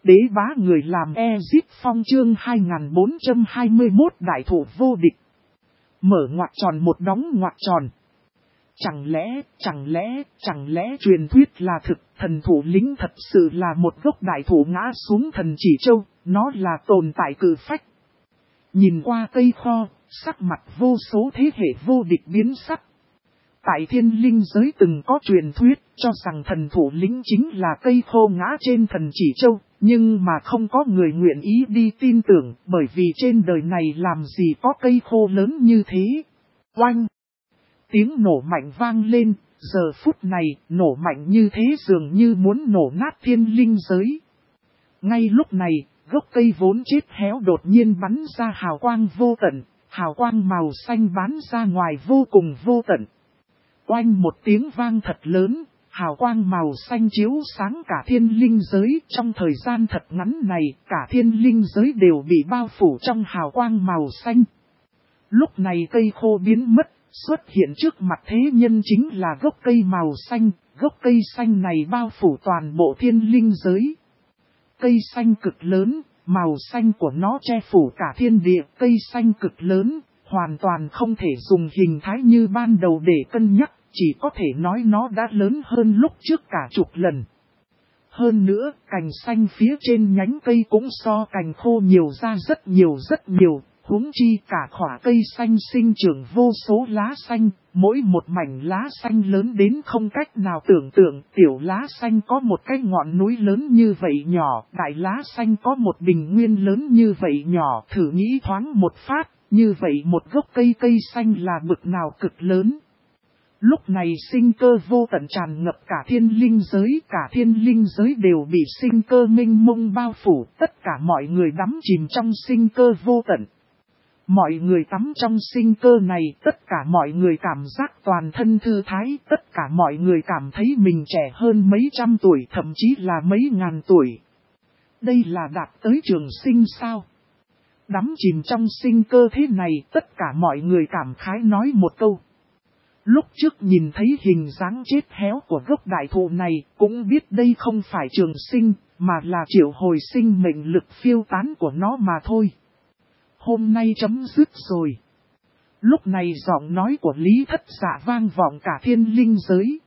đế bá người làm Ezip Phong chương 2421 đại thủ vô địch. Mở ngoặc tròn một đóng ngoặc tròn. Chẳng lẽ truyền thuyết là thực, thần thủ lĩnh thật sự là một gốc đại thủ ngã xuống thần chỉ châu, nó là tồn tại cử phách. Nhìn qua cây kho, sắc mặt vô số thế hệ vô địch biến sắc. Tại thiên linh giới từng có truyền thuyết cho rằng thần thủ lĩnh chính là cây khô ngã trên thần chỉ châu, nhưng mà không có người nguyện ý đi tin tưởng, bởi vì trên đời này làm gì có cây khô lớn như thế. Oanh! Tiếng nổ mạnh vang lên, giờ phút này nổ mạnh như thế dường như muốn nổ nát thiên linh giới. Ngay lúc này, gốc cây vốn chết héo đột nhiên bắn ra hào quang vô tận, hào quang màu xanh bắn ra ngoài vô cùng vô tận. Oanh một tiếng vang thật lớn, hào quang màu xanh chiếu sáng cả thiên linh giới. Trong thời gian thật ngắn này, cả thiên linh giới đều bị bao phủ trong hào quang màu xanh. Lúc này cây khô biến mất, xuất hiện trước mặt thế nhân chính là gốc cây màu xanh. Gốc cây xanh này bao phủ toàn bộ thiên linh giới. Cây xanh cực lớn, màu xanh của nó che phủ cả thiên địa. Cây xanh cực lớn, hoàn toàn không thể dùng hình thái như ban đầu để cân nhắc. Chỉ có thể nói nó đã lớn hơn lúc trước cả chục lần. Hơn nữa, cành xanh phía trên nhánh cây cũng so cành khô nhiều ra rất nhiều. Huống chi cả khỏa cây xanh sinh trưởng vô số lá xanh, mỗi một mảnh lá xanh lớn đến không cách nào tưởng tượng. Tiểu lá xanh có một cái ngọn núi lớn như vậy nhỏ, đại lá xanh có một bình nguyên lớn như vậy nhỏ. Thử nghĩ thoáng một phát, như vậy một gốc cây xanh là bực nào cực lớn. Lúc này sinh cơ vô tận tràn ngập cả thiên linh giới đều bị sinh cơ mênh mông bao phủ, tất cả mọi người đắm chìm trong sinh cơ vô tận. Mọi người tắm trong sinh cơ này, tất cả mọi người cảm giác toàn thân thư thái, tất cả mọi người cảm thấy mình trẻ hơn mấy trăm tuổi, thậm chí là mấy ngàn tuổi. Đây là đạt tới trường sinh sao? Đắm chìm trong sinh cơ thế này, tất cả mọi người cảm khái nói một câu. Lúc trước nhìn thấy hình dáng chết héo của gốc đại thụ này, cũng biết đây không phải trường sinh, mà là triệu hồi sinh mệnh lực phiêu tán của nó mà thôi. Hôm nay chấm dứt rồi. Lúc này giọng nói của Lý Thất Dạ vang vọng cả thiên linh giới.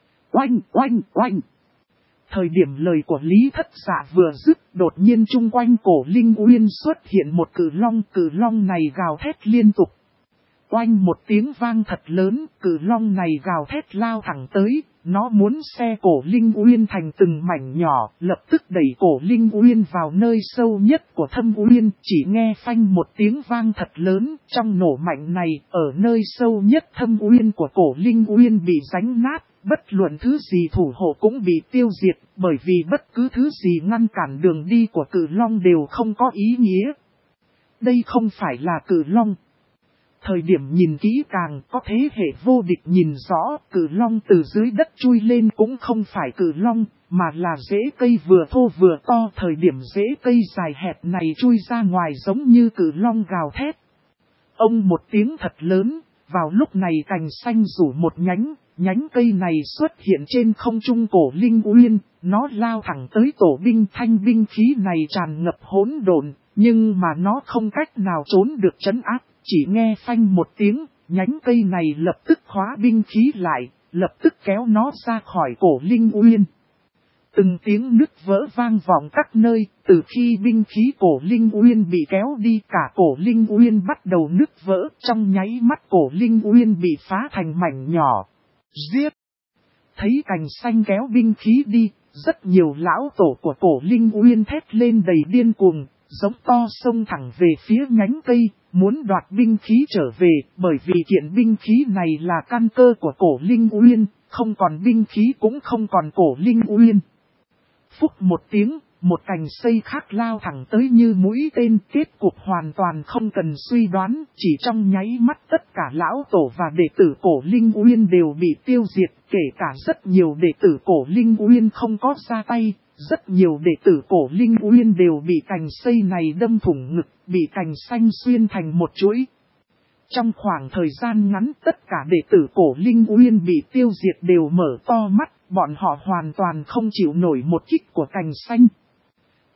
Oanh! Thời điểm lời của Lý Thất Dạ vừa dứt, đột nhiên chung quanh cổ Linh Uyên xuất hiện một cự long này gào thét liên tục. Oanh một tiếng vang thật lớn, cự long này gào thét lao thẳng tới, nó muốn xé cổ Linh Uyên thành từng mảnh nhỏ, lập tức đẩy cổ Linh Uyên vào nơi sâu nhất của thâm uyên. Chỉ nghe phanh một tiếng vang thật lớn, trong nổ mạnh này, ở nơi sâu nhất thâm uyên của cổ Linh Uyên bị ránh nát, bất luận thứ gì thủ hộ cũng bị tiêu diệt, bởi vì bất cứ thứ gì ngăn cản đường đi của cự long đều không có ý nghĩa. Đây không phải là cự long. Thời điểm nhìn kỹ càng có thế hệ vô địch nhìn rõ, cự long từ dưới đất chui lên cũng không phải cự long, mà là rễ cây vừa thô vừa to. Thời điểm rễ cây dài hẹp này chui ra ngoài giống như cự long gào thét. Ông một tiếng thật lớn, vào lúc này cành xanh rủ một nhánh cây này xuất hiện trên không trung cổ Linh Uyên, nó lao thẳng tới tổ binh. Thanh binh khí này tràn ngập hỗn độn, nhưng mà nó không cách nào trốn được trấn áp. Chỉ nghe phanh một tiếng, nhánh cây này lập tức khóa binh khí lại, lập tức kéo nó ra khỏi cổ Linh Uyên. Từng tiếng nứt vỡ vang vọng các nơi, từ khi binh khí cổ Linh Uyên bị kéo đi, cả cổ Linh Uyên bắt đầu nứt vỡ, trong nháy mắt cổ Linh Uyên bị phá thành mảnh nhỏ. Giết! Thấy cành xanh kéo binh khí đi, rất nhiều lão tổ của cổ Linh Uyên thét lên đầy điên cuồng, giống to xông thẳng về phía nhánh cây, muốn đoạt binh khí trở về, bởi vì kiện binh khí này là căn cơ của cổ Linh Uyên, không còn binh khí cũng không còn cổ Linh Uyên. Phúc một tiếng, một cành xây khác lao thẳng tới như mũi tên, kết cục hoàn toàn không cần suy đoán, chỉ trong nháy mắt tất cả lão tổ và đệ tử cổ Linh Uyên đều bị tiêu diệt, kể cả rất nhiều đệ tử cổ Linh Uyên không có ra tay. Rất nhiều đệ tử cổ Linh Uyên đều bị cành xây này đâm thủng ngực, bị cành xanh xuyên thành một chuỗi. Trong khoảng thời gian ngắn tất cả đệ tử cổ Linh Uyên bị tiêu diệt đều mở to mắt, bọn họ hoàn toàn không chịu nổi một kích của cành xanh.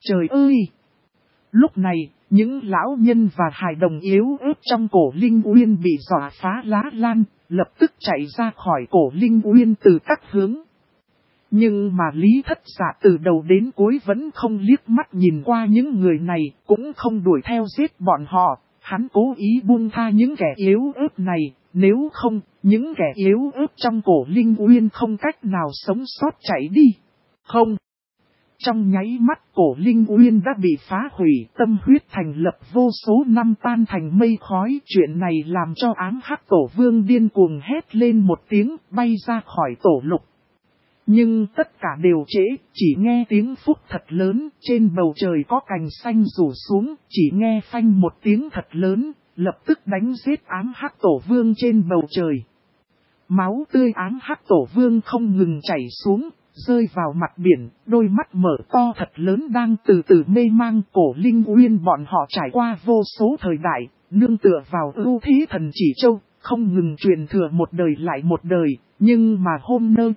Trời ơi! Lúc này, những lão nhân và hài đồng yếu ớt trong cổ Linh Uyên bị dọa phá lá lan, lập tức chạy ra khỏi cổ Linh Uyên từ các hướng. Nhưng mà Lý Thất Dạ từ đầu đến cuối vẫn không liếc mắt nhìn qua những người này, cũng không đuổi theo giết bọn họ. Hắn cố ý buông tha những kẻ yếu ớt này, nếu không, những kẻ yếu ớt trong cổ Linh Uyên không cách nào sống sót chạy đi. Không. Trong nháy mắt cổ Linh Uyên đã bị phá hủy, tâm huyết thành lập vô số năm tan thành mây khói. Chuyện này làm cho ám hắc tổ vương điên cuồng hét lên một tiếng, bay ra khỏi tổ lục. Nhưng tất cả đều trễ, chỉ nghe tiếng phúc thật lớn, trên bầu trời có cành xanh rủ xuống, chỉ nghe phanh một tiếng thật lớn, lập tức đánh giết ám hắc tổ vương trên bầu trời. Máu tươi ám hắc tổ vương không ngừng chảy xuống, rơi vào mặt biển, đôi mắt mở to thật lớn đang từ từ mê mang. Cổ Linh Uyên bọn họ trải qua vô số thời đại, nương tựa vào ưu thế thần chỉ châu, không ngừng truyền thừa một đời lại một đời, nhưng mà hôm nay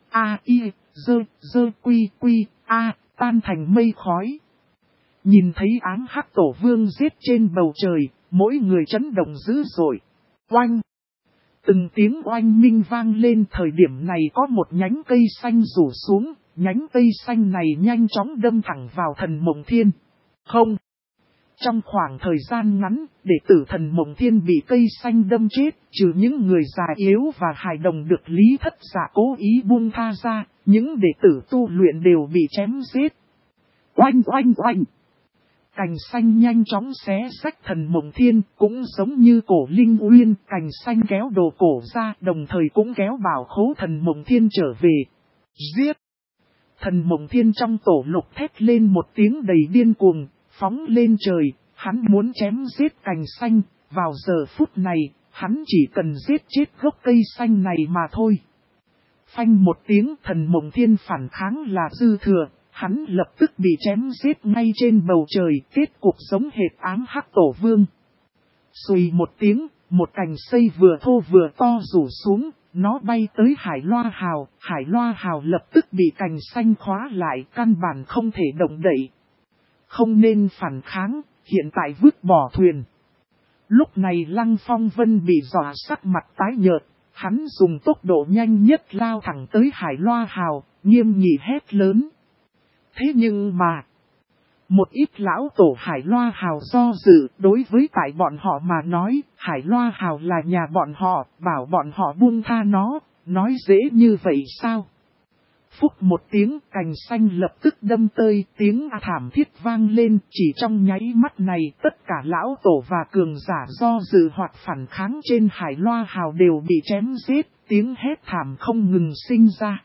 quy tan thành mây khói. Nhìn thấy ám hắc tổ vương giết trên bầu trời, mỗi người chấn động dữ dội. Oanh! Từng tiếng oanh minh vang lên. Thời điểm này có một nhánh cây xanh rủ xuống, nhánh cây xanh này nhanh chóng đâm thẳng vào thần Mộng Thiên. Không! Trong khoảng thời gian ngắn, đệ tử thần Mộng Thiên bị cây xanh đâm chết, trừ những người già yếu và hài đồng được Lý Thất Dạ cố ý buông tha ra, những đệ tử tu luyện đều bị chém giết. Oanh oanh oanh! Cành xanh nhanh chóng xé rách thần Mộng Thiên, cũng giống như cổ Linh Uyên, cành xanh kéo đồ cổ ra, đồng thời cũng kéo bảo khố thần Mộng Thiên trở về. Giết! Thần Mộng Thiên trong tổ lục thét lên một tiếng đầy điên cuồng, phóng lên trời, hắn muốn chém giết cành xanh. Vào giờ phút này, hắn chỉ cần giết chết gốc cây xanh này mà thôi. Phanh một tiếng, thần Mộng Thiên phản kháng là dư thừa. Hắn lập tức bị chém giết ngay trên bầu trời, kết cục giống hệt ám hắc tổ vương. Xùi một tiếng, một cành xây vừa thô vừa to rủ xuống, nó bay tới Hải Loa Hào lập tức bị cành xanh khóa lại, căn bản không thể động đậy. Không nên phản kháng, hiện tại vứt bỏ thuyền. Lúc này Lăng Phong Vân bị dọa sắc mặt tái nhợt, hắn dùng tốc độ nhanh nhất lao thẳng tới Hải Loa Hào, nghiêm nghị hét lớn. Thế nhưng mà, một ít lão tổ Hải Loa Hào do dự, đối với tại bọn họ mà nói, Hải Loa Hào là nhà bọn họ, bảo bọn họ buông tha nó, nói dễ như vậy sao? Phúc một tiếng, cành xanh lập tức đâm tơi, tiếng thảm thiết vang lên, chỉ trong nháy mắt này, tất cả lão tổ và cường giả do dự hoặc phản kháng trên Hải Loa Hào đều bị chém giết, tiếng hét thảm không ngừng sinh ra.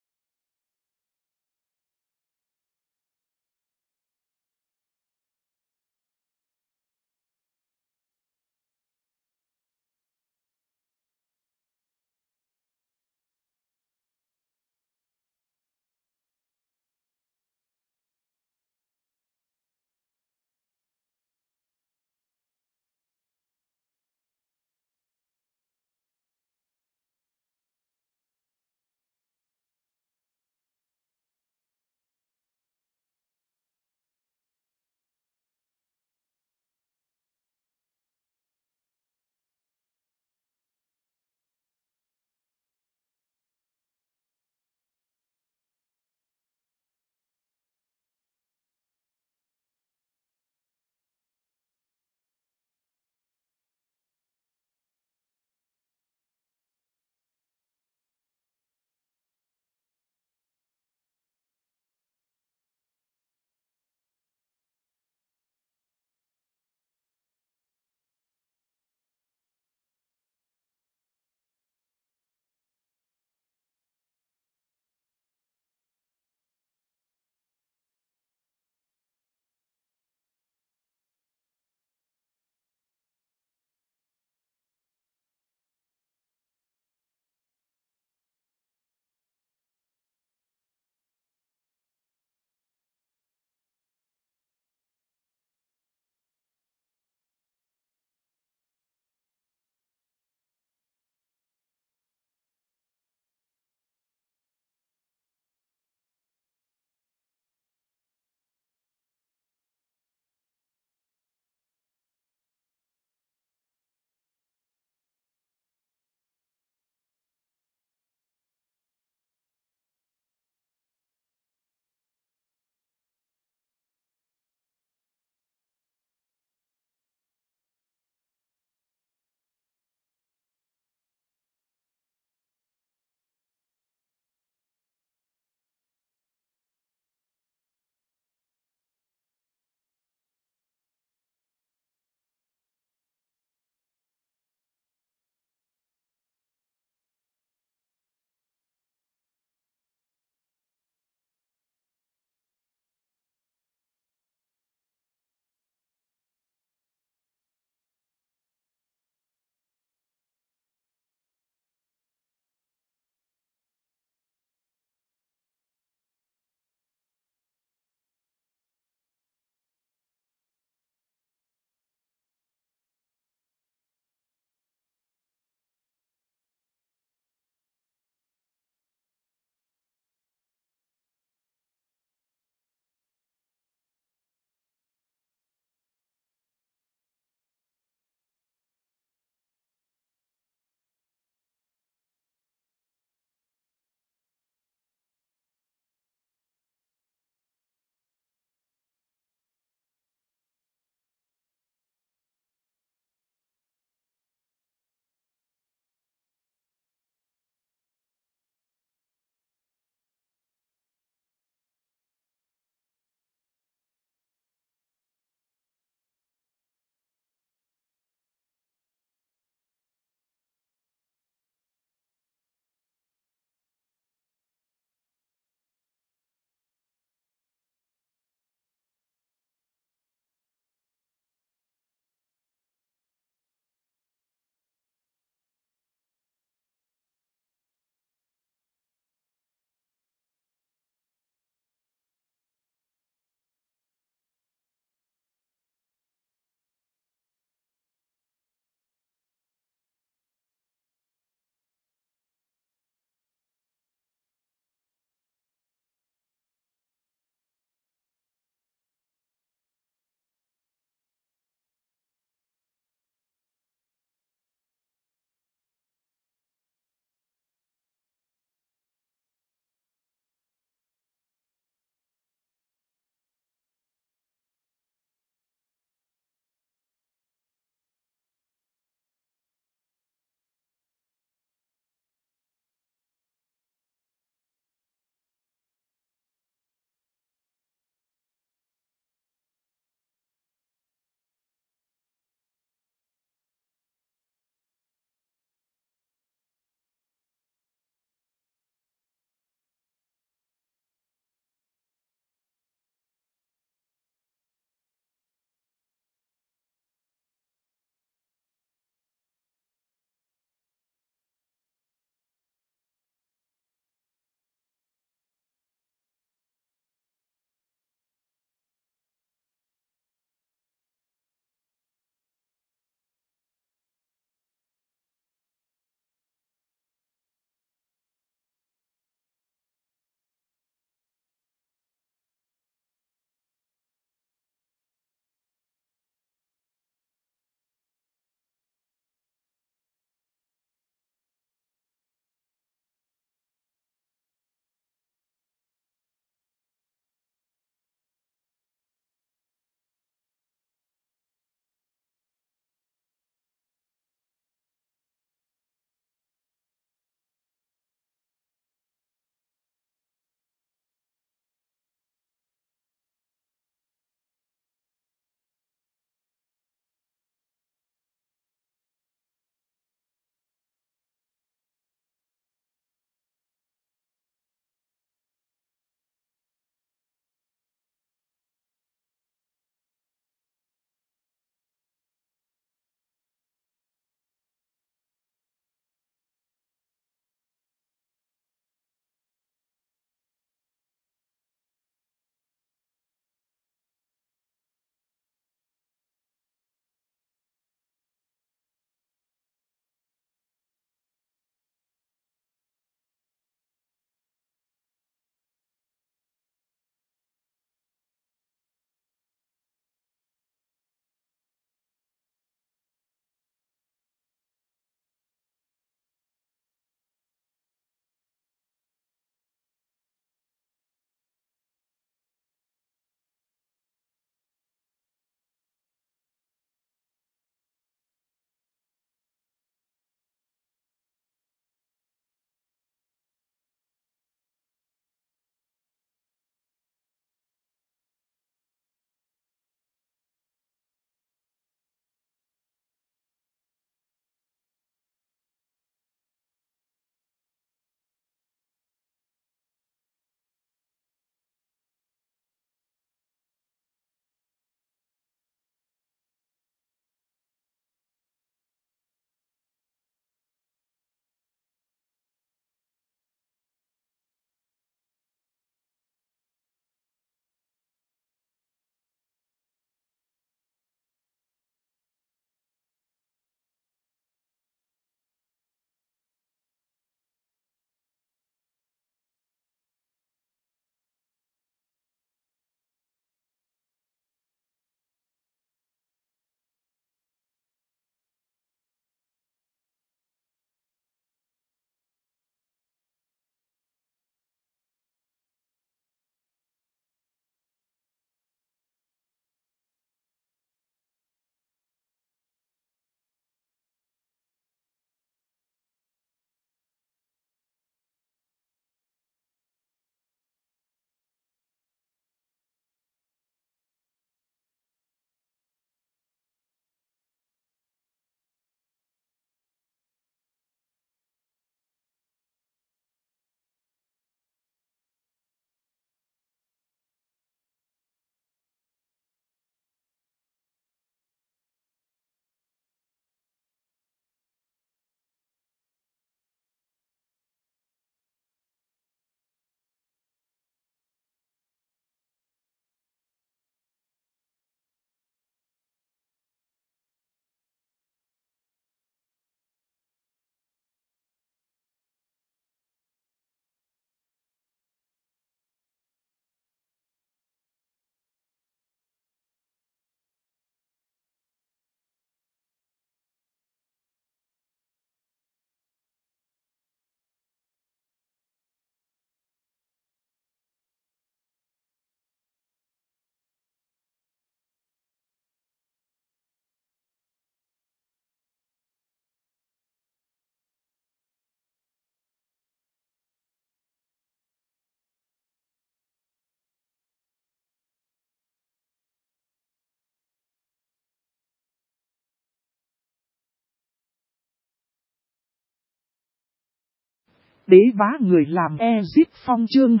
Đế bá người làm Ezip Phong chương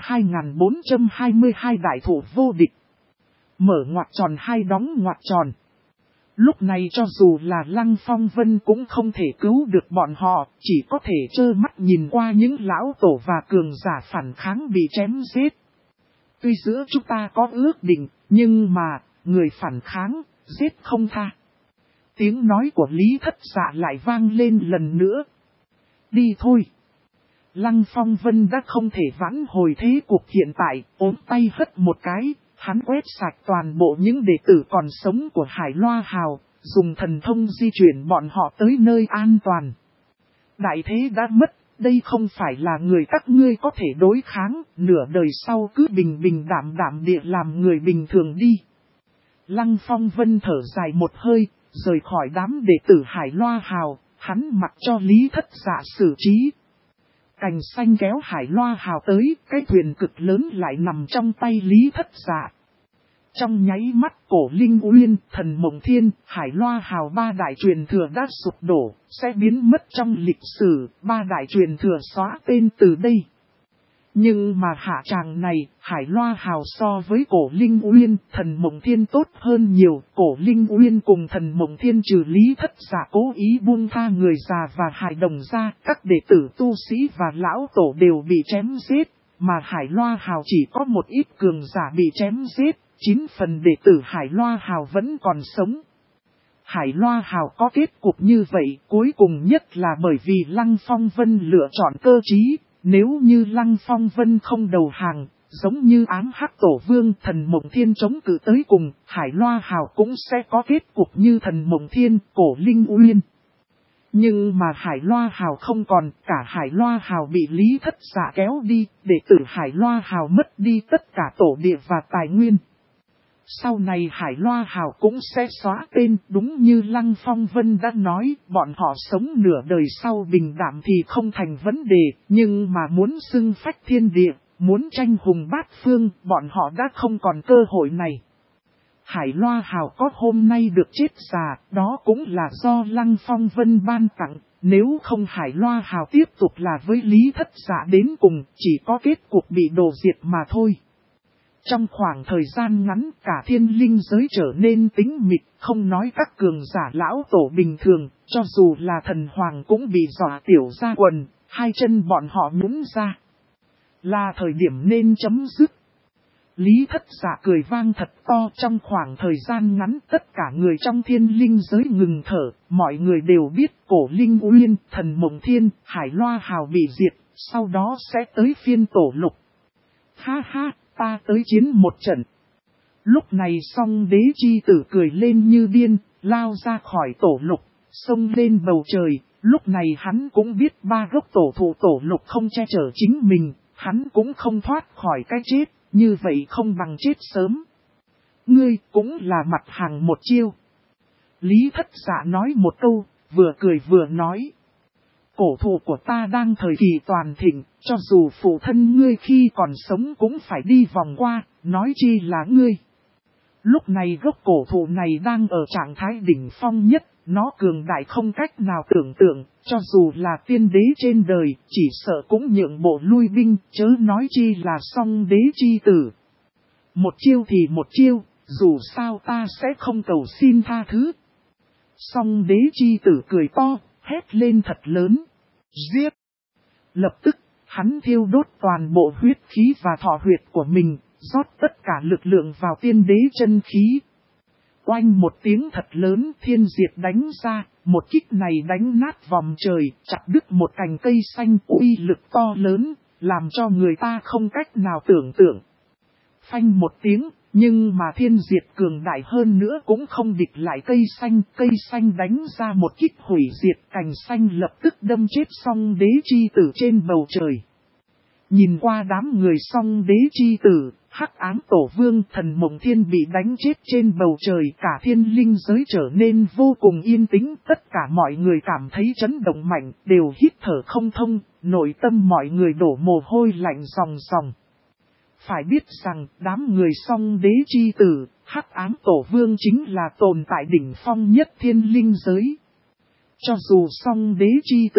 2422 đại thủ vô địch. Mở ngoặc tròn hai đóng ngoặc tròn. Lúc này cho dù là Lăng Phong Vân cũng không thể cứu được bọn họ, chỉ có thể trơ mắt nhìn qua những lão tổ và cường giả phản kháng bị chém giết. Tuy giữa chúng ta có ước định, nhưng mà, người phản kháng, giết không tha. Tiếng nói của Lý Thất Dạ lại vang lên lần nữa. Đi thôi. Lăng Phong Vân đã không thể vãn hồi thế cuộc hiện tại, ốm tay hất một cái, hắn quét sạch toàn bộ những đệ tử còn sống của Hải Loa Hào, dùng thần thông di chuyển bọn họ tới nơi an toàn. Đại thế đã mất, đây không phải là người các ngươi có thể đối kháng, nửa đời sau cứ bình bình đạm đạm địa làm người bình thường đi. Lăng Phong Vân thở dài một hơi, rời khỏi đám đệ tử Hải Loa Hào, hắn mặc cho Lý Thất Dạ xử trí. Cành xanh kéo Hải Loa Hào tới, cái thuyền cực lớn lại nằm trong tay Lý Thất Dạ. Trong nháy mắt Cổ Linh Uyên, Thần Mộng Thiên, Hải Loa Hào ba đại truyền thừa đã sụp đổ, sẽ biến mất trong lịch sử, ba đại truyền thừa xóa tên từ đây. Nhưng mà hạ tràng này, Hải Loa Hào so với Cổ Linh Uyên, Thần Mộng Thiên tốt hơn nhiều. Cổ Linh Uyên cùng Thần Mộng Thiên trừ Lý Thất Dạ cố ý buông tha người già và hài đồng ra, các đệ tử tu sĩ và lão tổ đều bị chém giết, mà Hải Loa Hào chỉ có một ít cường giả bị chém giết, 9 phần đệ tử Hải Loa Hào vẫn còn sống. Hải Loa Hào có kết cục như vậy, cuối cùng nhất là bởi vì Lăng Phong Vân lựa chọn cơ trí. Nếu như Lăng Phong Vân không đầu hàng, giống như ám hắc tổ vương Thần Mộng Thiên chống cự tới cùng, Hải Loa Hào cũng sẽ có kết cục như Thần Mộng Thiên, Cổ Linh Uyên. Nhưng mà Hải Loa Hào không còn, cả Hải Loa Hào bị Lý Thất Dạ kéo đi, đệ tử Hải Loa Hào mất đi tất cả tổ địa và tài nguyên. Sau này Hải Loa Hào cũng sẽ xóa tên, đúng như Lăng Phong Vân đã nói, bọn họ sống nửa đời sau bình đạm thì không thành vấn đề, nhưng mà muốn xưng phách thiên địa, muốn tranh hùng bát phương, bọn họ đã không còn cơ hội này. Hải Loa Hào có hôm nay được chết già, đó cũng là do Lăng Phong Vân ban tặng, nếu không Hải Loa Hào tiếp tục là với Lý Thất Dạ đến cùng, chỉ có kết cục bị đổ diệt mà thôi. Trong khoảng thời gian ngắn cả thiên linh giới trở nên tĩnh mịch, không nói các cường giả lão tổ bình thường, cho dù là thần hoàng cũng bị dọa tiểu ra quần, hai chân bọn họ nhũn ra. Là thời điểm nên chấm dứt. Lý Thất Dạ cười vang thật to, trong khoảng thời gian ngắn tất cả người trong thiên linh giới ngừng thở, mọi người đều biết Cổ Linh Uyên, Thần Mộng Thiên, Hải Loa Hào bị diệt, sau đó sẽ tới phiên tổ lục. Ha ha! Ta tới chiến một trận. Lúc này Song Đế chi tử cười lên như điên, lao ra khỏi tổ lục, xông lên bầu trời. Lúc này hắn cũng biết ba gốc tổ thụ tổ lục không che chở chính mình, hắn cũng không thoát khỏi cái chết, như vậy không bằng chết sớm. Ngươi cũng là mặt hàng một chiêu. Lý Thất Dạ nói một câu, vừa cười vừa nói. Cổ thụ của ta đang thời kỳ toàn thịnh, cho dù phụ thân ngươi khi còn sống cũng phải đi vòng qua, nói chi là ngươi. Lúc này gốc cổ thụ này đang ở trạng thái đỉnh phong nhất, nó cường đại không cách nào tưởng tượng, cho dù là tiên đế trên đời, chỉ sợ cũng nhượng bộ lui binh, chớ nói chi là Song Đế chi tử. Một chiêu thì một chiêu, dù sao ta sẽ không cầu xin tha thứ. Song Đế chi tử cười to, hét lên thật lớn. Giết! Lập tức, hắn thiêu đốt toàn bộ huyết khí và thọ huyệt của mình, rót tất cả lực lượng vào tiên đế chân khí. Oanh một tiếng thật lớn, thiên diệt đánh ra, một kích này đánh nát vòng trời, chặt đứt một cành cây xanh uy lực to lớn, làm cho người ta không cách nào tưởng tượng. Phanh một tiếng, nhưng mà thiên diệt cường đại hơn nữa cũng không địch lại cây xanh đánh ra một kích hủy diệt, cành xanh lập tức đâm chết Song Đế chi tử trên bầu trời. Nhìn qua đám người Song Đế chi tử, Hắc Ám Tổ Vương Thần Mộng Thiên bị đánh chết trên bầu trời, cả thiên linh giới trở nên vô cùng yên tĩnh, tất cả mọi người cảm thấy chấn động mạnh, đều hít thở không thông, nội tâm mọi người đổ mồ hôi lạnh ròng ròng. Phải biết rằng đám người Song Đế chi tử, Hắc Ám Tổ Vương chính là tồn tại đỉnh phong nhất thiên linh giới. Cho dù Song Đế chi tử,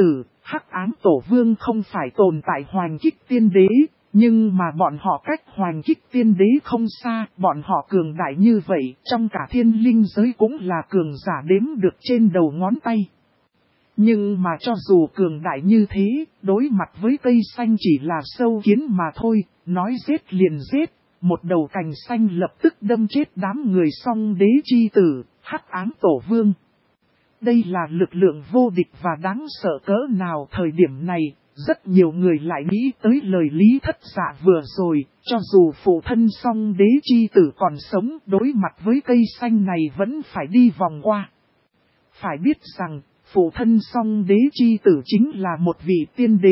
Hắc ám tổ vương không phải tồn tại hoành kích tiên đế, nhưng mà bọn họ cách hoành kích tiên đế không xa, bọn họ cường đại như vậy, trong cả thiên linh giới cũng là cường giả đếm được trên đầu ngón tay. Nhưng mà cho dù cường đại như thế, đối mặt với cây xanh chỉ là sâu kiến mà thôi, nói giết liền giết, một đầu cành xanh lập tức đâm chết đám người song đế chi tử, hắc ám tổ vương. Đây là lực lượng vô địch và đáng sợ cỡ nào. Thời điểm này, rất nhiều người lại nghĩ tới lời Lý Thất Dạ vừa rồi, cho dù phụ thân song đế chi tử còn sống, đối mặt với cây xanh này vẫn phải đi vòng qua. Phải biết rằng, phụ thân song đế chi tử chính là một vị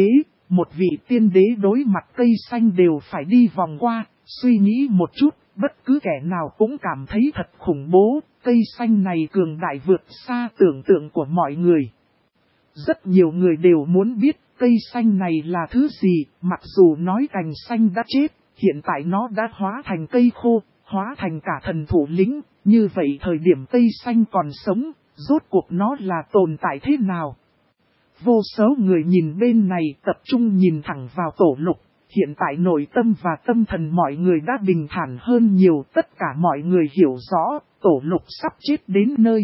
tiên đế đối mặt cây xanh đều phải đi vòng qua, suy nghĩ một chút, bất cứ kẻ nào cũng cảm thấy thật khủng bố, cây xanh này cường đại vượt xa tưởng tượng của mọi người. Rất nhiều người đều muốn biết cây xanh này là thứ gì, mặc dù nói cành xanh đã chết, hiện tại nó đã hóa thành cây khô, hóa thành cả thần thủ lĩnh, như vậy thời điểm cây xanh còn sống, rốt cuộc nó là tồn tại thế nào? Vô số người nhìn bên này tập trung nhìn thẳng vào Tổ Lục, hiện tại nội tâm và tâm thần mọi người đã bình thản hơn nhiều, tất cả mọi người hiểu rõ, Tổ Lục sắp chết đến nơi.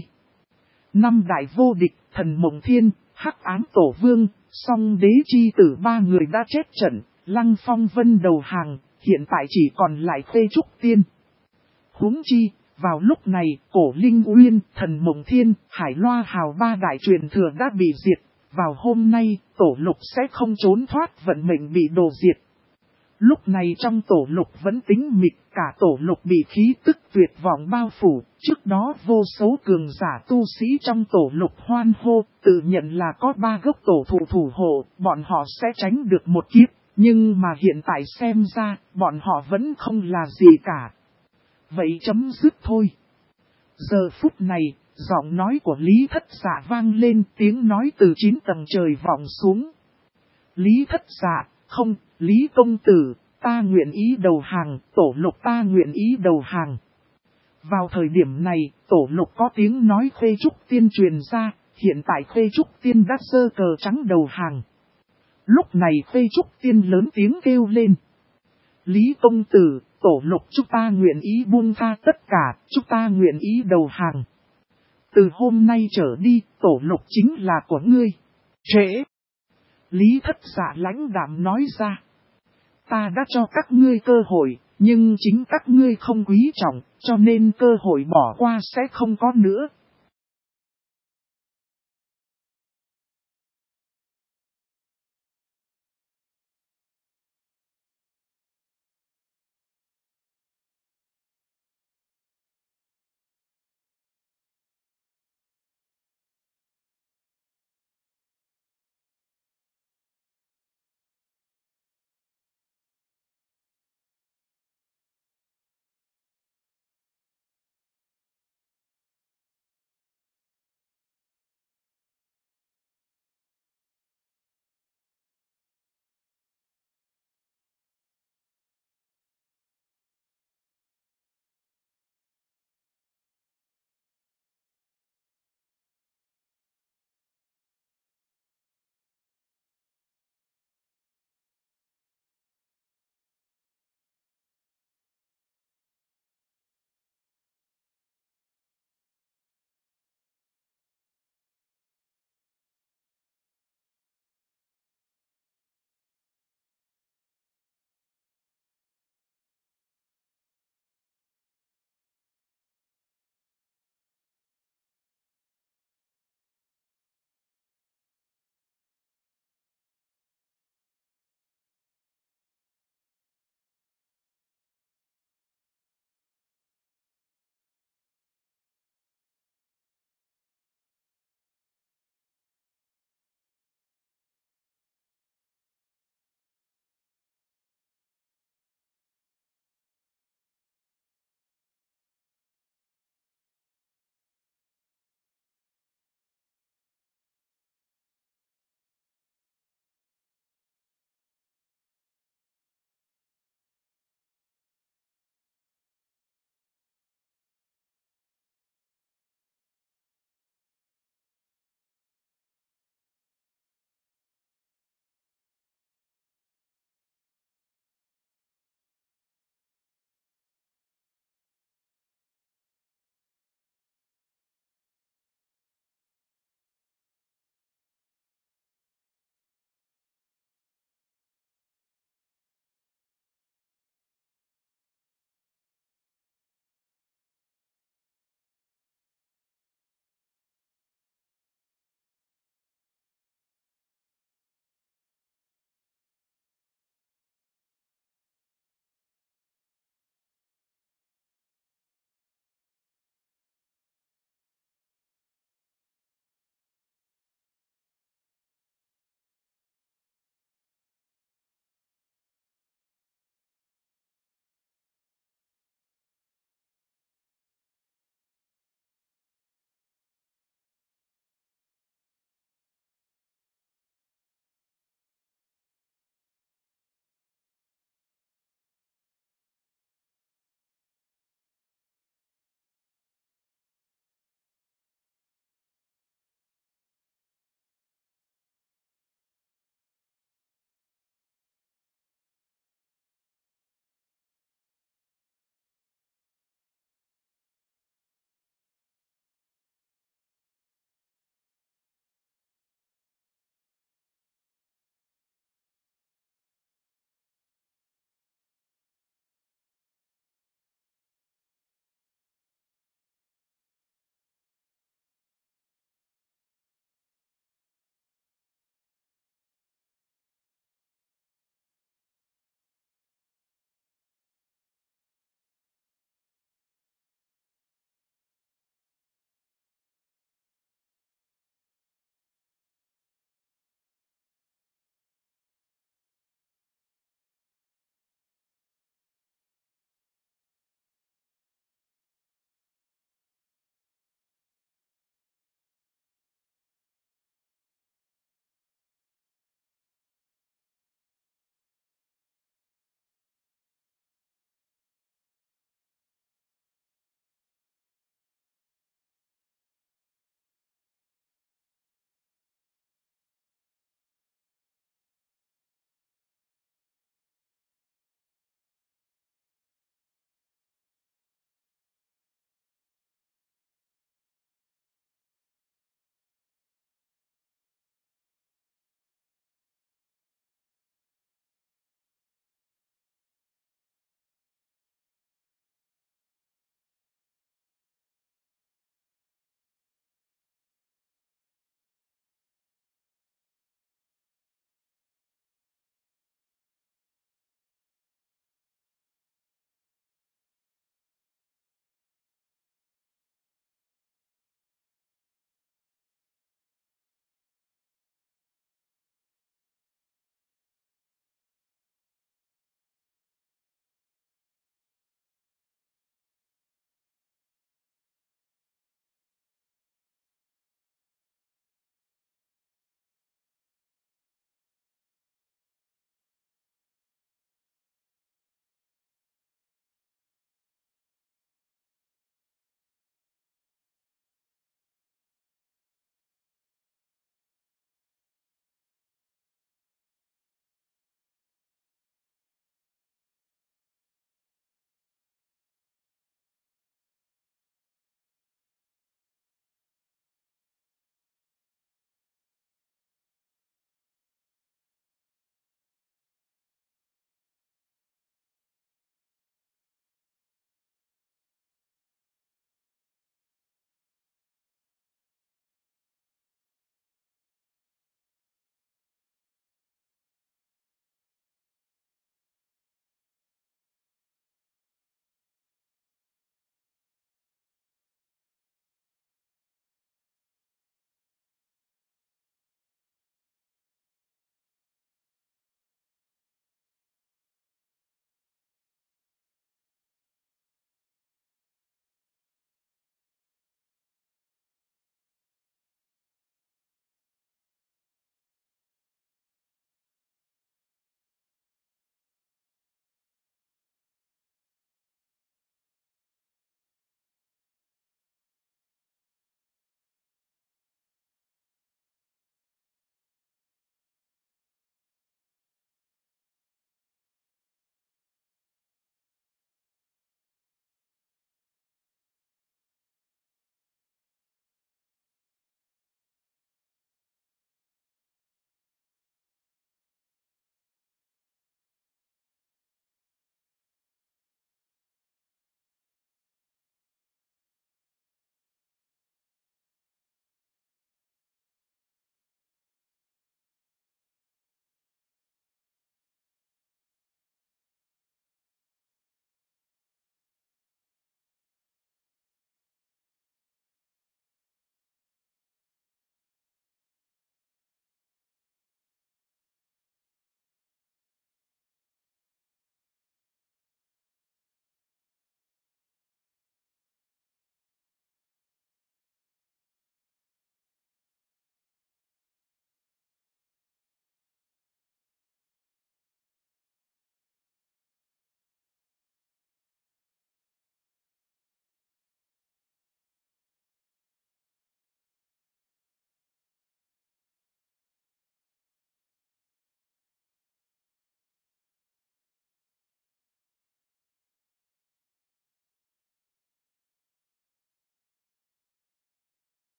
Năm đại vô địch, Thần Mộng Thiên, Hắc Ám Tổ Vương, song đế chi tử ba người đã chết trận, Lăng Phong Vân đầu hàng, hiện tại chỉ còn lại Khê Trúc Tiên. Huống chi, vào lúc này, Cổ Linh Uyên, Thần Mộng Thiên, Hải Loa Hào ba đại truyền thừa đã bị diệt. Vào hôm nay, Tổ Lục sẽ không trốn thoát vận mệnh bị đổ diệt. Lúc này trong Tổ Lục vẫn tính mịt, cả Tổ Lục bị khí tức tuyệt vọng bao phủ. Trước đó vô số cường giả tu sĩ trong Tổ Lục hoan hô, tự nhận là có 3 gốc tổ thụ thủ hộ, bọn họ sẽ tránh được một kiếp. Nhưng mà hiện tại xem ra, bọn họ vẫn không là gì cả. Vậy chấm dứt thôi. Giờ phút này, giọng nói của Lý Thất Dạ vang lên, tiếng nói từ 9 tầng trời vọng xuống. Lý Thất Dạ, không, Lý Công Tử, ta nguyện ý đầu hàng, Tổ Lục ta nguyện ý đầu hàng. Vào thời điểm này, Tổ Lục có tiếng nói Khê Trúc Tiên truyền ra, hiện tại Khê Trúc Tiên đã giơ cờ trắng đầu hàng. Lúc này Khê Trúc Tiên lớn tiếng kêu lên. Lý Công Tử, Tổ Lục chúng ta nguyện ý buông tha tất cả, chúng ta nguyện ý đầu hàng. Từ hôm nay trở đi, Tổ Lục chính là của ngươi. Trễ. Lý Thất Dạ lãnh đạm nói ra. Ta đã cho các ngươi cơ hội, nhưng chính các ngươi không quý trọng, cho nên cơ hội bỏ qua sẽ không có nữa.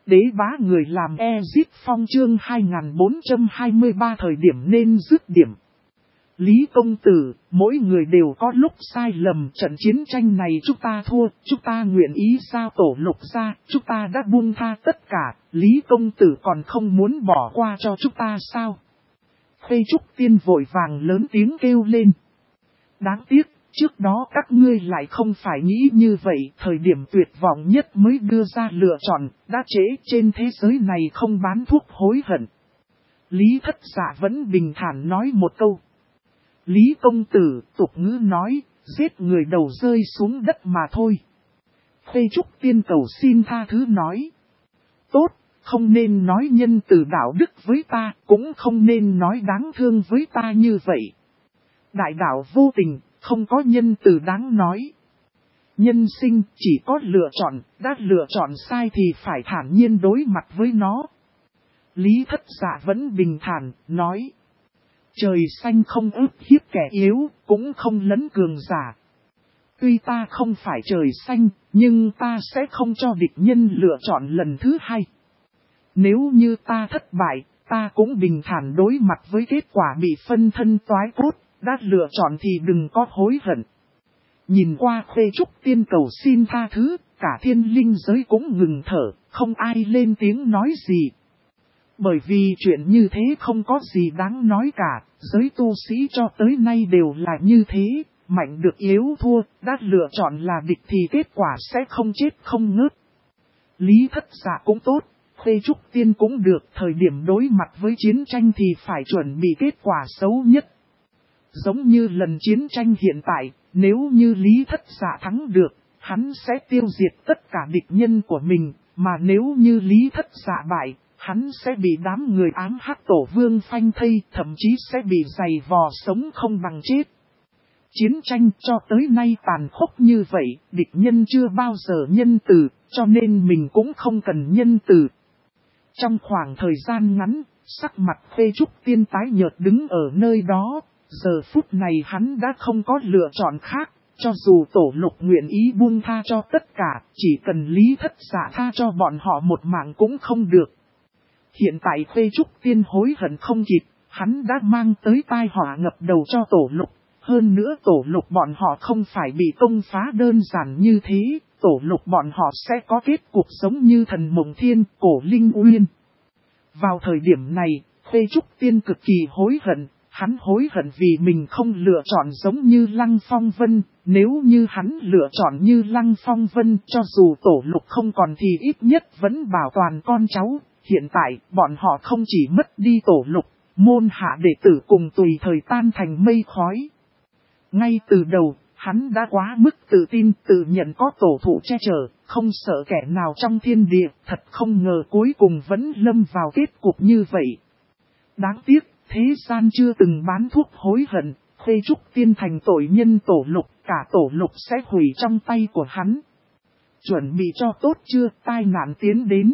Đế bá người làm Exit Phong chương 2423 thời điểm nên dứt điểm. Lý công tử, mỗi người đều có lúc sai lầm, trận chiến tranh này chúng ta thua, chúng ta nguyện ý giao Tổ Lục ra, chúng ta đã buông tha tất cả, Lý công tử còn không muốn bỏ qua cho chúng ta sao? Khê Trúc Tiên vội vàng lớn tiếng kêu lên. Đáng tiếc, trước đó các ngươi lại không phải nghĩ như vậy, thời điểm tuyệt vọng nhất mới đưa ra lựa chọn, đã trễ, trên thế giới này không bán thuốc hối hận. Lý Thất Dạ vẫn bình thản nói một câu. Lý công tử, tục ngữ nói, giết người đầu rơi xuống đất mà thôi. Khê Trúc Tiên cầu xin tha thứ nói. Tốt, không nên nói nhân từ đạo đức với ta, cũng không nên nói đáng thương với ta như vậy. Đại đạo vô tình, không có nhân từ đáng nói. Nhân sinh chỉ có lựa chọn, đã lựa chọn sai thì phải thản nhiên đối mặt với nó. Lý Thất Dạ vẫn bình thản, nói. Trời xanh không ức hiếp kẻ yếu, cũng không lấn cường giả. Tuy ta không phải trời xanh, nhưng ta sẽ không cho địch nhân lựa chọn lần thứ hai. Nếu như ta thất bại, ta cũng bình thản đối mặt với kết quả bị phân thân toái cốt, đã lựa chọn thì đừng có hối hận. Nhìn qua Khê Trúc Tiên cầu xin tha thứ, cả thiên linh giới cũng ngừng thở, không ai lên tiếng nói gì. Bởi vì chuyện như thế không có gì đáng nói cả, giới tu sĩ cho tới nay đều là như thế, mạnh được yếu thua, đã lựa chọn là địch thì kết quả sẽ không chết không ngớt. Lý Thất Dạ cũng tốt, Khê Trúc Tiên cũng được, thời điểm đối mặt với chiến tranh thì phải chuẩn bị kết quả xấu nhất. Giống như lần chiến tranh hiện tại, nếu như Lý Thất Dạ thắng được, hắn sẽ tiêu diệt tất cả địch nhân của mình, mà nếu như Lý Thất Dạ bại, hắn sẽ bị đám người ám hắc tổ vương phanh thây, thậm chí sẽ bị giày vò sống không bằng chết. Chiến tranh cho tới nay tàn khốc như vậy, địch nhân chưa bao giờ nhân từ, cho nên mình cũng không cần nhân từ. Trong khoảng thời gian ngắn, sắc mặt Khê Trúc Tiên tái nhợt đứng ở nơi đó, giờ phút này hắn đã không có lựa chọn khác, cho dù Tổ Lục nguyện ý buông tha cho tất cả, chỉ cần Lý Thất Dạ tha cho bọn họ một mạng cũng không được. Hiện tại Khê Trúc Tiên hối hận không kịp, hắn đã mang tới tai họa ngập đầu cho Tổ Lục. Hơn nữa Tổ Lục bọn họ không phải bị công phá đơn giản như thế, Tổ Lục bọn họ sẽ có kết cục giống như thần Mộng Thiên, Cổ Linh Uyên. Vào thời điểm này, Khê Trúc Tiên cực kỳ hối hận, hắn hối hận vì mình không lựa chọn giống như Lăng Phong Vân, nếu như hắn lựa chọn như Lăng Phong Vân cho dù Tổ Lục không còn thì ít nhất vẫn bảo toàn con cháu. Hiện tại, bọn họ không chỉ mất đi Tổ Lục, môn hạ đệ tử cùng tùy thời tan thành mây khói. Ngay từ đầu, hắn đã quá mức tự tin, tự nhận có tổ thụ che chở, không sợ kẻ nào trong thiên địa, thật không ngờ cuối cùng vẫn lâm vào kết cục như vậy. Đáng tiếc, thế gian chưa từng bán thuốc hối hận, Khê Trúc Tiên thành tội nhân Tổ Lục, cả Tổ Lục sẽ hủy trong tay của hắn. Chuẩn bị cho tốt chưa, tai nạn tiến đến.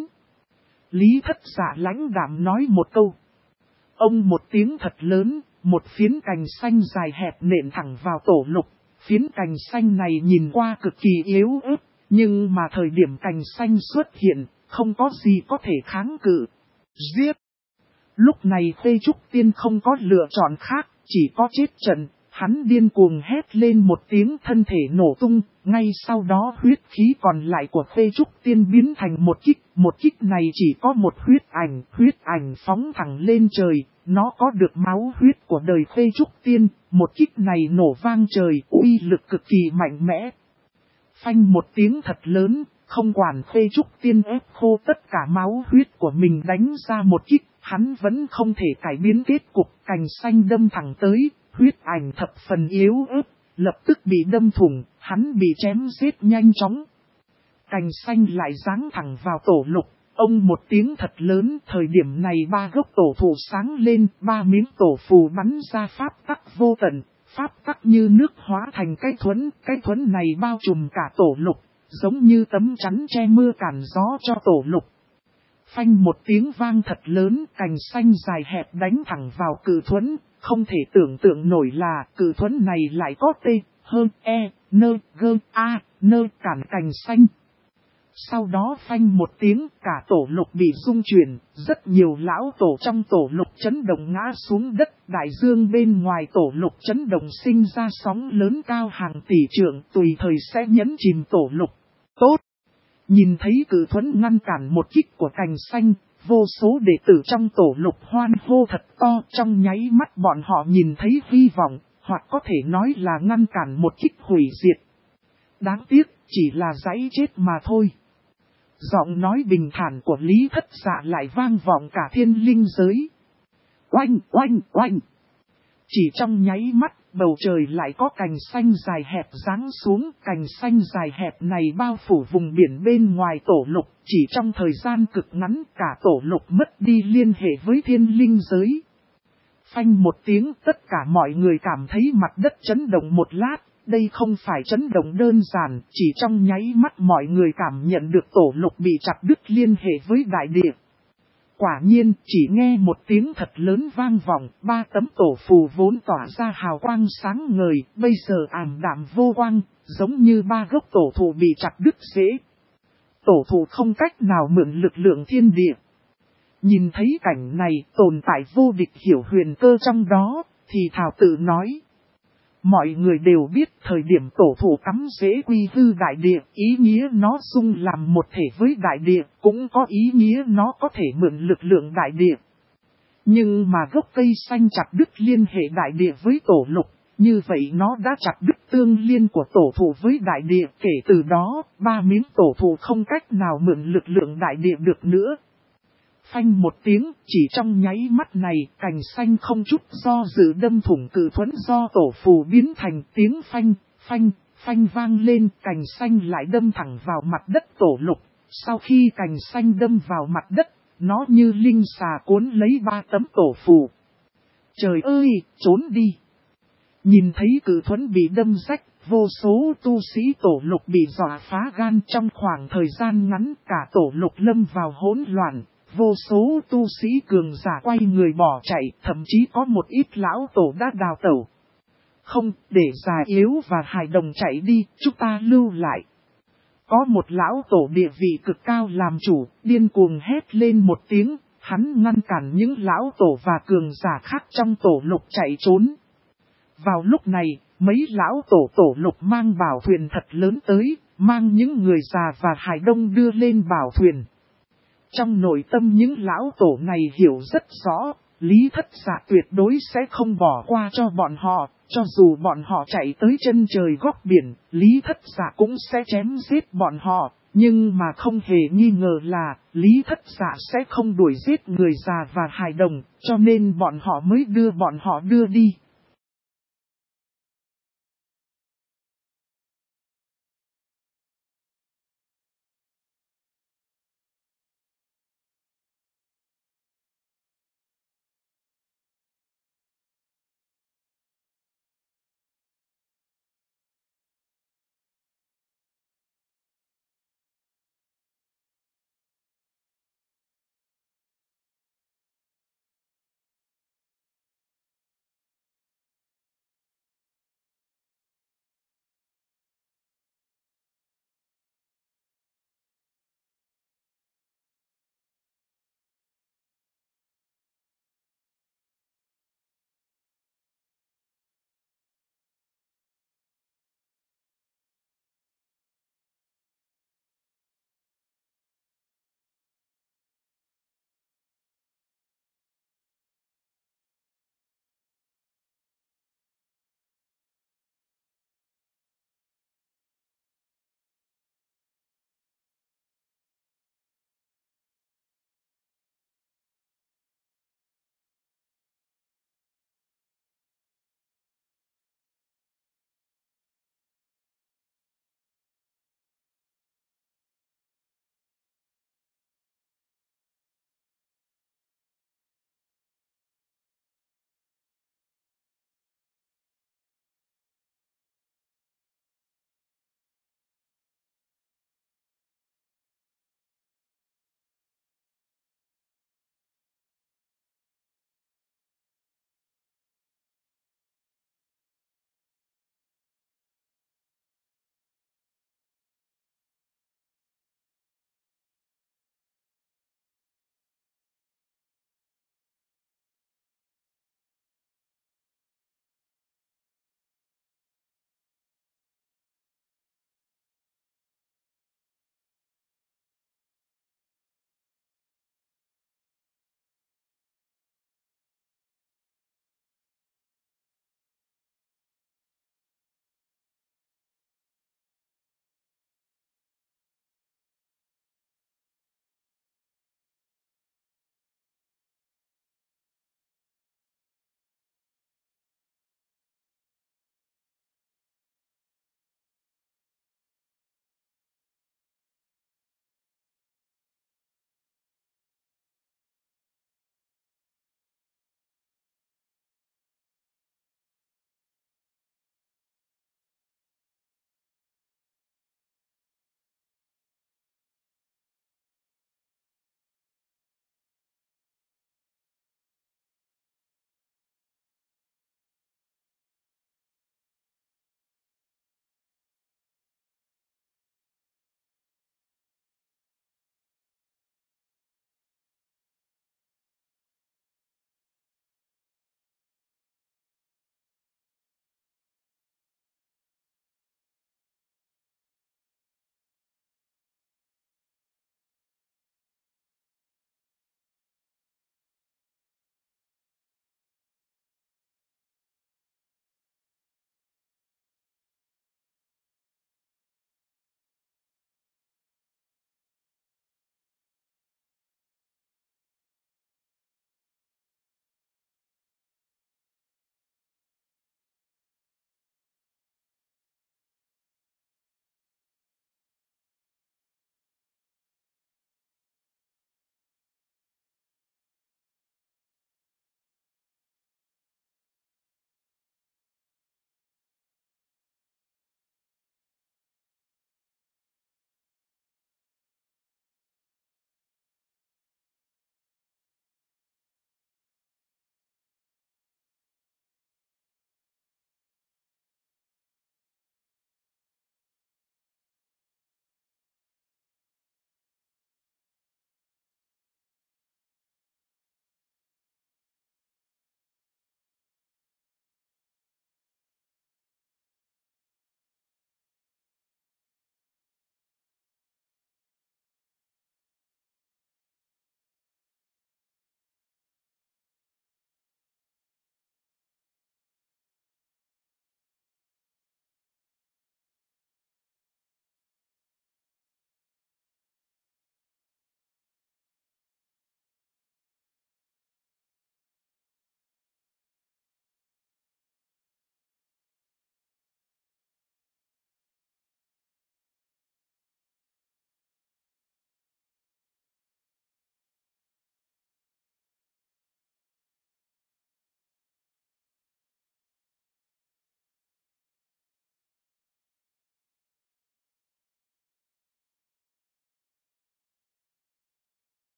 Lý Thất Dạ lãnh đạm nói một câu. Ông một tiếng thật lớn, một phiến cành xanh dài hẹp nện thẳng vào Tổ Lục. Phiến cành xanh này nhìn qua cực kỳ yếu ớt, nhưng mà thời điểm cành xanh xuất hiện, không có gì có thể kháng cự. Giết! Lúc này Khê Trúc Tiên không có lựa chọn khác, chỉ có chết trận. Hắn điên cuồng hét lên một tiếng, thân thể nổ tung, ngay sau đó huyết khí còn lại của Khê Trúc Tiên biến thành một kích này chỉ có một huyết ảnh phóng thẳng lên trời, nó có được máu huyết của đời Khê Trúc Tiên, một kích này nổ vang trời, uy lực cực kỳ mạnh mẽ. Phanh một tiếng thật lớn, không quản Khê Trúc Tiên ép khô tất cả máu huyết của mình đánh ra một kích, hắn vẫn không thể cải biến kết cục, cành xanh đâm thẳng tới. Huyết ảnh thập phần yếu ớt, lập tức bị đâm thủng, hắn bị chém giết nhanh chóng. Cành xanh lại giáng thẳng vào Tổ Lục, ông một tiếng thật lớn, thời điểm này ba gốc tổ thụ sáng lên, ba miếng tổ phù bắn ra pháp tắc vô tận, pháp tắc như nước hóa thành cái thuẫn này bao trùm cả Tổ Lục, giống như tấm chắn che mưa cản gió cho Tổ Lục. Phanh một tiếng vang thật lớn, cành xanh dài hẹp đánh thẳng vào cự thuẫn. Không thể tưởng tượng nổi là cự thuẫn này lại có T, H, E, N, G, A, N cản cành xanh. Sau đó phanh một tiếng, cả tổ lục bị rung chuyển, rất nhiều lão tổ trong tổ lục chấn động ngã xuống đất. Đại dương bên ngoài tổ lục chấn động sinh ra sóng lớn cao hàng tỷ trượng, tùy thời sẽ nhấn chìm tổ lục. Tốt! Nhìn thấy Cự Thuẫn ngăn cản một kích của Cành Xanh, vô số đệ tử trong tổ lục hoan hô thật to. Trong nháy mắt bọn họ nhìn thấy hy vọng, hoặc có thể nói là ngăn cản một kích hủy diệt. Đáng tiếc, chỉ là giấy chết mà thôi. Giọng nói bình thản của Lý Thất Dạ lại vang vọng cả thiên linh giới. Oanh, oanh, oanh! Chỉ trong nháy mắt, bầu trời lại có cành xanh dài hẹp giáng xuống. Cành xanh dài hẹp này bao phủ vùng biển bên ngoài tổ lục. Chỉ trong thời gian cực ngắn, cả tổ lục mất đi liên hệ với thiên linh giới. Phanh một tiếng, tất cả mọi người cảm thấy mặt đất chấn động một lát. Đây không phải chấn động đơn giản, chỉ trong nháy mắt mọi người cảm nhận được tổ lục bị chặt đứt liên hệ với đại địa. Quả nhiên, chỉ nghe một tiếng thật lớn vang vọng, 3 tấm tổ phù vốn tỏa ra hào quang sáng ngời, bây giờ ảm đạm vô quang, giống như 3 gốc tổ thụ bị chặt đứt rễ. Tổ thụ không cách nào mượn lực lượng thiên địa. Nhìn thấy cảnh này, tồn tại vô địch hiểu huyền cơ trong đó, thì thảo tự nói. Mọi người đều biết thời điểm tổ thụ cắm rễ quy hư đại địa, ý nghĩa nó dung làm một thể với đại địa, cũng có ý nghĩa nó có thể mượn lực lượng đại địa. Nhưng mà gốc cây xanh chặt đứt liên hệ đại địa với tổ lục, như vậy nó đã chặt đứt tương liên của tổ thụ với đại địa. Kể từ đó, 3 miếng tổ thụ không cách nào mượn lực lượng đại địa được nữa. Phanh một tiếng, chỉ trong nháy mắt này, cành xanh không chút do dự đâm thủng Cự Thuẫn do tổ phù biến thành tiếng phanh, phanh, phanh vang lên. Cành xanh lại đâm thẳng vào mặt đất tổ lục. Sau khi cành xanh đâm vào mặt đất, nó như linh xà cuốn lấy 3 tấm tổ phù. Trời ơi, trốn đi! Nhìn thấy Cự Thuẫn bị đâm rách, vô số tu sĩ tổ lục bị dọa phá gan. Trong khoảng thời gian ngắn, cả tổ lục lâm vào hỗn loạn. Vô số tu sĩ cường giả quay người bỏ chạy, thậm chí có một ít lão tổ đã đào tẩu. Không, để già yếu và hài đồng chạy đi, chúng ta lưu lại. Có một lão tổ địa vị cực cao làm chủ, điên cuồng hét lên một tiếng, hắn ngăn cản những lão tổ và cường giả khác trong tổ lục chạy trốn. Vào lúc này, mấy lão tổ lục mang bảo thuyền thật lớn tới, mang những người già và hài đồng đưa lên bảo thuyền. Trong nội tâm những lão tổ này hiểu rất rõ, Lý Thất Dạ tuyệt đối sẽ không bỏ qua cho bọn họ, cho dù bọn họ chạy tới chân trời góc biển, Lý Thất Dạ cũng sẽ chém giết bọn họ, nhưng mà không hề nghi ngờ là Lý Thất Dạ sẽ không đuổi giết người già và hài đồng, cho nên bọn họ mới đưa bọn họ đưa đi.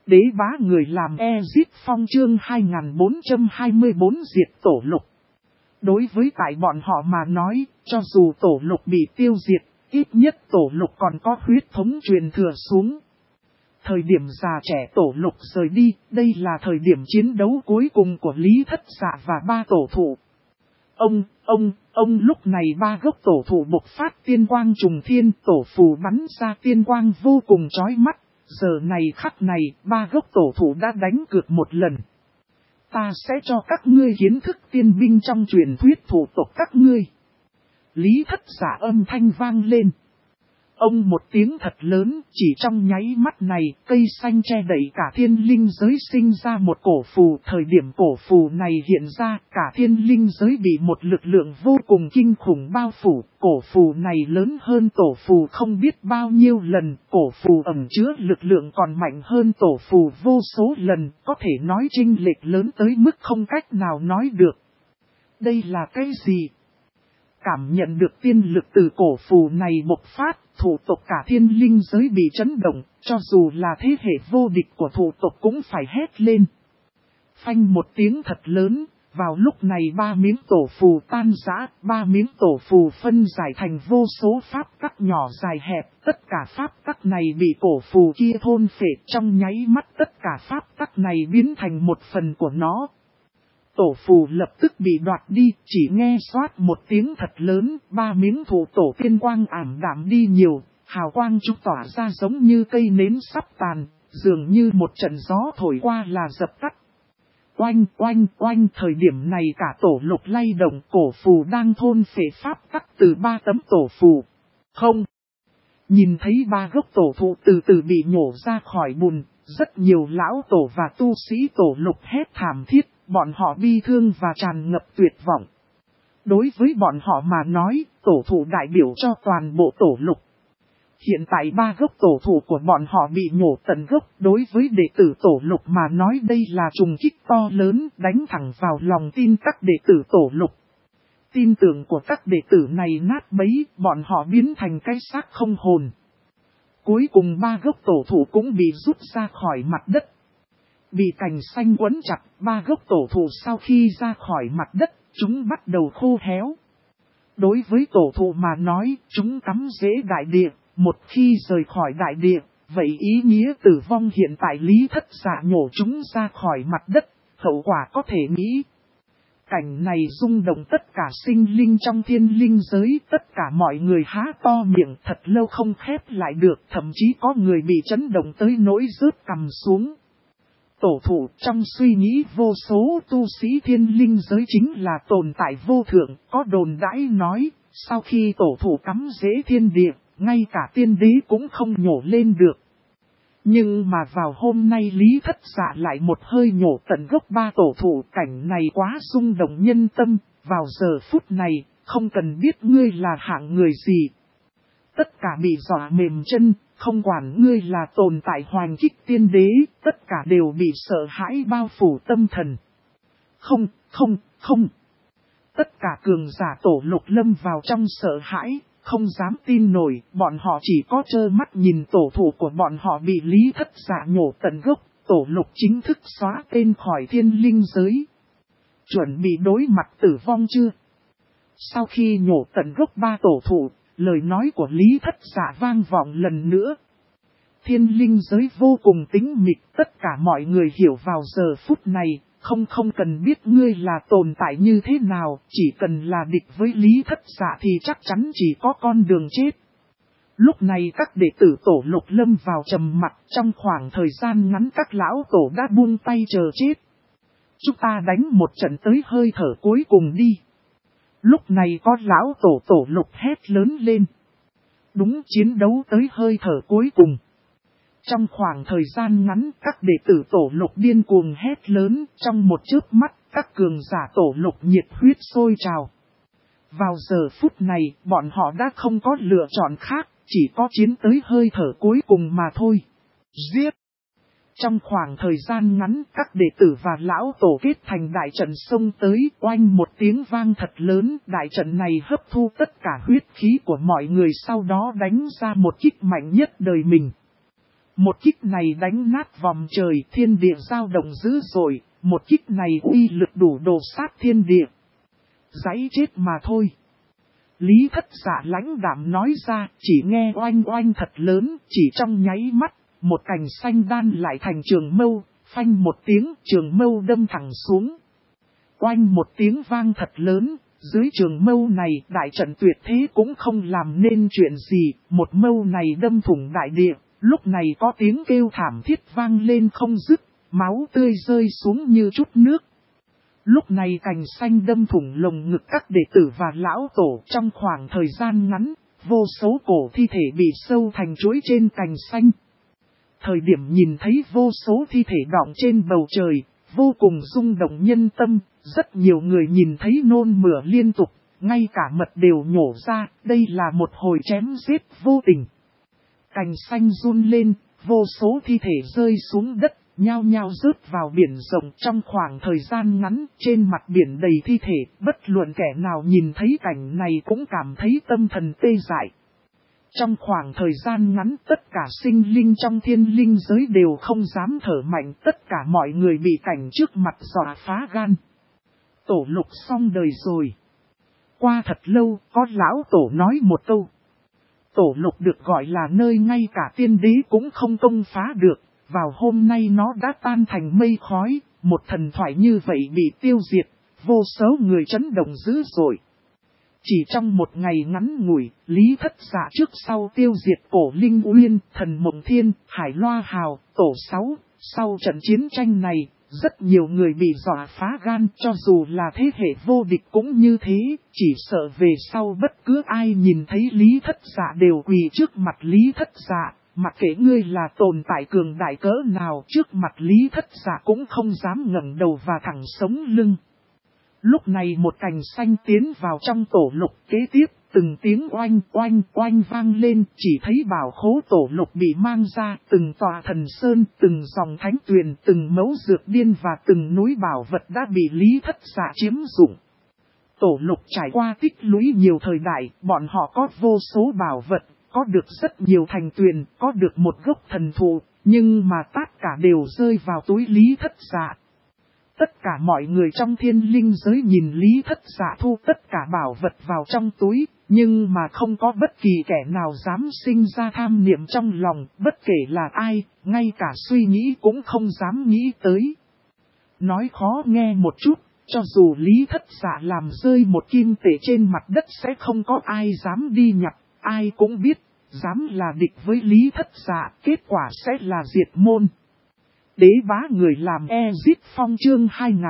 Đế bá người làm Ezit Phong chương 2424 diệt tổ lục. Đối với tại bọn họ mà nói, cho dù tổ lục bị tiêu diệt, ít nhất tổ lục còn có huyết thống truyền thừa xuống. Thời điểm già trẻ tổ lục rời đi, đây là thời điểm chiến đấu cuối cùng của Lý Thất Dạ và ba tổ thụ. Ông lúc này ba gốc tổ thụ bộc phát tiên quang trùng thiên, tổ phù bắn ra tiên quang vô cùng chói mắt. Giờ này khắc này, ba gốc tổ thụ đã đánh cược một lần. Ta sẽ cho các ngươi kiến thức tiên binh trong truyền thuyết thủ tộc các ngươi. Lý Thất Dạ âm thanh vang lên. Ông một tiếng thật lớn, chỉ trong nháy mắt này, cây xanh che đậy cả thiên linh giới sinh ra một cổ phù. Thời điểm cổ phù này hiện ra, cả thiên linh giới bị một lực lượng vô cùng kinh khủng bao phủ. Cổ phù này lớn hơn tổ phù không biết bao nhiêu lần, cổ phù ẩn chứa lực lượng còn mạnh hơn tổ phù vô số lần, có thể nói chênh lệch lớn tới mức không cách nào nói được. Đây là cái gì? Cảm nhận được tiên lực từ cổ phù này bộc phát, thủ tộc cả thiên linh giới bị chấn động, cho dù là thế hệ vô địch của thủ tộc cũng phải hét lên. Phanh một tiếng thật lớn, vào lúc này ba miếng tổ phù tan rã, ba miếng tổ phù phân giải thành vô số pháp tắc nhỏ dài hẹp, tất cả pháp tắc này bị cổ phù kia thôn phệ, trong nháy mắt tất cả pháp tắc này biến thành một phần của nó. Tổ phù lập tức bị đoạt đi, chỉ nghe xoát một tiếng thật lớn, ba miếng thủ tổ tiên quang ảm đạm đi nhiều, hào quang chúng tỏa ra giống như cây nến sắp tàn, dường như một trận gió thổi qua là dập tắt. Oanh oanh oanh, thời điểm này cả tổ lục lay động, cổ phù đang thôn phệ pháp tắc từ ba tấm tổ phù. Không! Nhìn thấy ba gốc tổ thụ từ từ bị nhổ ra khỏi bùn, rất nhiều lão tổ và tu sĩ tổ lục hét thảm thiết. Bọn họ bi thương và tràn ngập tuyệt vọng. Đối với bọn họ mà nói, tổ thụ đại biểu cho toàn bộ tổ lục. Hiện tại ba gốc tổ thụ của bọn họ bị nhổ tận gốc. Đối với đệ tử tổ lục mà nói đây là trùng kích to lớn, đánh thẳng vào lòng tin các đệ tử tổ lục. Tin tưởng của các đệ tử này nát bấy, bọn họ biến thành cái xác không hồn. Cuối cùng ba gốc tổ thụ cũng bị rút ra khỏi mặt đất. Bị cành xanh quấn chặt, ba gốc tổ thụ sau khi ra khỏi mặt đất, chúng bắt đầu khô héo. Đối với tổ thụ mà nói, chúng cắm rễ đại địa, một khi rời khỏi đại địa, vậy ý nghĩa tử vong hiện tại Lý Thất Dạ nhổ chúng ra khỏi mặt đất, hậu quả có thể nghĩ. Cảnh này rung động tất cả sinh linh trong thiên linh giới, tất cả mọi người há to miệng thật lâu không khép lại được, thậm chí có người bị chấn động tới nỗi rớt cằm xuống. Tổ thụ trong suy nghĩ vô số tu sĩ thiên linh giới chính là tồn tại vô thượng, có đồn đãi nói, sau khi tổ thụ cắm rễ thiên địa, ngay cả tiên đế cũng không nhổ lên được. Nhưng mà vào hôm nay Lý Thất Dạ lại một hơi nhổ tận gốc ba tổ thụ, cảnh này quá rung động nhân tâm, vào giờ phút này, không cần biết ngươi là hạng người gì. Tất cả bị dọa mềm chân, không quản ngươi là tồn tại hoành kích tiên đế, tất cả đều bị sợ hãi bao phủ tâm thần. Không. Tất cả cường giả tổ lục lâm vào trong sợ hãi, không dám tin nổi, bọn họ chỉ có trơ mắt nhìn tổ thủ của bọn họ bị Lý Thất Dạ nhổ tận gốc, tổ lục chính thức xóa tên khỏi thiên linh giới. Chuẩn bị đối mặt tử vong chưa? Sau khi nhổ tận gốc ba tổ thủ, lời nói của Lý Thất Dạ vang vọng lần nữa. Thiên linh giới vô cùng tĩnh mịch, tất cả mọi người hiểu vào giờ phút này, không cần biết ngươi là tồn tại như thế nào, chỉ cần là địch với Lý Thất Dạ thì chắc chắn chỉ có con đường chết. Lúc này các đệ tử tổ lục lâm vào trầm mặc, trong khoảng thời gian ngắn các lão tổ đã buông tay chờ chết. Chúng ta đánh một trận tới hơi thở cuối cùng đi. Lúc này có lão tổ lục hét lớn lên. Đúng, chiến đấu tới hơi thở cuối cùng. Trong khoảng thời gian ngắn, các đệ tử tổ lục điên cuồng hét lớn, trong một chớp mắt, các cường giả tổ lục nhiệt huyết sôi trào. Vào giờ phút này, bọn họ đã không có lựa chọn khác, chỉ có chiến tới hơi thở cuối cùng mà thôi. Giết! Trong khoảng thời gian ngắn, các đệ tử và lão tổ kết thành đại trận xông tới, oanh một tiếng vang thật lớn, đại trận này hấp thu tất cả huyết khí của mọi người, sau đó đánh ra một kích mạnh nhất đời mình. Một kích này đánh nát vòng trời, thiên địa dao động dữ dội, một kích này uy lực đủ đổ sát thiên địa. Giấy chết mà thôi. Lý Thất Dạ lãnh đạm nói ra, chỉ nghe oanh oanh thật lớn, chỉ trong nháy mắt, một cành xanh đan lại thành trường mâu, phanh một tiếng, trường mâu đâm thẳng xuống. Oanh một tiếng vang thật lớn, dưới trường mâu này đại trận tuyệt thế cũng không làm nên chuyện gì, một mâu này đâm thủng đại địa, lúc này có tiếng kêu thảm thiết vang lên không dứt, máu tươi rơi xuống như chút nước. Lúc này cành xanh đâm thủng lồng ngực các đệ tử và lão tổ, trong khoảng thời gian ngắn, vô số cổ thi thể bị sâu thành chuỗi trên cành xanh. Thời điểm nhìn thấy vô số thi thể đọng trên bầu trời, vô cùng rung động nhân tâm, rất nhiều người nhìn thấy nôn mửa liên tục, ngay cả mật đều nhổ ra, đây là một hồi chém giết vô tình. Cành xanh run lên, vô số thi thể rơi xuống đất, nhao nhao rớt vào biển rộng. Trong khoảng thời gian ngắn, trên mặt biển đầy thi thể, bất luận kẻ nào nhìn thấy cảnh này cũng cảm thấy tâm thần tê dại. Trong khoảng thời gian ngắn, tất cả sinh linh trong thiên linh giới đều không dám thở mạnh, tất cả mọi người bị cảnh trước mặt dọa phá gan. Tổ Lục xong đời rồi. Qua thật lâu, có lão tổ nói một câu. Tổ Lục được gọi là nơi ngay cả tiên đế cũng không công phá được, vào hôm nay nó đã tan thành mây khói, một thần thoại như vậy bị tiêu diệt, vô số người chấn động dữ dội. Chỉ trong một ngày ngắn ngủi, Lý Thất Dạ trước sau tiêu diệt Cổ Linh Uyên, Thần Mộng Thiên, Hải Loa Hào, Tổ 6, sau trận chiến tranh này, rất nhiều người bị dọa phá gan, cho dù là thế hệ vô địch cũng như thế, chỉ sợ về sau bất cứ ai nhìn thấy Lý Thất Dạ đều quỳ trước mặt Lý Thất Dạ, mặc kệ ngươi là tồn tại cường đại cỡ nào, trước mặt Lý Thất Dạ cũng không dám ngẩng đầu và thẳng sống lưng. Lúc này một cành xanh tiến vào trong Tổ Lục, kế tiếp, từng tiếng oanh oanh oanh vang lên, chỉ thấy bảo khố Tổ Lục bị mang ra, từng tòa thần sơn, từng dòng thánh tuyền, từng mẫu dược điên và từng núi bảo vật đã bị Lý Thất Dạ chiếm dụng. Tổ Lục trải qua tích lũy nhiều thời đại, bọn họ có vô số bảo vật, có được rất nhiều thành tuyền, có được một gốc thần thụ, nhưng mà tất cả đều rơi vào túi Lý Thất Dạ. Tất cả mọi người trong thiên linh giới nhìn Lý Thất Dạ thu tất cả bảo vật vào trong túi, nhưng mà không có bất kỳ kẻ nào dám sinh ra tham niệm trong lòng, bất kể là ai, ngay cả suy nghĩ cũng không dám nghĩ tới. Nói khó nghe một chút, cho dù Lý Thất Dạ làm rơi một kim tệ trên mặt đất sẽ không có ai dám đi nhặt, ai cũng biết, dám là địch với Lý Thất Dạ, kết quả sẽ là diệt môn. Đế bá người làm Ezit Phong chương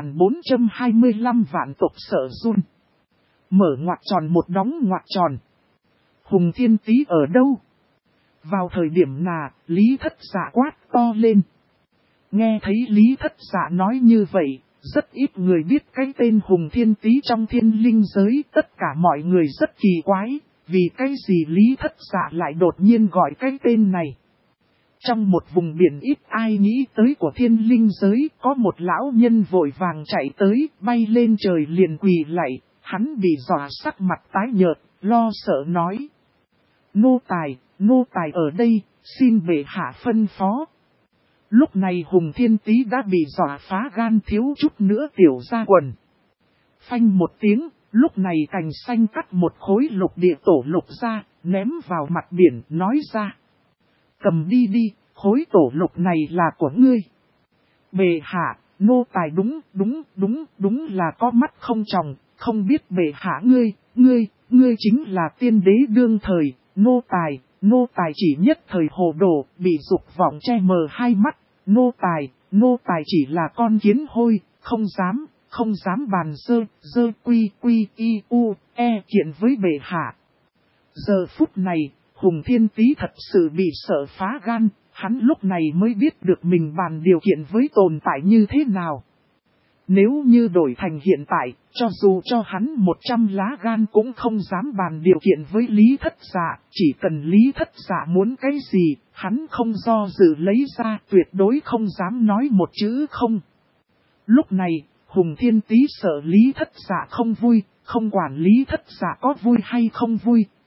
2425 vạn tộc sợ run. Mở ngoặc tròn một đóng ngoặc tròn. Hùng Thiên Tý ở đâu? Vào thời điểm nào, Lý Thất Dạ quát to lên. Nghe thấy Lý Thất Dạ nói như vậy, rất ít người biết cái tên Hùng Thiên Tý trong thiên linh giới. Tất cả mọi người rất kỳ quái, vì cái gì Lý Thất Dạ lại đột nhiên gọi cái tên này. Trong một vùng biển ít ai nghĩ tới của thiên linh giới, có một lão nhân vội vàng chạy tới, bay lên trời liền quỳ lạy, hắn bị dọa sắc mặt tái nhợt, lo sợ nói. Nô tài ở đây, xin bệ hạ phân phó. Lúc này Hùng Thiên Tý đã bị dọa phá gan thiếu chút nữa tiểu ra quần. Phanh một tiếng, lúc này cành xanh cắt một khối lục địa Tổ Lục ra, ném vào mặt biển, nói ra. Cầm đi đi, khối Tổ Lục này là của ngươi. Bệ hạ, nô tài đúng là có mắt không tròng, không biết bệ hạ ngươi chính là tiên đế đương thời, nô tài chỉ nhất thời hồ đồ, bị dục vọng che mờ hai mắt, nô tài chỉ là con kiến hôi, không dám bàn dơ quy y u e kiện với bệ hạ. Giờ phút này, Hùng Thiên Tý thật sự bị sợ phá gan, hắn lúc này mới biết được mình bàn điều kiện với tồn tại như thế nào. Nếu như đổi thành hiện tại, cho dù cho hắn 100 lá gan cũng không dám bàn điều kiện với Lý Thất Dạ, chỉ cần Lý Thất Dạ muốn cái gì, hắn không do dự lấy ra, tuyệt đối không dám nói một chữ không. Lúc này, Hùng Thiên Tý sợ Lý Thất Dạ không vui, không quản Lý Thất Dạ có vui hay không vui,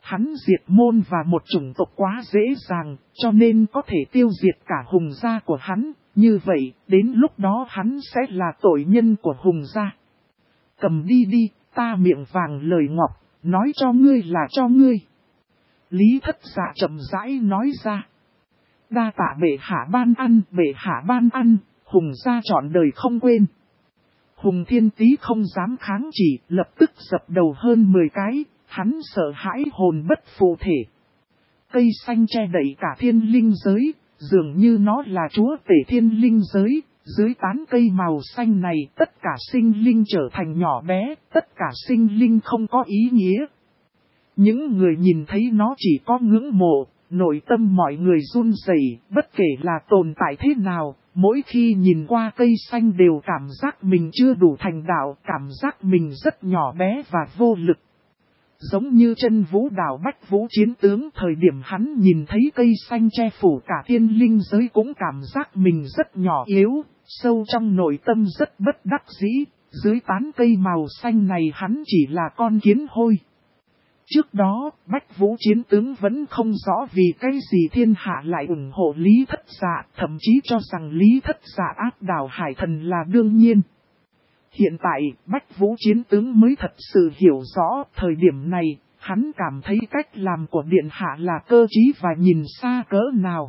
Hắn diệt môn và một chủng tộc quá dễ dàng, cho nên có thể tiêu diệt cả Hùng gia của hắn. Như vậy, đến lúc đó hắn sẽ là tội nhân của Hùng gia. Cầm đi đi, ta miệng vàng lời ngọc, nói cho ngươi là cho ngươi. Lý Thất Dạ chậm rãi nói ra. Đa tạ bệ hạ ban ăn, bệ hạ ban ăn, Hùng gia trọn đời không quên. Hùng Thiên Tý không dám kháng chỉ, lập tức dập đầu hơn 10 cái, hắn sợ hãi hồn bất phụ thể. Cây xanh che đậy cả thiên linh giới, dường như nó là chúa tể thiên linh giới, dưới tán cây màu xanh này tất cả sinh linh trở thành nhỏ bé, tất cả sinh linh không có ý nghĩa. Những người nhìn thấy nó chỉ có ngưỡng mộ, nội tâm mọi người run rẩy, bất kể là tồn tại thế nào, mỗi khi nhìn qua cây xanh đều cảm giác mình chưa đủ thành đạo, cảm giác mình rất nhỏ bé và vô lực. Giống như chân vũ đạo Bách Vũ Chiến Tướng, thời điểm hắn nhìn thấy cây xanh che phủ cả thiên linh giới cũng cảm giác mình rất nhỏ yếu, sâu trong nội tâm rất bất đắc dĩ, dưới tán cây màu xanh này hắn chỉ là con kiến hôi. Trước đó, Bách Vũ Chiến Tướng vẫn không rõ vì cái gì thiên hạ lại ủng hộ Lý Thất Dạ, thậm chí cho rằng Lý Thất Dạ áp đảo hải thần là đương nhiên. Hiện tại, Bách Vũ Chiến Tướng mới thật sự hiểu rõ, thời điểm này, hắn cảm thấy cách làm của Điện Hạ là cơ trí và nhìn xa cỡ nào.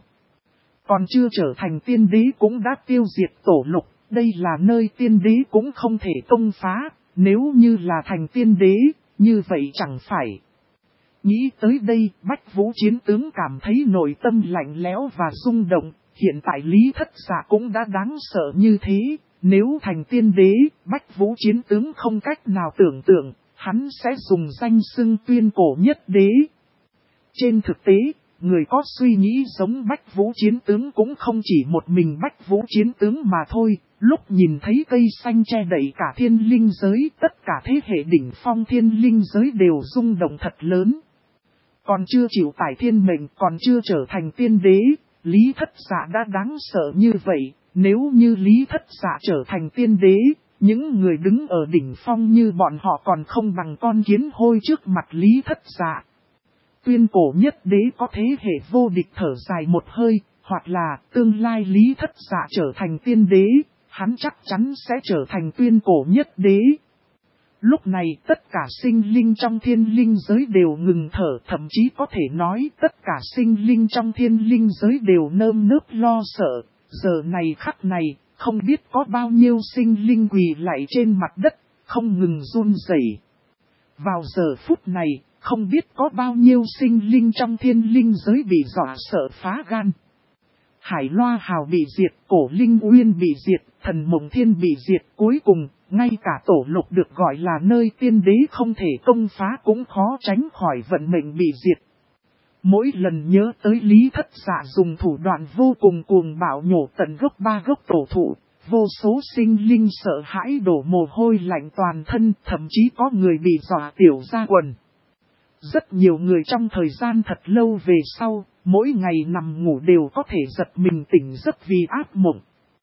Còn chưa trở thành tiên đế cũng đã tiêu diệt tổ lục, đây là nơi tiên đế cũng không thể công phá, nếu như là thành tiên đế, như vậy chẳng phải. Nghĩ tới đây, Bách Vũ Chiến Tướng cảm thấy nội tâm lạnh lẽo và rung động, hiện tại Lý Thất Dạ cũng đã đáng sợ như thế. Nếu thành tiên đế, Bách Vũ Chiến Tướng không cách nào tưởng tượng, hắn sẽ dùng danh xưng tuyên cổ nhất đế. Trên thực tế, người có suy nghĩ giống Bách Vũ Chiến Tướng cũng không chỉ một mình Bách Vũ Chiến Tướng mà thôi. Lúc nhìn thấy cây xanh che đậy cả thiên linh giới, tất cả thế hệ đỉnh phong thiên linh giới đều rung động thật lớn. Còn chưa chịu tải thiên mệnh, còn chưa trở thành tiên đế, Lý Thất Dạ đã đáng sợ như vậy. Nếu như Lý Thất Dạ trở thành tiên đế, những người đứng ở đỉnh phong như bọn họ còn không bằng con kiến hôi trước mặt Lý Thất Dạ. Tuyên cổ nhất đế có thế hệ vô địch thở dài một hơi, hoặc là tương lai Lý Thất Dạ trở thành tiên đế, hắn chắc chắn sẽ trở thành tuyên cổ nhất đế. Lúc này tất cả sinh linh trong thiên linh giới đều ngừng thở, thậm chí có thể nói tất cả sinh linh trong thiên linh giới đều nơm nớp lo sợ. Giờ này khắc này, không biết có bao nhiêu sinh linh quỳ lạy trên mặt đất, không ngừng run rẩy. Vào giờ phút này, không biết có bao nhiêu sinh linh trong thiên linh giới bị dọa sợ phá gan. Hải Loa Hào bị diệt, Cổ Linh Uyên bị diệt, Thần Mộng Thiên bị diệt, cuối cùng, ngay cả tổ lục được gọi là nơi tiên đế không thể công phá cũng khó tránh khỏi vận mệnh bị diệt. Mỗi lần nhớ tới Lý Thất Dạ dùng thủ đoạn vô cùng cuồng bạo nhổ tận gốc 3 gốc tổ thụ, vô số sinh linh sợ hãi đổ mồ hôi lạnh toàn thân, thậm chí có người bị dọa tiểu ra quần. Rất nhiều người trong thời gian thật lâu về sau, mỗi ngày nằm ngủ đều có thể giật mình tỉnh giấc vì ác mộng.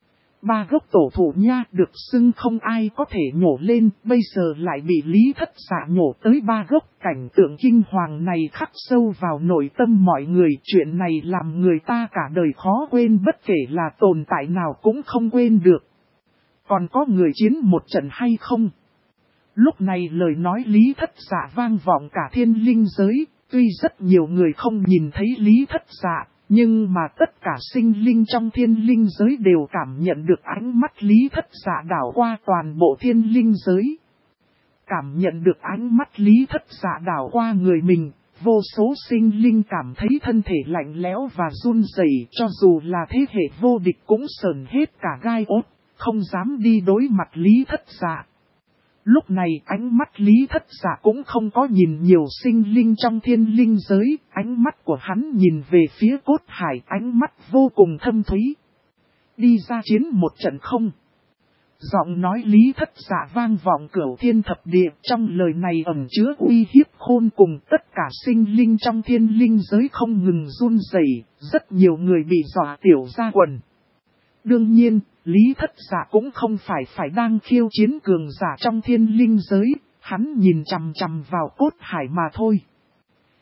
3 gốc tổ thụ nha được xưng không ai có thể nhổ lên, bây giờ lại bị Lý Thất Dạ nhổ tới 3 gốc. Cảnh tượng kinh hoàng này khắc sâu vào nội tâm mọi người, chuyện này làm người ta cả đời khó quên, bất kể là tồn tại nào cũng không quên được. Còn có người chiến một trận hay không? Lúc này lời nói Lý Thất Dạ vang vọng cả thiên linh giới, tuy rất nhiều người không nhìn thấy Lý Thất Dạ, nhưng mà tất cả sinh linh trong thiên linh giới đều cảm nhận được ánh mắt Lý Thất Dạ đảo qua toàn bộ thiên linh giới. Cảm nhận được ánh mắt Lý Thất Dạ đảo qua người mình, vô số sinh linh cảm thấy thân thể lạnh lẽo và run rẩy, cho dù là thế hệ vô địch cũng sởn hết cả gai ốt, không dám đi đối mặt Lý Thất Dạ. Lúc này ánh mắt Lý Thất Dạ cũng không có nhìn nhiều sinh linh trong thiên linh giới, ánh mắt của hắn nhìn về phía cốt hải, ánh mắt vô cùng thâm thúy. Đi ra chiến một trận không? Giọng nói Lý Thất Dạ vang vọng cửu thiên thập địa, trong lời này ẩn chứa uy hiếp khôn cùng, tất cả sinh linh trong thiên linh giới không ngừng run rẩy, rất nhiều người bị dọa tiểu ra quần. Đương nhiên, Lý Thất Dạ cũng không phải đang khiêu chiến cường giả trong thiên linh giới, hắn nhìn chằm chằm vào cốt hải mà thôi.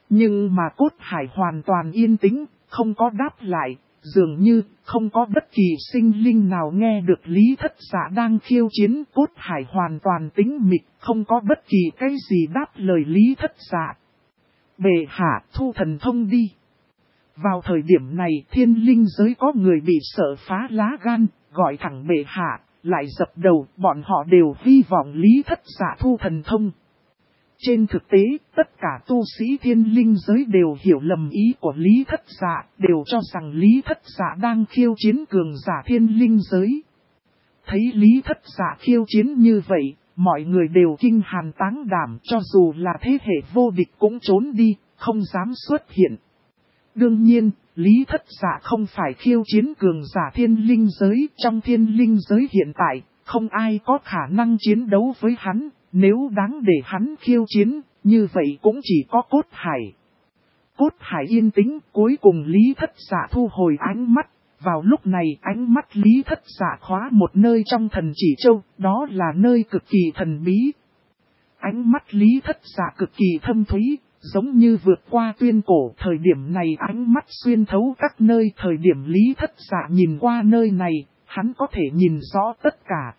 Nhưng mà cốt hải hoàn toàn yên tĩnh, không có đáp lại, dường như không có bất kỳ sinh linh nào nghe được Lý Thất Dạ đang khiêu chiến. Cốt hải hoàn toàn tĩnh mịch, không có bất kỳ cái gì đáp lời Lý Thất Dạ. Bệ hạ, thu thần thông đi. Vào thời điểm này thiên linh giới có người bị sợ phá lá gan, gọi thẳng bệ hạ, lại dập đầu, bọn họ đều hy vọng Lý Thất Dạ thu thần thông. Trên thực tế, tất cả tu sĩ thiên linh giới đều hiểu lầm ý của Lý Thất Dạ, đều cho rằng Lý Thất Dạ đang khiêu chiến cường giả thiên linh giới. Thấy Lý Thất Dạ khiêu chiến như vậy, mọi người đều kinh hàn táng đảm, cho dù là thế hệ vô địch cũng trốn đi, không dám xuất hiện. Đương nhiên, Lý Thất Dạ không phải khiêu chiến cường giả thiên linh giới, trong thiên linh giới hiện tại, không ai có khả năng chiến đấu với hắn, nếu đáng để hắn khiêu chiến, như vậy cũng chỉ có cốt hải. Cốt hải yên tĩnh, cuối cùng Lý Thất Dạ thu hồi ánh mắt, vào lúc này ánh mắt Lý Thất Dạ khóa một nơi trong thần chỉ châu, đó là nơi cực kỳ thần bí. Ánh mắt Lý Thất Dạ cực kỳ thâm thúy, giống như vượt qua tuyên cổ. Thời điểm này ánh mắt xuyên thấu các nơi. Thời điểm Lý Thất Dạ nhìn qua nơi này, hắn có thể nhìn rõ tất cả.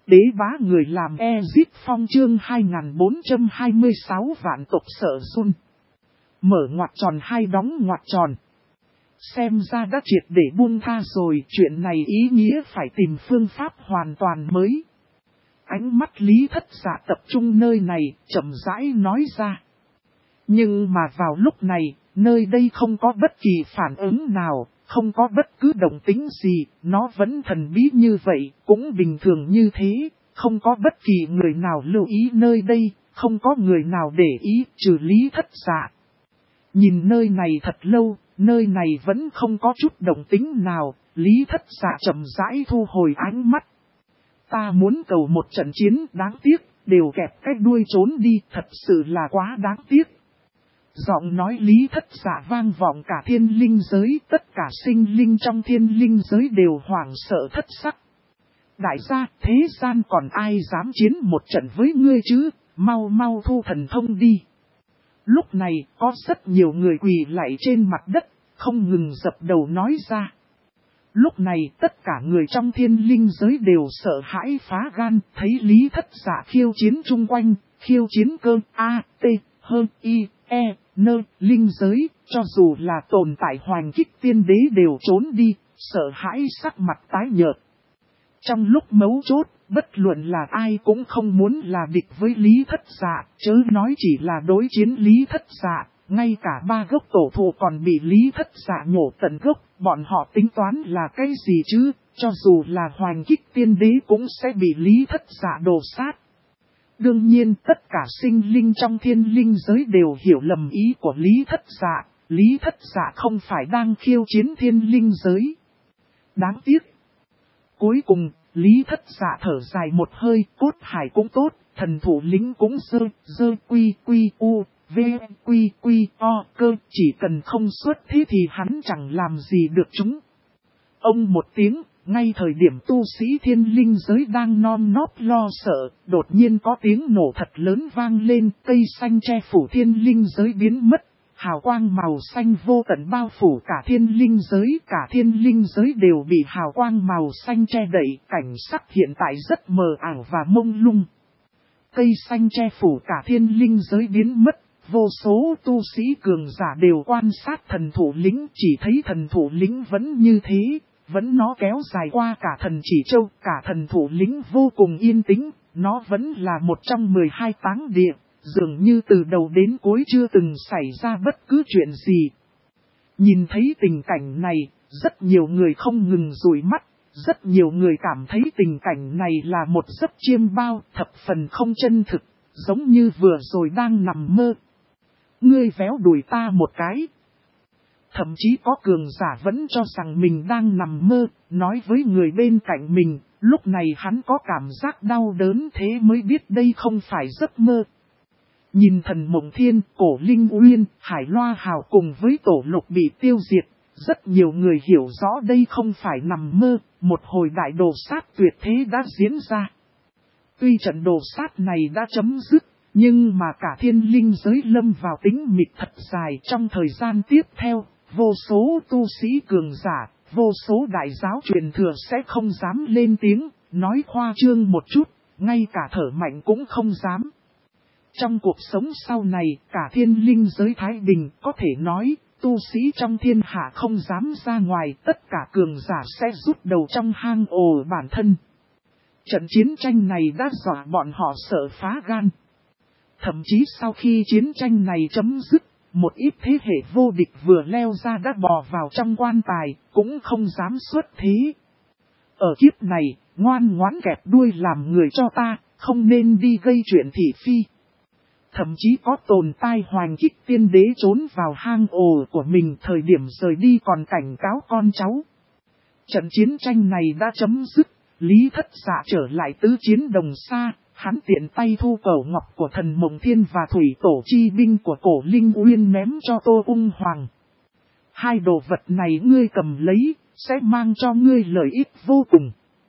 Đế bá người làm Ezit Phong chương 2426 vạn tộc sợ run. Mở ngoặc tròn hai đóng ngoặc tròn. Xem ra đã triệt để buông tha rồi, chuyện này ý nghĩa phải tìm phương pháp hoàn toàn mới. Ánh mắt Lý Thất Dạ tập trung nơi này, chậm rãi nói ra. Nhưng mà vào lúc này, nơi đây không có bất kỳ phản ứng nào, không có bất cứ động tĩnh gì, nó vẫn thần bí như vậy, cũng bình thường như thế, không có bất kỳ người nào lưu ý nơi đây, không có người nào để ý, trừ Lý Thất Dạ. Nhìn nơi này thật lâu, nơi này vẫn không có chút động tĩnh nào, Lý Thất Dạ chậm rãi thu hồi ánh mắt. Ta muốn cầu một trận chiến đáng tiếc, đều kẹp cái đuôi trốn đi, thật sự là quá đáng tiếc. Giọng nói Lý Thất Dạ vang vọng cả thiên linh giới, tất cả sinh linh trong thiên linh giới đều hoảng sợ thất sắc. Đại gia, thế gian còn ai dám chiến một trận với ngươi chứ, mau mau thu thần thông đi. Lúc này, có rất nhiều người quỳ lạy trên mặt đất, không ngừng dập đầu nói ra. Lúc này, tất cả người trong thiên linh giới đều sợ hãi phá gan, thấy Lý Thất Dạ khiêu chiến chung quanh, khiêu chiến cơ A, T, H, I, E, N, linh giới, cho dù là tồn tại hoàng kích tiên đế đều trốn đi, sợ hãi sắc mặt tái nhợt. Trong lúc mấu chốt, bất luận là ai cũng không muốn là địch với Lý Thất Dạ, chớ nói chỉ là đối chiến Lý Thất Dạ, ngay cả ba gốc tổ thụ còn bị Lý Thất Dạ nhổ tận gốc, bọn họ tính toán là cái gì chứ, cho dù là hoàng kích tiên đế cũng sẽ bị Lý Thất Dạ đổ sát. Đương nhiên tất cả sinh linh trong thiên linh giới đều hiểu lầm ý của Lý Thất Dạ, Lý Thất Dạ không phải đang khiêu chiến thiên linh giới. Đáng tiếc. Cuối cùng, Lý Thất Dạ thở dài một hơi, cốt hải cũng tốt, thần thủ lĩnh cũng dơ quy u, v quy o, cơ, chỉ cần không xuất thế thì hắn chẳng làm gì được chúng. Ông một tiếng, ngay thời điểm tu sĩ thiên linh giới đang non nóp lo sợ, đột nhiên có tiếng nổ thật lớn vang lên, cây xanh che phủ thiên linh giới biến mất. Hào quang màu xanh vô tận bao phủ cả thiên linh giới đều bị hào quang màu xanh che đậy, cảnh sắc hiện tại rất mờ ảo và mông lung. Cây xanh che phủ cả thiên linh giới biến mất, vô số tu sĩ cường giả đều quan sát thần thủ lĩnh, chỉ thấy thần thủ lĩnh vẫn như thế, vẫn nó kéo dài qua cả thần chỉ châu, cả thần thủ lĩnh vô cùng yên tĩnh, nó vẫn là một trong 12 táng địa. Dường như từ đầu đến cuối chưa từng xảy ra bất cứ chuyện gì. Nhìn thấy tình cảnh này, rất nhiều người không ngừng dụi mắt, rất nhiều người cảm thấy tình cảnh này là một giấc chiêm bao, thập phần không chân thực, giống như vừa rồi đang nằm mơ. Ngươi véo đùi ta một cái. Thậm chí có cường giả vẫn cho rằng mình đang nằm mơ, nói với người bên cạnh mình, lúc này hắn có cảm giác đau đớn thế mới biết đây không phải giấc mơ. Nhìn thần Mộng Thiên, Cổ Linh Uyên, Hải Loa Hào cùng với Tổ Lục bị tiêu diệt, rất nhiều người hiểu rõ đây không phải nằm mơ, một hồi đại đồ sát tuyệt thế đã diễn ra. Tuy trận đồ sát này đã chấm dứt, nhưng mà cả thiên linh giới lâm vào tĩnh mịch thật dài trong thời gian tiếp theo, vô số tu sĩ cường giả, vô số đại giáo truyền thừa sẽ không dám lên tiếng, nói khoa trương một chút, ngay cả thở mạnh cũng không dám. Trong cuộc sống sau này, cả thiên linh giới thái bình có thể nói, tu sĩ trong thiên hạ không dám ra ngoài, tất cả cường giả sẽ rút đầu trong hang ổ bản thân. Trận chiến tranh này đã dọa bọn họ sợ phá gan. Thậm chí sau khi chiến tranh này chấm dứt, một ít thế hệ vô địch vừa leo ra đã bò vào trong quan tài, cũng không dám xuất thế. Ở kiếp này, ngoan ngoãn kẹp đuôi làm người cho ta, không nên đi gây chuyện thị phi. Thậm chí có tồn tai hoàng kích tiên đế trốn vào hang ổ của mình thời điểm rời đi còn cảnh cáo con cháu. Trận chiến tranh này đã chấm dứt, Lý Thất Dạ trở lại tứ chiến đồng xa, hắn tiện tay thu cẩu ngọc của thần Mộng Thiên và thủy tổ chi binh của Cổ Linh Uyên ném cho Tô Ung Hoàng. Hai đồ vật này ngươi cầm lấy, sẽ mang cho ngươi lợi ích vô cùng.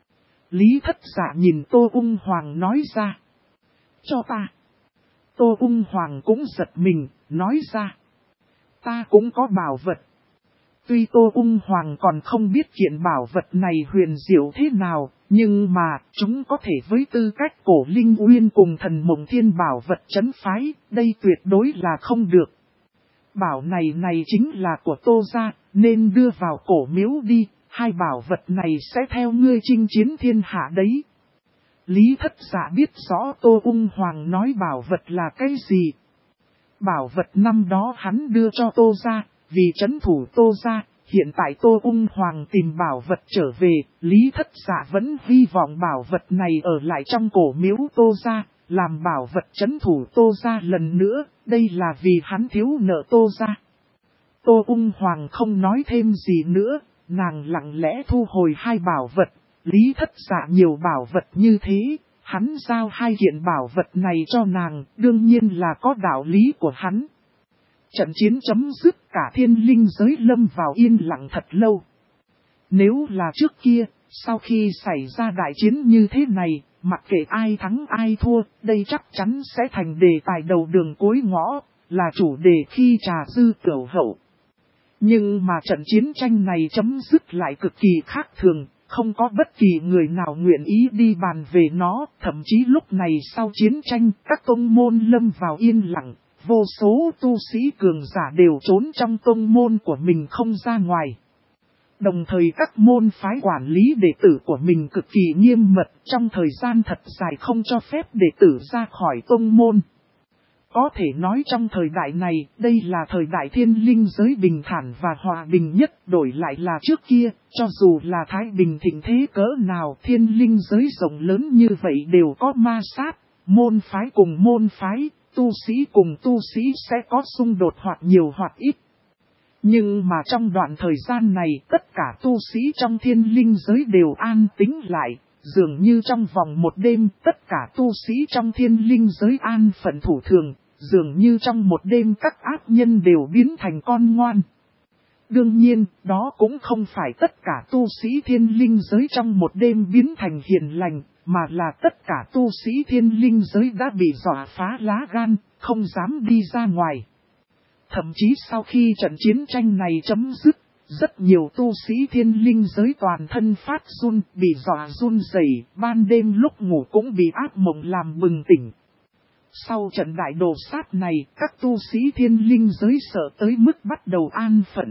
Lý Thất Dạ nhìn Tô Ung Hoàng nói ra. Cho ta. Tô Ung Hoàng cũng giật mình, nói ra. Ta cũng có bảo vật. Tuy Tô Ung Hoàng còn không biết kiện bảo vật này huyền diệu thế nào, nhưng mà chúng có thể với tư cách cổ linh uyên cùng thần mộng thiên bảo vật trấn phái, đây tuyệt đối là không được. Bảo này chính là của Tô gia, nên đưa vào cổ miếu đi, hai bảo vật này sẽ theo ngươi chinh chiến thiên hạ đấy. Lý Thất Dạ biết rõ Tô Ung Hoàng nói bảo vật là cái gì. Bảo vật năm đó hắn đưa cho Tô gia, vì trấn thủ Tô gia, hiện tại Tô Ung Hoàng tìm bảo vật trở về, Lý Thất Dạ vẫn hy vọng bảo vật này ở lại trong cổ miếu Tô gia, làm bảo vật trấn thủ Tô gia lần nữa, đây là vì hắn thiếu nợ Tô gia. Tô Ung Hoàng không nói thêm gì nữa, nàng lặng lẽ thu hồi hai bảo vật, Lý Thất Dạ nhiều bảo vật như thế, hắn giao hai kiện bảo vật này cho nàng, đương nhiên là có đạo lý của hắn. Trận chiến chấm dứt, cả thiên linh giới lâm vào yên lặng thật lâu. Nếu là trước kia, sau khi xảy ra đại chiến như thế này, mặc kệ ai thắng ai thua, đây chắc chắn sẽ thành đề tài đầu đường cuối ngõ, là chủ đề khi trà dư cửu hậu. Nhưng mà trận chiến tranh này chấm dứt lại cực kỳ khác thường, không có bất kỳ người nào nguyện ý đi bàn về nó, thậm chí lúc này sau chiến tranh, các tông môn lâm vào yên lặng, vô số tu sĩ cường giả đều trốn trong tông môn của mình không ra ngoài. Đồng thời các môn phái quản lý đệ tử của mình cực kỳ nghiêm mật, trong thời gian thật dài không cho phép đệ tử ra khỏi tông môn. Có thể nói trong thời đại này, đây là thời đại thiên linh giới bình thản và hòa bình nhất, đổi lại là trước kia, cho dù là thái bình thịnh thế cỡ nào, thiên linh giới rộng lớn như vậy đều có ma sát, môn phái cùng môn phái, tu sĩ cùng tu sĩ sẽ có xung đột hoặc nhiều hoặc ít. Nhưng mà trong đoạn thời gian này, tất cả tu sĩ trong thiên linh giới đều an tĩnh lại, dường như trong vòng một đêm, tất cả tu sĩ trong thiên linh giới an phận thủ thường, dường như trong một đêm các ác nhân đều biến thành con ngoan. Đương nhiên, đó cũng không phải tất cả tu sĩ thiên linh giới trong một đêm biến thành hiền lành, mà là tất cả tu sĩ thiên linh giới đã bị dọa phá lá gan, không dám đi ra ngoài. Thậm chí sau khi trận chiến tranh này chấm dứt, rất nhiều tu sĩ thiên linh giới toàn thân phát run, bị dọa run rẩy, ban đêm lúc ngủ cũng bị ác mộng làm bừng tỉnh. Sau trận đại đồ sát này, các tu sĩ thiên linh giới sợ tới mức bắt đầu an phận.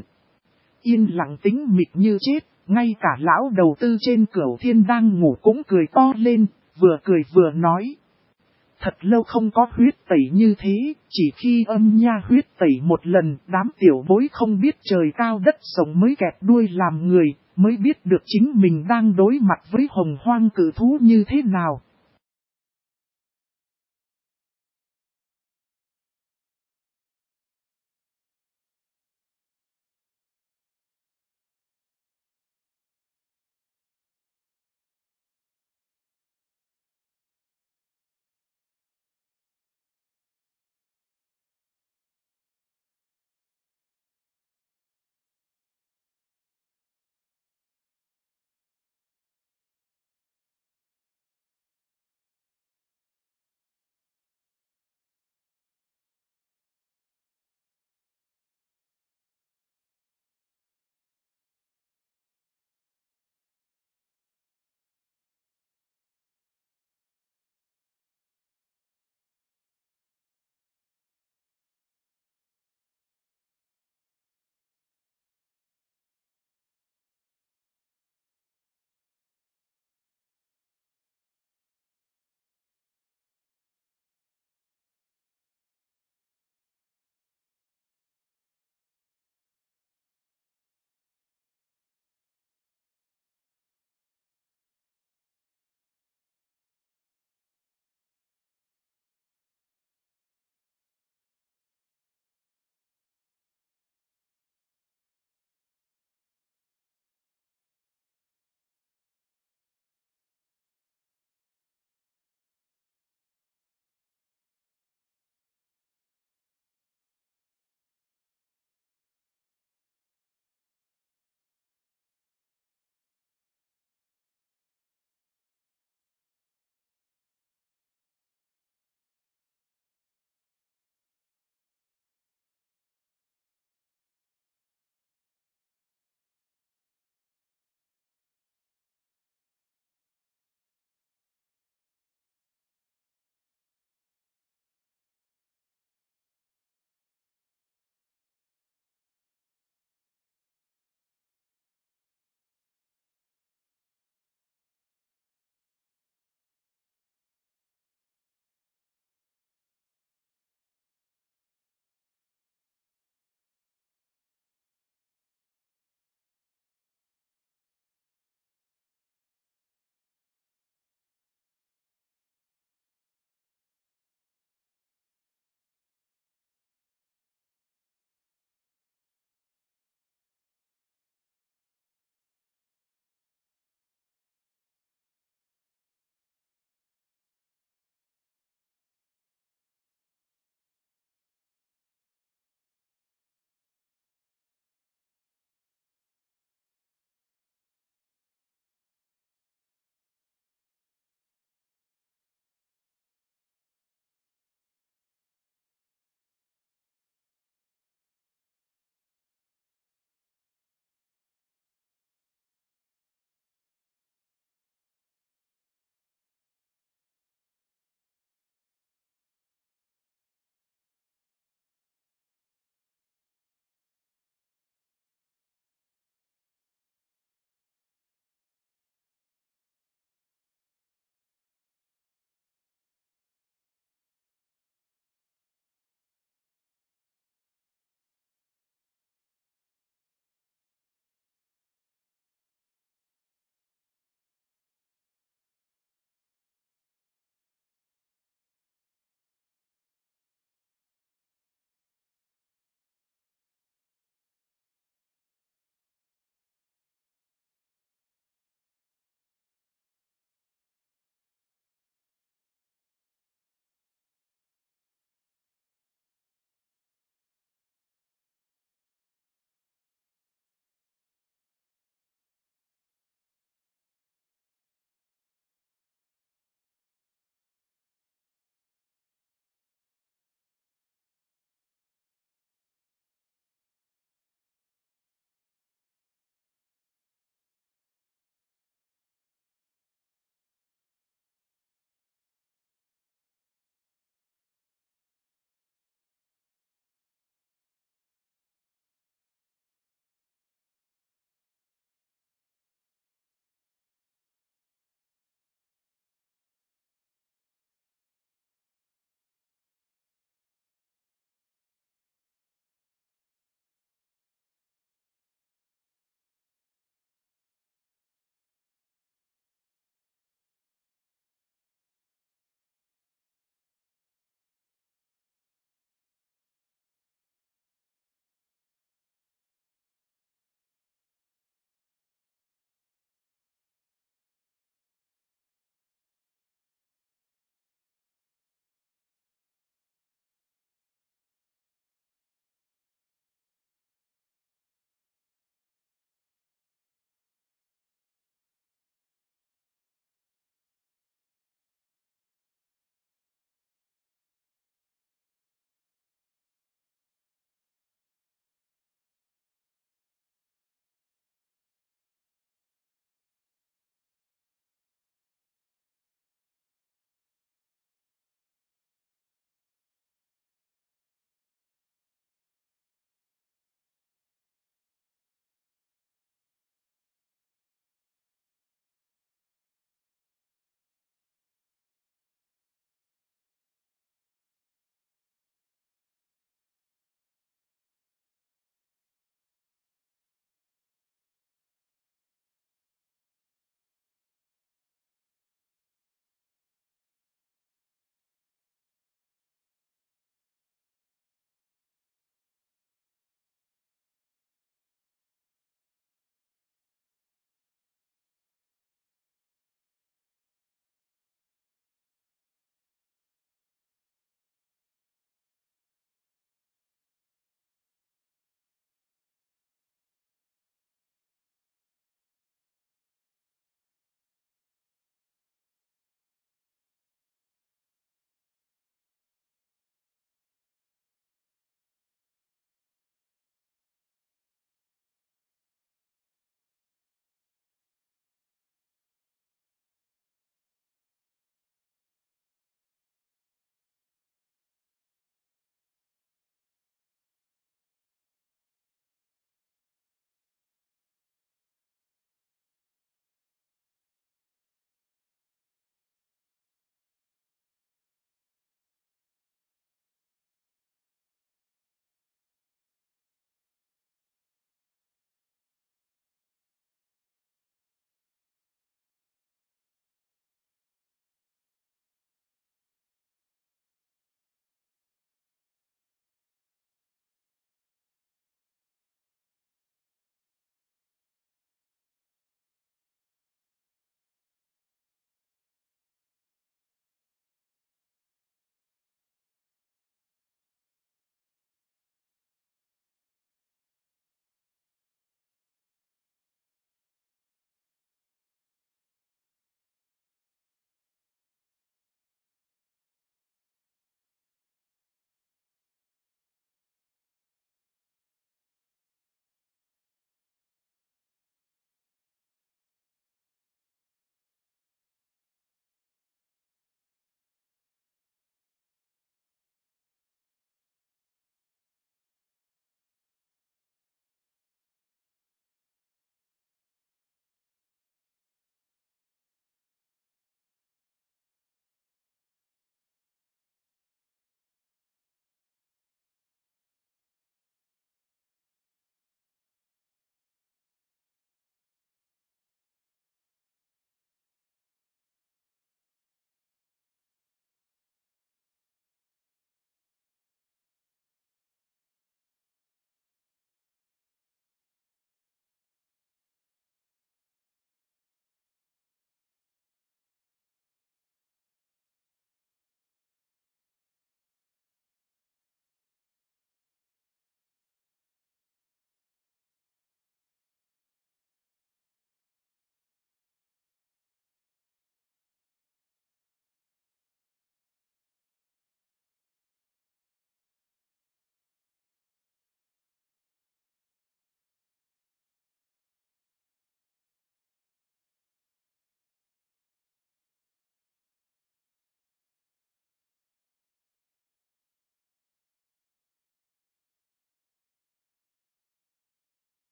Yên lặng tĩnh mịch như chết, ngay cả lão đầu tư trên cửu thiên đang ngủ cũng cười to lên, vừa cười vừa nói. Thật lâu không có huyết tẩy như thế, chỉ khi âm nha huyết tẩy một lần, đám tiểu bối không biết trời cao đất rộng mới kẹt đuôi làm người, mới biết được chính mình đang đối mặt với hồng hoang cử thú như thế nào.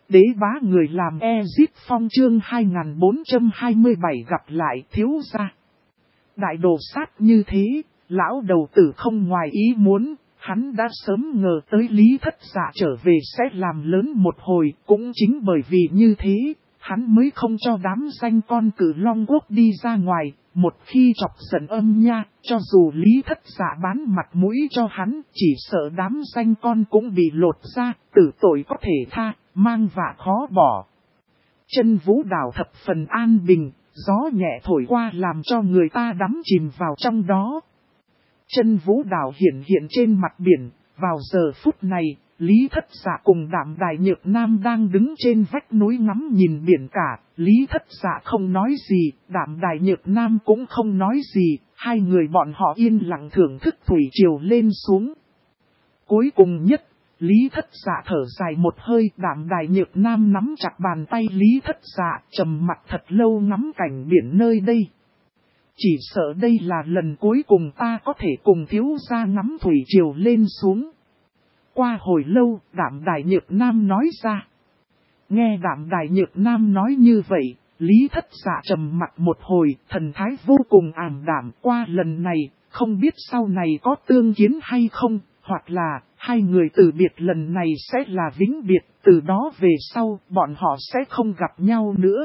Đế bá người làm Ezip Phong chương 2427 gặp lại thiếu gia. Đại đồ sát như thế, lão đầu tử không ngoài ý muốn, hắn đã sớm ngờ tới Lý Thất Dạ trở về sẽ làm lớn một hồi, cũng chính bởi vì như thế, hắn mới không cho đám danh con cử Long Quốc đi ra ngoài, một khi chọc giận âm nha, cho dù Lý Thất Dạ bán mặt mũi cho hắn, chỉ sợ đám danh con cũng bị lột ra, tử tội có thể tha, mang vạ khó bỏ. Chân Vũ đảo thập phần an bình, gió nhẹ thổi qua làm cho người ta đắm chìm vào trong đó. Chân Vũ đảo hiện hiện trên mặt biển, vào giờ phút này, Lý Thất Dạ cùng Đạm Đài Nhược Nam đang đứng trên vách núi ngắm nhìn biển cả. Lý Thất Dạ không nói gì, Đạm Đài Nhược Nam cũng không nói gì, hai người bọn họ yên lặng thưởng thức thủy triều lên xuống. Cuối cùng nhất, Lý Thất Dạ thở dài một hơi, Đạm Đài Nhược Nam nắm chặt bàn tay Lý Thất Dạ, trầm mặt thật lâu ngắm cảnh biển nơi đây. Chỉ sợ đây là lần cuối cùng ta có thể cùng thiếu gia ngắm thủy triều lên xuống. Qua hồi lâu, Đạm Đài Nhược Nam nói ra. Nghe Đạm Đài Nhược Nam nói như vậy, Lý Thất Dạ trầm mặt một hồi, thần thái vô cùng ảm đạm. Qua lần này, không biết sau này có tương kiến hay không, hoặc là hai người từ biệt lần này sẽ là vĩnh biệt, từ đó về sau bọn họ sẽ không gặp nhau nữa.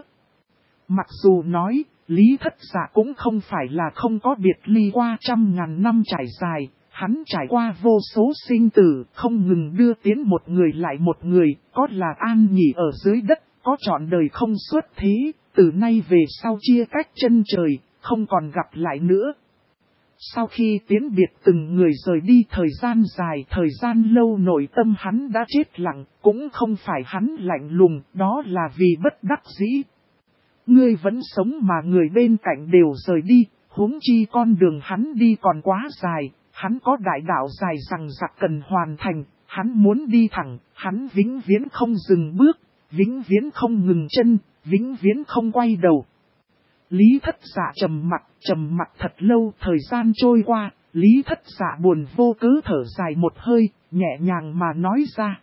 Mặc dù nói, Lý Thất Dạ cũng không phải là không có biệt ly qua trăm ngàn năm trải dài, hắn trải qua vô số sinh tử, không ngừng đưa tiến một người lại một người, có là an nghỉ ở dưới đất, có trọn đời không xuất thế, từ nay về sau chia cách chân trời, không còn gặp lại nữa. Sau khi tiến biệt từng người rời đi thời gian dài, thời gian lâu nội tâm hắn đã chết lặng, cũng không phải hắn lạnh lùng, đó là vì bất đắc dĩ. Ngươi vẫn sống mà người bên cạnh đều rời đi, huống chi con đường hắn đi còn quá dài, hắn có đại đạo dài rằng giặc cần hoàn thành, hắn muốn đi thẳng, hắn vĩnh viễn không dừng bước, vĩnh viễn không ngừng chân, vĩnh viễn không quay đầu. Lý Thất Dạ trầm mặt thật lâu, thời gian trôi qua, Lý Thất Dạ buồn vô cớ thở dài một hơi, nhẹ nhàng mà nói ra.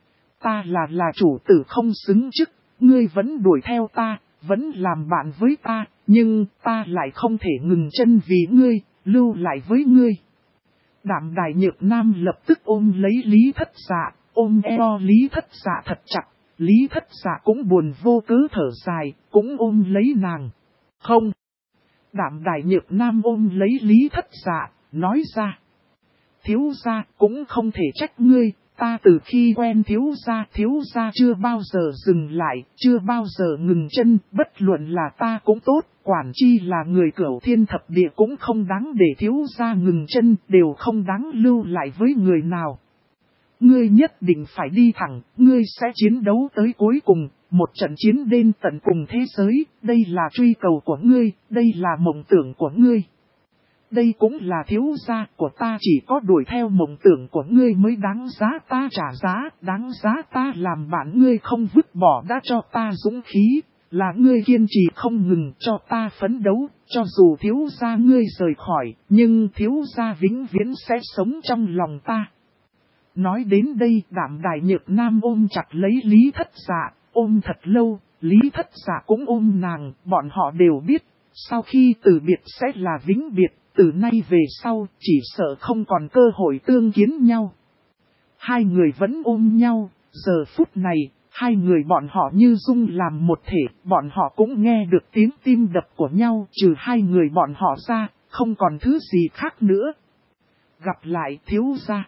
Ta là chủ tử không xứng chức, ngươi vẫn đuổi theo ta, vẫn làm bạn với ta, nhưng ta lại không thể ngừng chân vì ngươi, lưu lại với ngươi. Đạm Đài Nhược Nam lập tức ôm lấy Lý Thất Dạ, ôm eo Lý Thất Dạ thật chặt, Lý Thất Dạ cũng buồn vô cớ thở dài, cũng ôm lấy nàng. Không. Đạm Đài Nhược Nam ôm lấy Lý Thất Dạ, nói ra. Thiếu gia cũng không thể trách ngươi, ta từ khi quen thiếu gia chưa bao giờ dừng lại, chưa bao giờ ngừng chân, bất luận là ta cũng tốt, quản chi là người cửu thiên thập địa cũng không đáng để thiếu gia ngừng chân, đều không đáng lưu lại với người nào. Ngươi nhất định phải đi thẳng, ngươi sẽ chiến đấu tới cuối cùng, một trận chiến đến tận cùng thế giới, đây là truy cầu của ngươi, đây là mộng tưởng của ngươi. Đây cũng là thiếu gia của ta, chỉ có đuổi theo mộng tưởng của ngươi mới đáng giá ta trả giá, đáng giá ta làm bạn ngươi không vứt bỏ đã cho ta dũng khí, là ngươi kiên trì không ngừng cho ta phấn đấu, cho dù thiếu gia ngươi rời khỏi, nhưng thiếu gia vĩnh viễn sẽ sống trong lòng ta. Nói đến đây, Đạm Đài Nhược Nam ôm chặt lấy Lý Thất Dạ, ôm thật lâu, Lý Thất Dạ cũng ôm nàng, bọn họ đều biết, sau khi từ biệt sẽ là vĩnh biệt, từ nay về sau chỉ sợ không còn cơ hội tương kiến nhau. Hai người vẫn ôm nhau, giờ phút này, hai người bọn họ như dung làm một thể, bọn họ cũng nghe được tiếng tim đập của nhau, trừ hai người bọn họ ra, không còn thứ gì khác nữa. Gặp lại thiếu gia.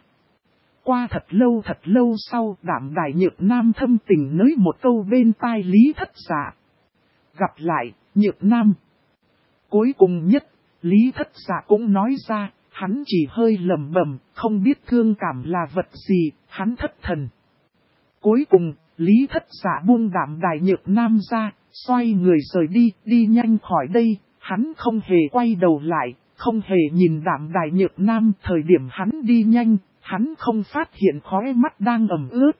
Qua thật lâu sau, Đạm Đài Nhược Nam thâm tình nói một câu bên tai Lý Thất Dạ. Gặp lại, Nhược Nam. Cuối cùng nhất, Lý Thất Dạ cũng nói ra, hắn chỉ hơi lẩm bẩm, không biết thương cảm là vật gì, hắn thất thần. Cuối cùng, Lý Thất Dạ buông Đạm Đài Nhược Nam ra, xoay người rời đi, đi nhanh khỏi đây, hắn không hề quay đầu lại, không hề nhìn Đạm Đài Nhược Nam. Thời điểm hắn đi nhanh, hắn không phát hiện khóe mắt đang ẩm ướt.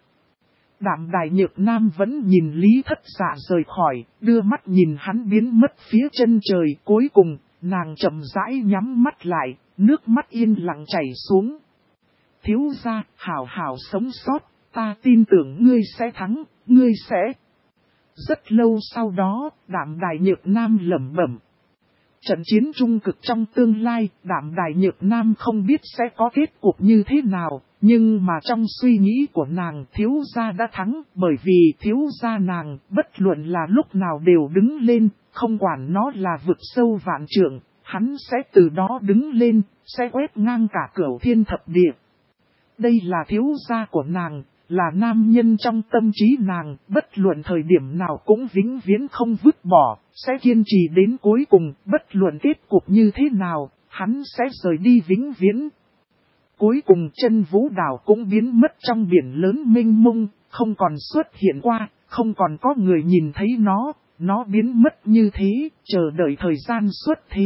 Đạm Đài Nhược Nam vẫn nhìn Lý Thất Dạ rời khỏi, đưa mắt nhìn hắn biến mất phía chân trời. Cuối cùng, nàng chậm rãi nhắm mắt lại, nước mắt yên lặng chảy xuống. Thiếu gia, hảo hảo sống sót, ta tin tưởng ngươi sẽ thắng, ngươi sẽ... Rất lâu sau đó, Đạm Đài Nhược Nam lẩm bẩm. Trận chiến trung cực trong tương lai, Đạm Đài Nhược Nam không biết sẽ có kết cục như thế nào, nhưng mà trong suy nghĩ của nàng thiếu gia đã thắng, bởi vì thiếu gia nàng bất luận là lúc nào đều đứng lên, không quản nó là vực sâu vạn trượng, hắn sẽ từ đó đứng lên, sẽ quét ngang cả cửu thiên thập địa. Đây là thiếu gia của nàng, là nam nhân trong tâm trí nàng, bất luận thời điểm nào cũng vĩnh viễn không vứt bỏ, sẽ kiên trì đến cuối cùng, bất luận kết cục như thế nào, hắn sẽ rời đi vĩnh viễn. Cuối cùng chân vũ đảo cũng biến mất trong biển lớn mênh mông, không còn xuất hiện qua, không còn có người nhìn thấy nó biến mất như thế, chờ đợi thời gian xuất thế.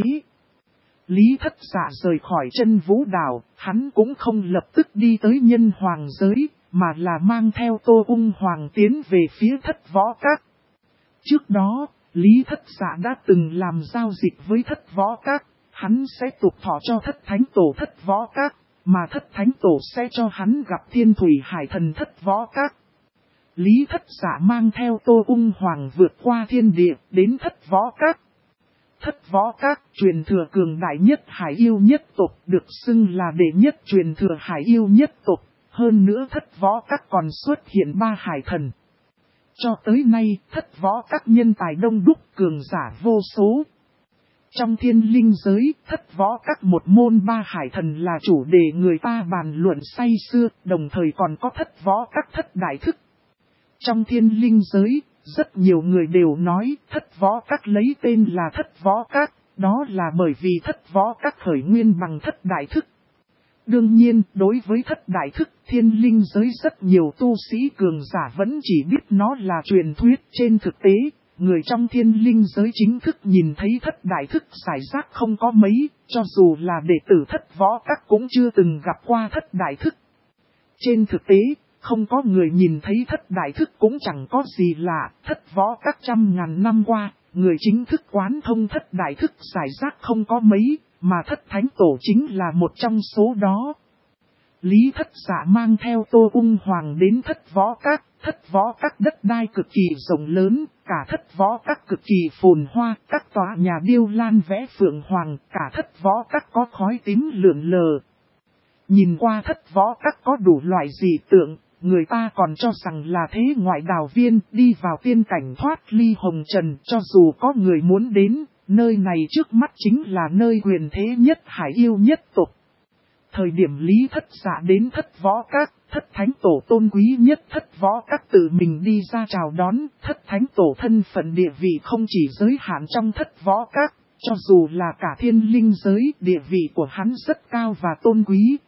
Lý Thất Dạ rời khỏi chân vũ đảo, hắn cũng không lập tức đi tới nhân hoàng giới, mà là mang theo Tô Ung Hoàng tiến về phía Thất Võ Các. Trước đó, Lý Thất Dạ đã từng làm giao dịch với Thất Võ Các, hắn sẽ tục thọ cho Thất Thánh Tổ Thất Võ Các, mà Thất Thánh Tổ sẽ cho hắn gặp Thiên Thủy Hải Thần Thất Võ Các. Lý Thất Dạ mang theo Tô Ung Hoàng vượt qua thiên địa, đến Thất Võ Các. Thất Võ Các, truyền thừa cường đại nhất hải yêu nhất tộc, được xưng là đệ nhất truyền thừa hải yêu nhất tộc. Hơn nữa Thất Võ Các còn xuất hiện 3 hải thần. Cho tới nay, Thất Võ Các nhân tài đông đúc, cường giả vô số. Trong thiên linh giới, Thất Võ Các một môn 3 hải thần là chủ đề người ta bàn luận say sưa, đồng thời còn có Thất Võ Các thất đại thức. Trong thiên linh giới, rất nhiều người đều nói Thất Võ Các lấy tên là Thất Võ Các, đó là bởi vì Thất Võ Các khởi nguyên bằng thất đại thức. Đương nhiên, đối với thất đại thức, thiên linh giới rất nhiều tu sĩ cường giả vẫn chỉ biết nó là truyền thuyết. Trên thực tế, người trong thiên linh giới chính thức nhìn thấy thất đại thức giải rác không có mấy, cho dù là đệ tử Thất Võ Các cũng chưa từng gặp qua thất đại thức. Trên thực tế, không có người nhìn thấy thất đại thức cũng chẳng có gì lạ, Thất Võ Các trăm ngàn năm qua, người chính thức quán thông thất đại thức giải rác không có mấy, mà Thất Thánh Tổ chính là một trong số đó. Lý Thất Dạ mang theo Tô Ung Hoàng đến Thất Võ Các, Thất Võ Các đất đai cực kỳ rộng lớn, cả Thất Võ Các cực kỳ phồn hoa, các tòa nhà điêu lan vẽ phượng hoàng, cả Thất Võ Các có khói tím lượn lờ. Nhìn qua Thất Võ Các có đủ loại dị tượng, người ta còn cho rằng là thế ngoại đào viên đi vào tiên cảnh thoát ly hồng trần, cho dù có người muốn đến, nơi này trước mắt chính là nơi quyền thế nhất hải yêu nhất tộc. Thời điểm Lý Thất Dạ đến Thất Võ Các, Thất Thánh Tổ tôn quý nhất Thất Võ Các tự mình đi ra chào đón, Thất Thánh Tổ thân phận địa vị không chỉ giới hạn trong Thất Võ Các, cho dù là cả thiên linh giới, địa vị của hắn rất cao và tôn quý.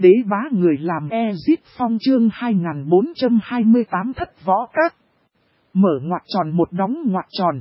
đế bá người làm Ezit Phong chương 2428 thất võ các. Mở ngoặc tròn một đóng ngoặc tròn.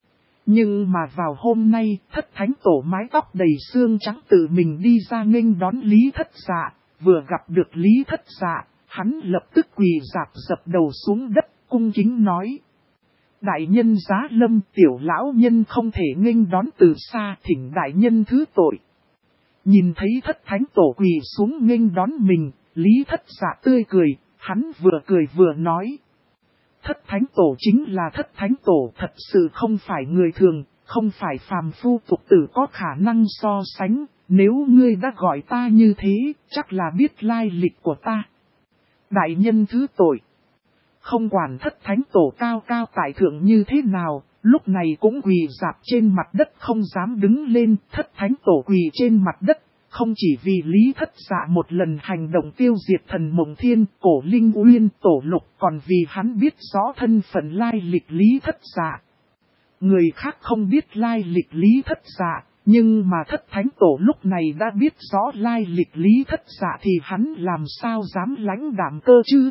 Nhưng mà vào hôm nay, thất thánh tổ mái tóc đầy xương trắng tự mình đi ra nghênh đón Lý Thất Dạ. Vừa gặp được Lý Thất Dạ, hắn lập tức quỳ rạp dập đầu xuống đất, cung kính nói. Đại nhân giá lâm, tiểu lão nhân không thể nghênh đón từ xa, thỉnh đại nhân thứ tội. Nhìn thấy thất thánh tổ quỳ xuống nghênh đón mình, Lý Thất Dạ tươi cười, hắn vừa cười vừa nói. Thất thánh tổ chính là thất thánh tổ, thật sự không phải người thường, không phải phàm phu tục tử có khả năng so sánh, nếu ngươi đã gọi ta như thế, chắc là biết lai lịch của ta. Đại nhân thứ tội. Không quản thất thánh tổ cao cao tại thượng như thế nào, lúc này cũng quỳ rạp trên mặt đất không dám đứng lên. Thất thánh tổ quỳ trên mặt đất, không chỉ vì Lý Thất Dạ một lần hành động tiêu diệt thần Mộng Thiên, Cổ Linh Uyên, Tổ Lục, còn vì hắn biết rõ thân phận lai lịch Lý Thất Dạ. Người khác không biết lai lịch Lý Thất Dạ, nhưng mà thất thánh tổ lúc này đã biết rõ lai lịch Lý Thất Dạ thì hắn làm sao dám lãnh đạm cơ chứ.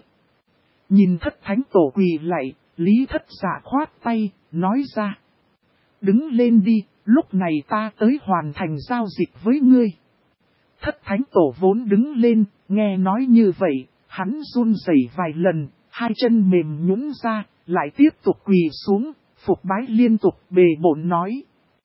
Nhìn thất thánh tổ quỳ lạy, Lý Thất Dạ khoát tay, nói ra. Đứng lên đi, lúc này ta tới hoàn thành giao dịch với ngươi. Thất thánh tổ vốn đứng lên, nghe nói như vậy, hắn run rẩy vài lần, hai chân mềm nhũn ra, lại tiếp tục quỳ xuống, phục bái liên tục bề bổn nói.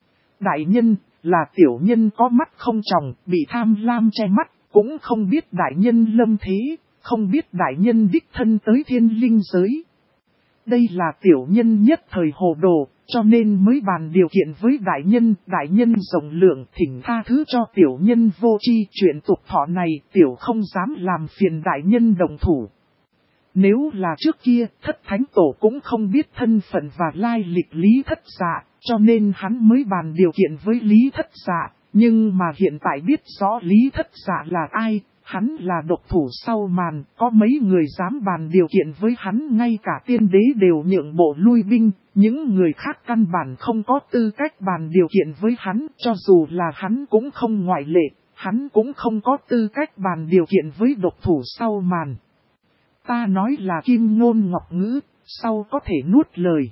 Đại nhân, là tiểu nhân có mắt không tròng, bị tham lam che mắt, cũng không biết đại nhân lâm thế, không biết đại nhân đích thân tới thiên linh giới. Đây là tiểu nhân nhất thời hồ đồ, cho nên mới bàn điều kiện với đại nhân rộng lượng thỉnh tha thứ cho tiểu nhân vô tri, chuyện tục thọ này tiểu không dám làm phiền đại nhân đồng thủ. Nếu là trước kia, thất thánh tổ cũng không biết thân phận và lai lịch Lý Thất Dạ, cho nên hắn mới bàn điều kiện với Lý Thất Dạ, nhưng mà hiện tại biết rõ Lý Thất Dạ là ai. Hắn là độc thủ sau màn, có mấy người dám bàn điều kiện với hắn, ngay cả tiên đế đều nhượng bộ lui binh, những người khác căn bản không có tư cách bàn điều kiện với hắn, cho dù là hắn cũng không ngoại lệ, hắn cũng không có tư cách bàn điều kiện với độc thủ sau màn. Ta nói là kim ngôn ngọc ngữ, sau có thể nuốt lời.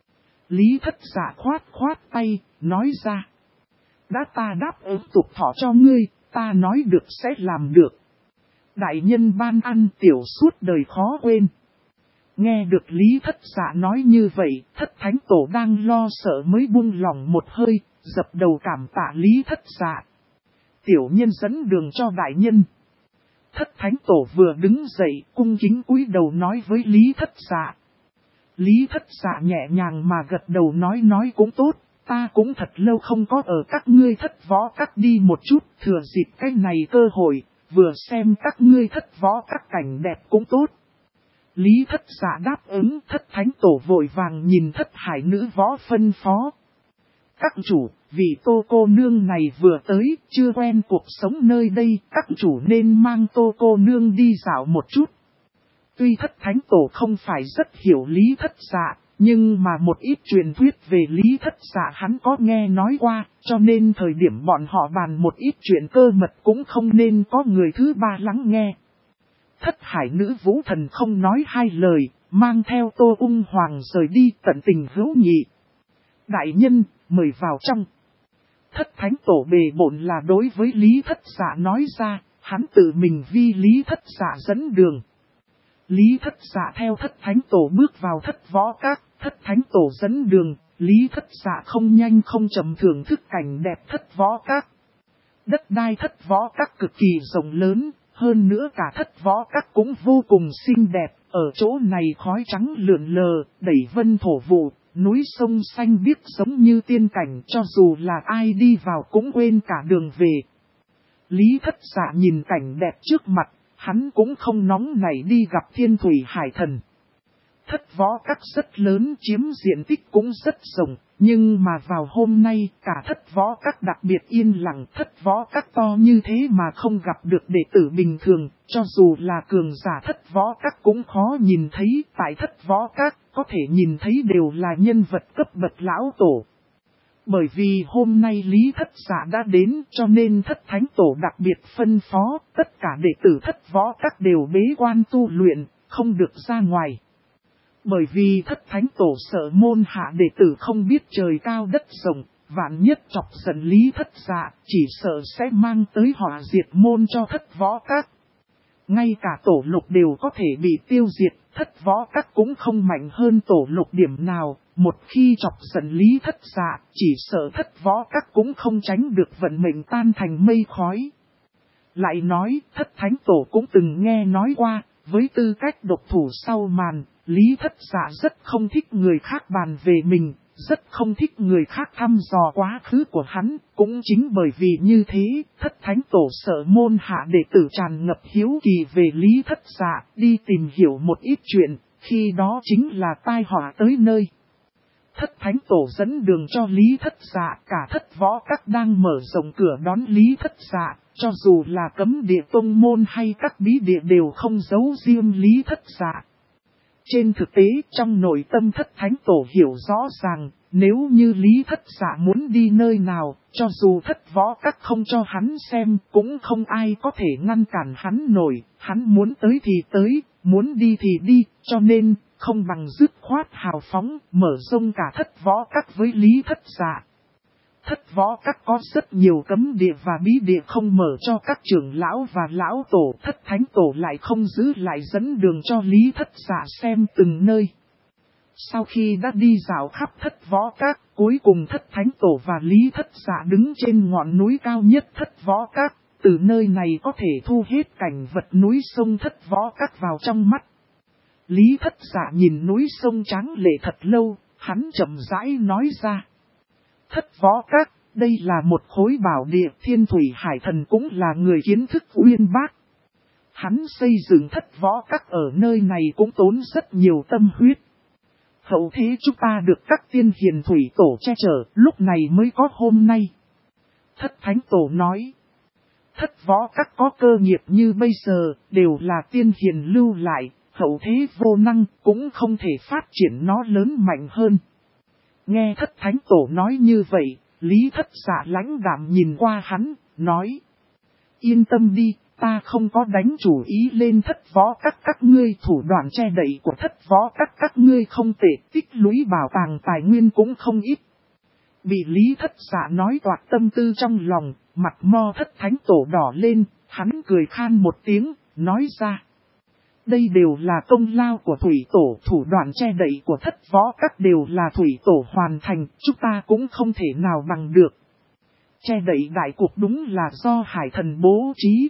Lý Thất Dạ khoát tay, nói ra. Đã ta đáp ứng tục thọ cho ngươi, ta nói được sẽ làm được. Đại nhân ban ăn tiểu suốt đời khó quên. Nghe được Lý Thất Dạ nói như vậy, thất thánh tổ đang lo sợ mới buông lòng một hơi, dập đầu cảm tạ Lý Thất Dạ. Tiểu nhân dẫn đường cho đại nhân. Thất thánh tổ vừa đứng dậy, cung kính cúi đầu nói với Lý Thất Dạ. Lý Thất Dạ nhẹ nhàng mà gật đầu nói cũng tốt, ta cũng thật lâu không có ở các ngươi thất võ các đi một chút, thừa dịp cái này cơ hội. Vừa xem các ngươi thất võ các cảnh đẹp cũng tốt. Lý Thất Dạ đáp ứng, thất thánh tổ vội vàng nhìn thất hải nữ võ phân phó. Các chủ, vì Tô cô nương này vừa tới, chưa quen cuộc sống nơi đây, các chủ nên mang Tô cô nương đi dạo một chút. Tuy thất thánh tổ không phải rất hiểu Lý Thất Dạ, nhưng mà một ít truyền thuyết về Lý Thất Dạ hắn có nghe nói qua, cho nên thời điểm bọn họ bàn một ít chuyện cơ mật cũng không nên có người thứ ba lắng nghe. Thất hải nữ vũ thần không nói hai lời, mang theo Tô Ung Hoàng rời đi tận tình hữu nhị. Đại nhân, mời vào trong. Thất thánh tổ bề bổn là đối với Lý Thất Dạ nói ra, hắn tự mình vi Lý Thất Dạ dẫn đường. Lý Thất Dạ theo thất thánh tổ bước vào thất võ các, thất thánh tổ dẫn đường, Lý Thất Dạ không nhanh không chậm thưởng thức cảnh đẹp thất võ các. Đất đai thất võ các cực kỳ rộng lớn, hơn nữa cả thất võ các cũng vô cùng xinh đẹp, ở chỗ này khói trắng lượn lờ, đẩy vân thổ vụ, núi sông xanh biếc giống như tiên cảnh, cho dù là ai đi vào cũng quên cả đường về. Lý Thất Dạ nhìn cảnh đẹp trước mặt. Hắn cũng không nóng nảy đi gặp Thiên Thủy Hải Thần. Thất võ các rất lớn, chiếm diện tích cũng rất rộng, nhưng mà vào hôm nay cả thất võ các đặc biệt yên lặng. Thất võ các to như thế mà không gặp được đệ tử bình thường, cho dù là cường giả thất võ các cũng khó nhìn thấy. Tại thất võ các có thể nhìn thấy đều là nhân vật cấp bậc lão tổ. Bởi vì hôm nay Lý Thất Dạ đã đến cho nên Thất Thánh Tổ đặc biệt phân phó tất cả đệ tử Thất Võ Các đều bế quan tu luyện, không được ra ngoài. Bởi vì Thất Thánh Tổ sợ môn hạ đệ tử không biết trời cao đất rộng, vạn nhất chọc giận Lý Thất Dạ, chỉ sợ sẽ mang tới họa diệt môn cho Thất Võ Các. Ngay cả Tổ Lục đều có thể bị tiêu diệt, Thất Võ Các cũng không mạnh hơn Tổ Lục điểm nào. Một khi chọc giận Lý Thất Dạ, chỉ sợ Thất Võ Các cũng không tránh được vận mệnh tan thành mây khói. Lại nói, Thất Thánh Tổ cũng từng nghe nói qua, với tư cách độc thủ sau màn, Lý Thất Dạ rất không thích người khác bàn về mình, rất không thích người khác thăm dò quá khứ của hắn. Cũng chính bởi vì như thế, Thất Thánh Tổ sợ môn hạ đệ tử tràn ngập hiếu kỳ về Lý Thất Dạ, đi tìm hiểu một ít chuyện, khi đó chính là tai họa tới nơi. Thất Thánh Tổ dẫn đường cho Lý Thất Dạ, cả Thất Võ Các đang mở rộng cửa đón Lý Thất Dạ, cho dù là cấm địa tông môn hay các bí địa đều không giấu riêng Lý Thất Dạ. Trên thực tế, trong nội tâm Thất Thánh Tổ hiểu rõ ràng, nếu như Lý Thất Dạ muốn đi nơi nào, cho dù Thất Võ Các không cho hắn xem, cũng không ai có thể ngăn cản hắn nổi, hắn muốn tới thì tới, muốn đi thì đi, cho nên, không bằng dứt khoát hào phóng, mở rộng cả Thất Võ Các với Lý Thất Dạ. Thất Võ Các có rất nhiều cấm địa và bí địa không mở cho các trưởng lão và lão tổ. Thất Thánh Tổ lại không giữ lại dẫn đường cho Lý Thất Dạ xem từng nơi. Sau khi đã đi dạo khắp Thất Võ Các, cuối cùng Thất Thánh Tổ và Lý Thất Dạ đứng trên ngọn núi cao nhất Thất Võ Các. Từ nơi này có thể thu hết cảnh vật núi sông Thất Võ Các vào trong mắt. Lý Thất Dạ nhìn núi sông tráng lệ thật lâu, hắn chậm rãi nói ra. Thất Võ Các, đây là một khối bảo địa, Thiên Thủy Hải Thần cũng là người kiến thức uyên bác. Hắn xây dựng Thất Võ Các ở nơi này cũng tốn rất nhiều tâm huyết. Hậu thế chúng ta được các tiên hiền thủy tổ che chở, lúc này mới có hôm nay. Thất Thánh Tổ nói. Thất Võ Các có cơ nghiệp như bây giờ, đều là tiên hiền lưu lại, hậu thế vô năng, cũng không thể phát triển nó lớn mạnh hơn. Nghe Thất Thánh Tổ nói như vậy, Lý Thất Dạ lãnh đạm nhìn qua hắn, nói. Yên tâm đi, ta không có đánh chủ ý lên Thất Võ các ngươi, thủ đoạn che đậy của Thất Võ các ngươi không tệ, tích lũy bảo tàng tài nguyên cũng không ít. Bị Lý Thất Dạ nói toạc tâm tư trong lòng, mặt mo Thất Thánh Tổ đỏ lên, hắn cười khan một tiếng, nói ra. Đây đều là công lao của Thủy Tổ, thủ đoạn che đậy của Thất Võ Các đều là Thủy Tổ hoàn thành, chúng ta cũng không thể nào bằng được. Che đậy đại cuộc đúng là do Hải Thần bố trí.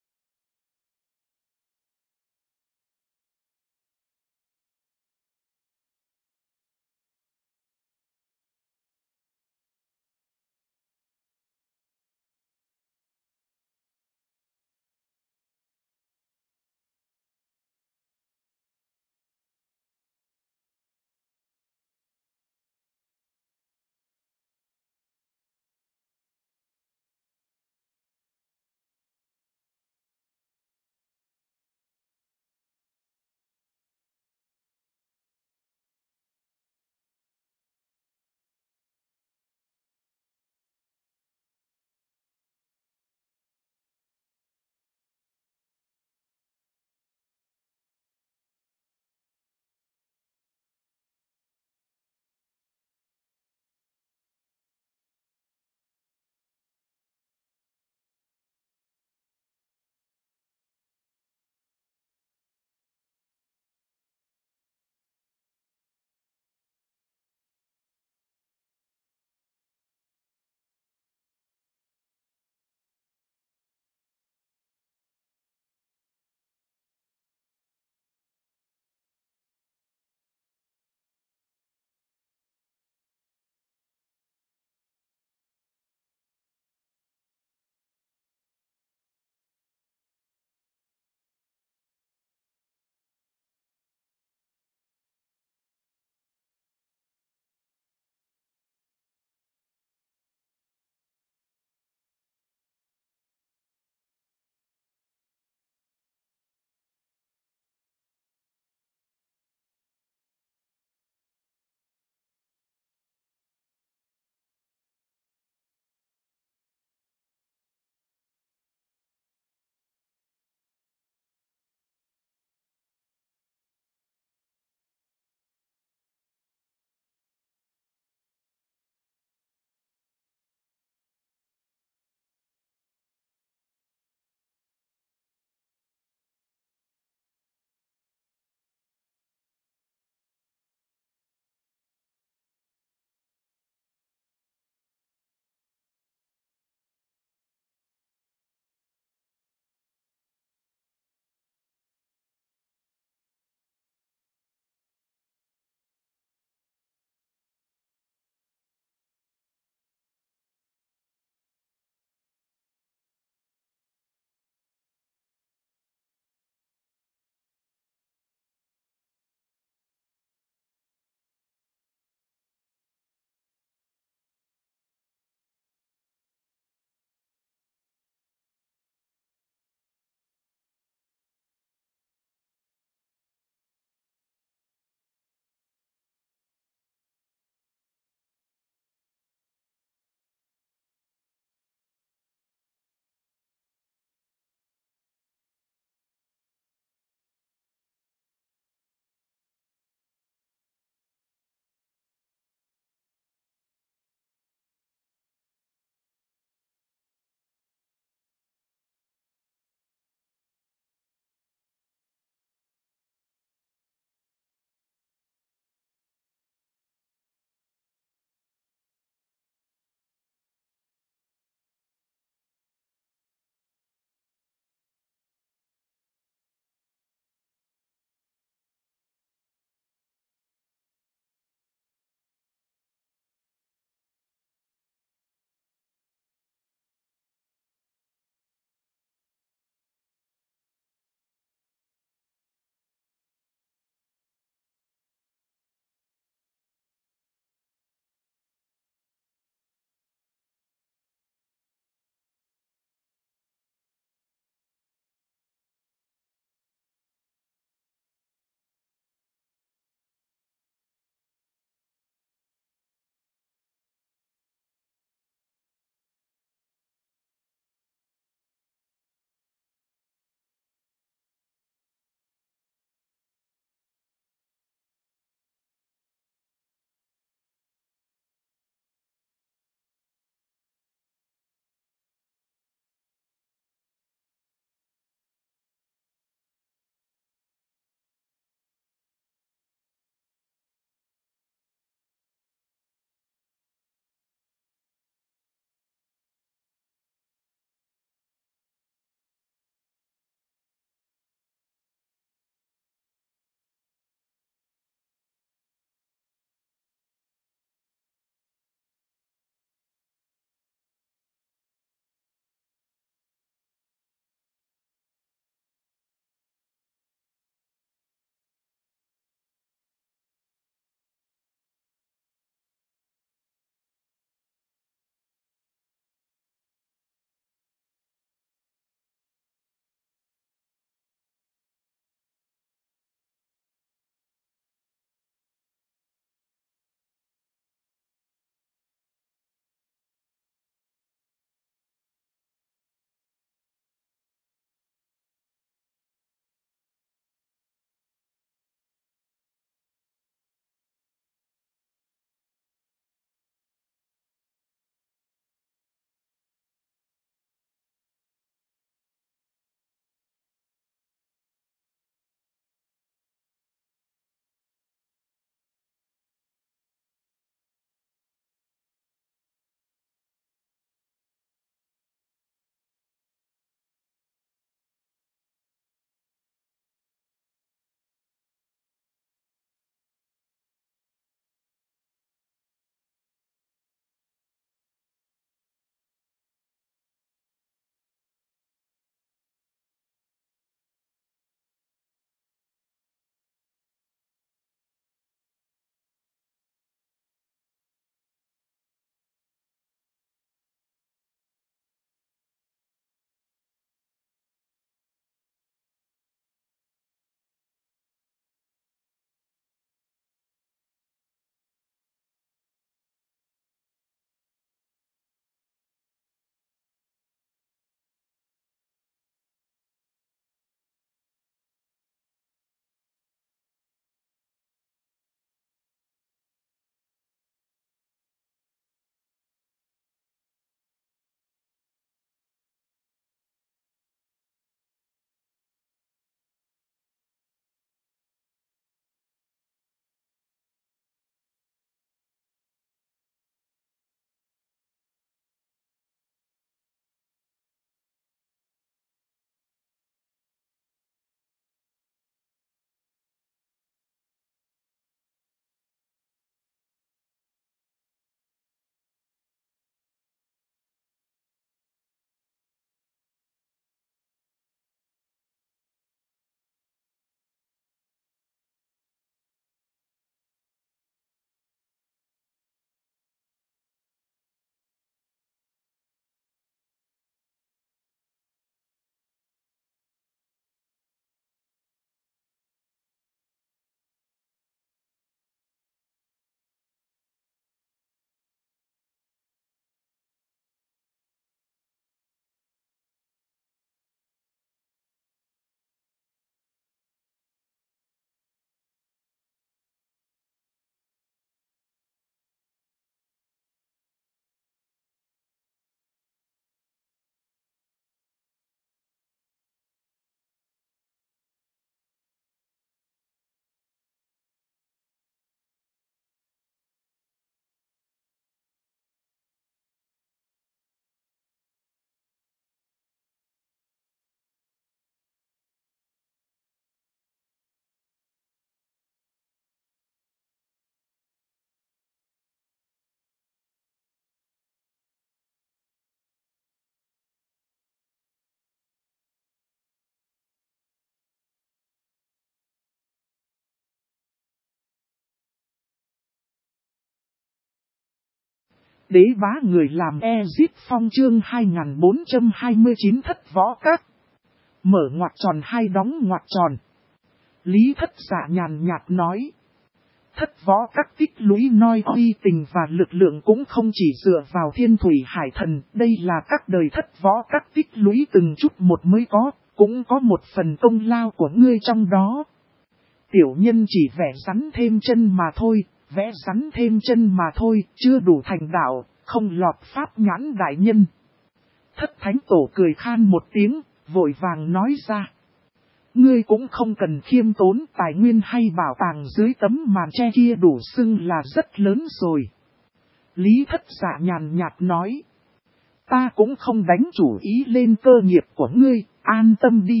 Đế bá người làm Ezit Phong chương 2429 thất võ các. Mở ngoặc tròn hay đóng ngoặc tròn. Lý Thất Dạ nhàn nhạt nói. Thất võ các tích lũy noi uy tình và lực lượng cũng không chỉ dựa vào Thiên Thủy Hải Thần. Đây là các đời thất võ các tích lũy từng chút một mới có, cũng có một phần công lao của ngươi trong đó. Tiểu nhân chỉ vẽ rắn thêm chân mà thôi, vẽ rắn thêm chân mà thôi, chưa đủ thành đạo, không lọt pháp nhãn đại nhân. Thất Thánh Tổ cười khan một tiếng, vội vàng nói ra. Ngươi cũng không cần khiêm tốn, tài nguyên hay bảo tàng dưới tấm màn che kia đủ xưng là rất lớn rồi. Lý Thất Dạ nhàn nhạt nói. Ta cũng không đánh chủ ý lên cơ nghiệp của ngươi, an tâm đi.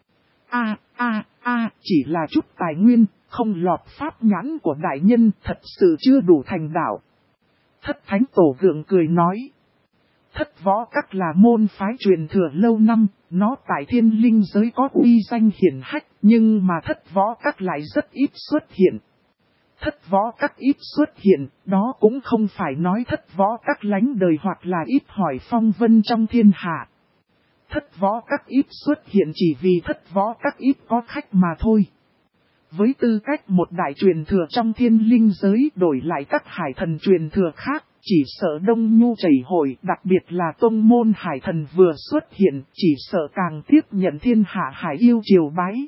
Chỉ là chút tài nguyên, không lọt pháp nhãn của đại nhân, thật sự chưa đủ thành đạo. Thất Thánh Tổ gượng cười nói. Thất võ các là môn phái truyền thừa lâu năm, nó tại thiên linh giới có uy danh hiển hách, nhưng mà thất võ các lại rất ít xuất hiện. Thất võ các ít xuất hiện, đó cũng không phải nói thất võ các lánh đời hoặc là ít hỏi phong vân trong thiên hạ. Thất võ các ít xuất hiện chỉ vì thất võ các ít có khách mà thôi. Với tư cách một đại truyền thừa trong thiên linh giới đổi lại các hải thần truyền thừa khác, chỉ sợ đông nhu chảy hội, đặc biệt là tông môn hải thần vừa xuất hiện, chỉ sợ càng tiếp nhận thiên hạ hải yêu triều bái.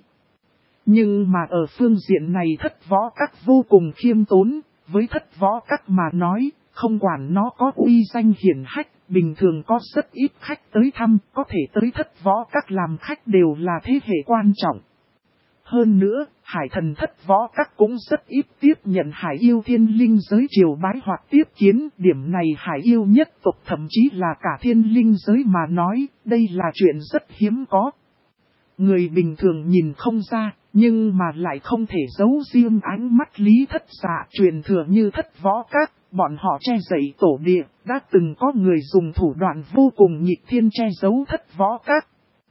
Nhưng mà ở phương diện này thất võ các vô cùng khiêm tốn, với thất võ các mà nói, không quản nó có uy danh hiển hách, bình thường có rất ít khách tới thăm, có thể tới thất võ các làm khách đều là thế hệ quan trọng. Hơn nữa, hải thần thất võ các cũng rất ít tiếp nhận hải yêu thiên linh giới triều bái hoặc tiếp kiến. Điểm này hải yêu nhất tộc thậm chí là cả thiên linh giới mà nói, đây là chuyện rất hiếm có. Người bình thường nhìn không ra, nhưng mà lại không thể giấu riêng ánh mắt Lý Thất Dạ truyền thừa như thất võ các. Bọn họ che dậy tổ địa, đã từng có người dùng thủ đoạn vô cùng nghịch thiên che giấu thất võ các.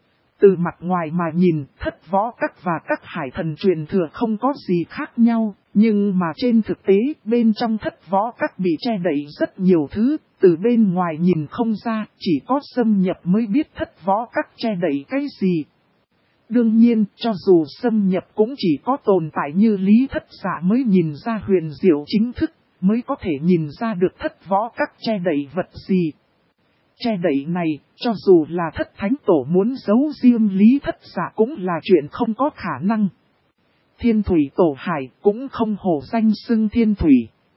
Từ mặt ngoài mà nhìn, thất võ các và các hải thần truyền thừa không có gì khác nhau, nhưng mà trên thực tế, bên trong thất võ các bị che đậy rất nhiều thứ, từ bên ngoài nhìn không ra, chỉ có xâm nhập mới biết thất võ các che đậy cái gì. Đương nhiên, cho dù xâm nhập cũng chỉ có tồn tại như Lý Thất Dạ mới nhìn ra huyền diệu chính thức, mới có thể nhìn ra được thất võ các che đậy vật gì. Che đậy này, cho dù là thất thánh tổ muốn giấu riêng Lý Thất Dạ cũng là chuyện không có khả năng. Thiên thủy tổ hải cũng không hổ danh xưng thiên thủy.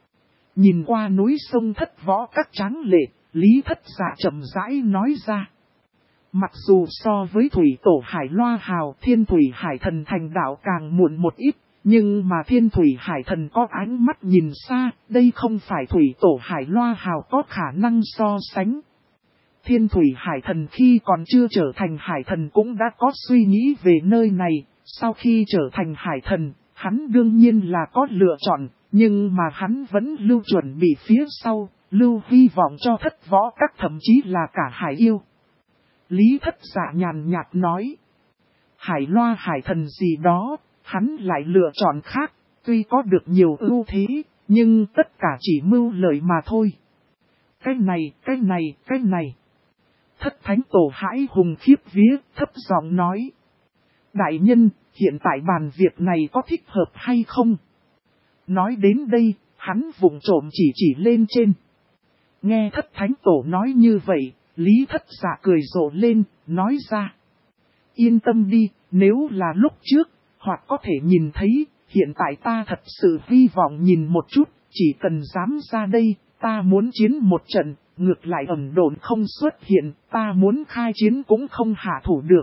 Nhìn qua núi sông thất võ các tráng lệ, Lý Thất Dạ chậm rãi nói ra. Mặc dù so với thủy tổ hải loa hào, thiên thủy hải thần thành đạo càng muộn một ít, nhưng mà thiên thủy hải thần có ánh mắt nhìn xa, đây không phải thủy tổ hải loa hào có khả năng so sánh. Thiên thủy hải thần khi còn chưa trở thành hải thần cũng đã có suy nghĩ về nơi này, sau khi trở thành hải thần, hắn đương nhiên là có lựa chọn, nhưng mà hắn vẫn lưu chuẩn bị phía sau, lưu hy vọng cho thất võ các thậm chí là cả hải yêu. Lý Thất Dạ nhàn nhạt nói, hải loa hải thần gì đó, hắn lại lựa chọn khác, tuy có được nhiều ưu thế, nhưng tất cả chỉ mưu lợi mà thôi. Cái này. Thất Thánh Tổ hãi hùng khiếp vía, thấp giọng nói. Đại nhân, hiện tại bàn việc này có thích hợp hay không? Nói đến đây, hắn vụng trộm chỉ lên trên. Nghe Thất Thánh Tổ nói như vậy, Lý Thất Dạ cười rộ lên, nói ra. Yên tâm đi, nếu là lúc trước, hoặc có thể nhìn thấy, hiện tại ta thật sự hy vọng nhìn một chút, chỉ cần dám ra đây, ta muốn chiến một trận. Ngược lại ẩn độn không xuất hiện, ta muốn khai chiến cũng không hạ thủ được.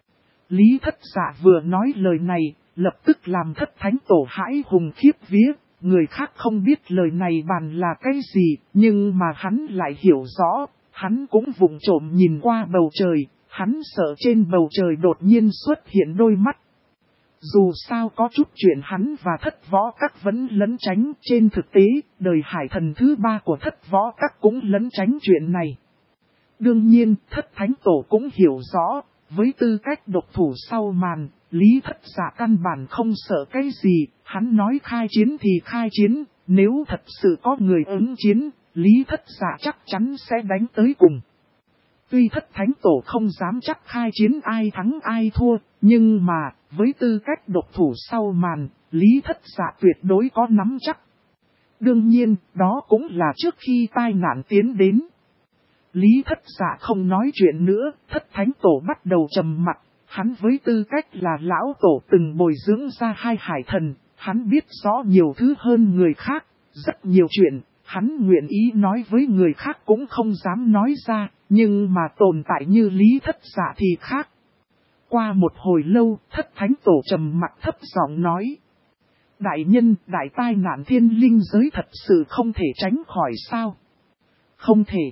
Lý Thất Dạ vừa nói lời này, lập tức làm Thất Thánh Tổ hãi hùng khiếp vía. Người khác không biết lời này bàn là cái gì, nhưng mà hắn lại hiểu rõ. Hắn cũng vụng trộm nhìn qua bầu trời, hắn sợ trên bầu trời đột nhiên xuất hiện đôi mắt. Dù sao có chút chuyện hắn và thất võ các vẫn lấn tránh, trên thực tế, đời hải thần thứ ba của thất võ các cũng lấn tránh chuyện này. Đương nhiên, thất thánh tổ cũng hiểu rõ, với tư cách độc thủ sau màn, Lý Thất Dạ căn bản không sợ cái gì, hắn nói khai chiến thì khai chiến, nếu thật sự có người ứng chiến, Lý Thất Dạ chắc chắn sẽ đánh tới cùng. Tuy Thất Thánh Tổ không dám chắc khai chiến ai thắng ai thua, nhưng mà, với tư cách độc thủ sau màn, Lý Thất Dạ tuyệt đối có nắm chắc. Đương nhiên, đó cũng là trước khi tai nạn tiến đến. Lý Thất Dạ không nói chuyện nữa, Thất Thánh Tổ bắt đầu trầm mặc. Hắn với tư cách là lão tổ từng bồi dưỡng ra hai hải thần, hắn biết rõ nhiều thứ hơn người khác, rất nhiều chuyện, hắn nguyện ý nói với người khác cũng không dám nói ra, nhưng mà tồn tại như Lý Thất Dạ thì khác. Qua một hồi lâu, Thất Thánh Tổ trầm mặc thấp giọng nói. Đại nhân, đại tai nạn thiên linh giới thật sự không thể tránh khỏi sao? Không thể.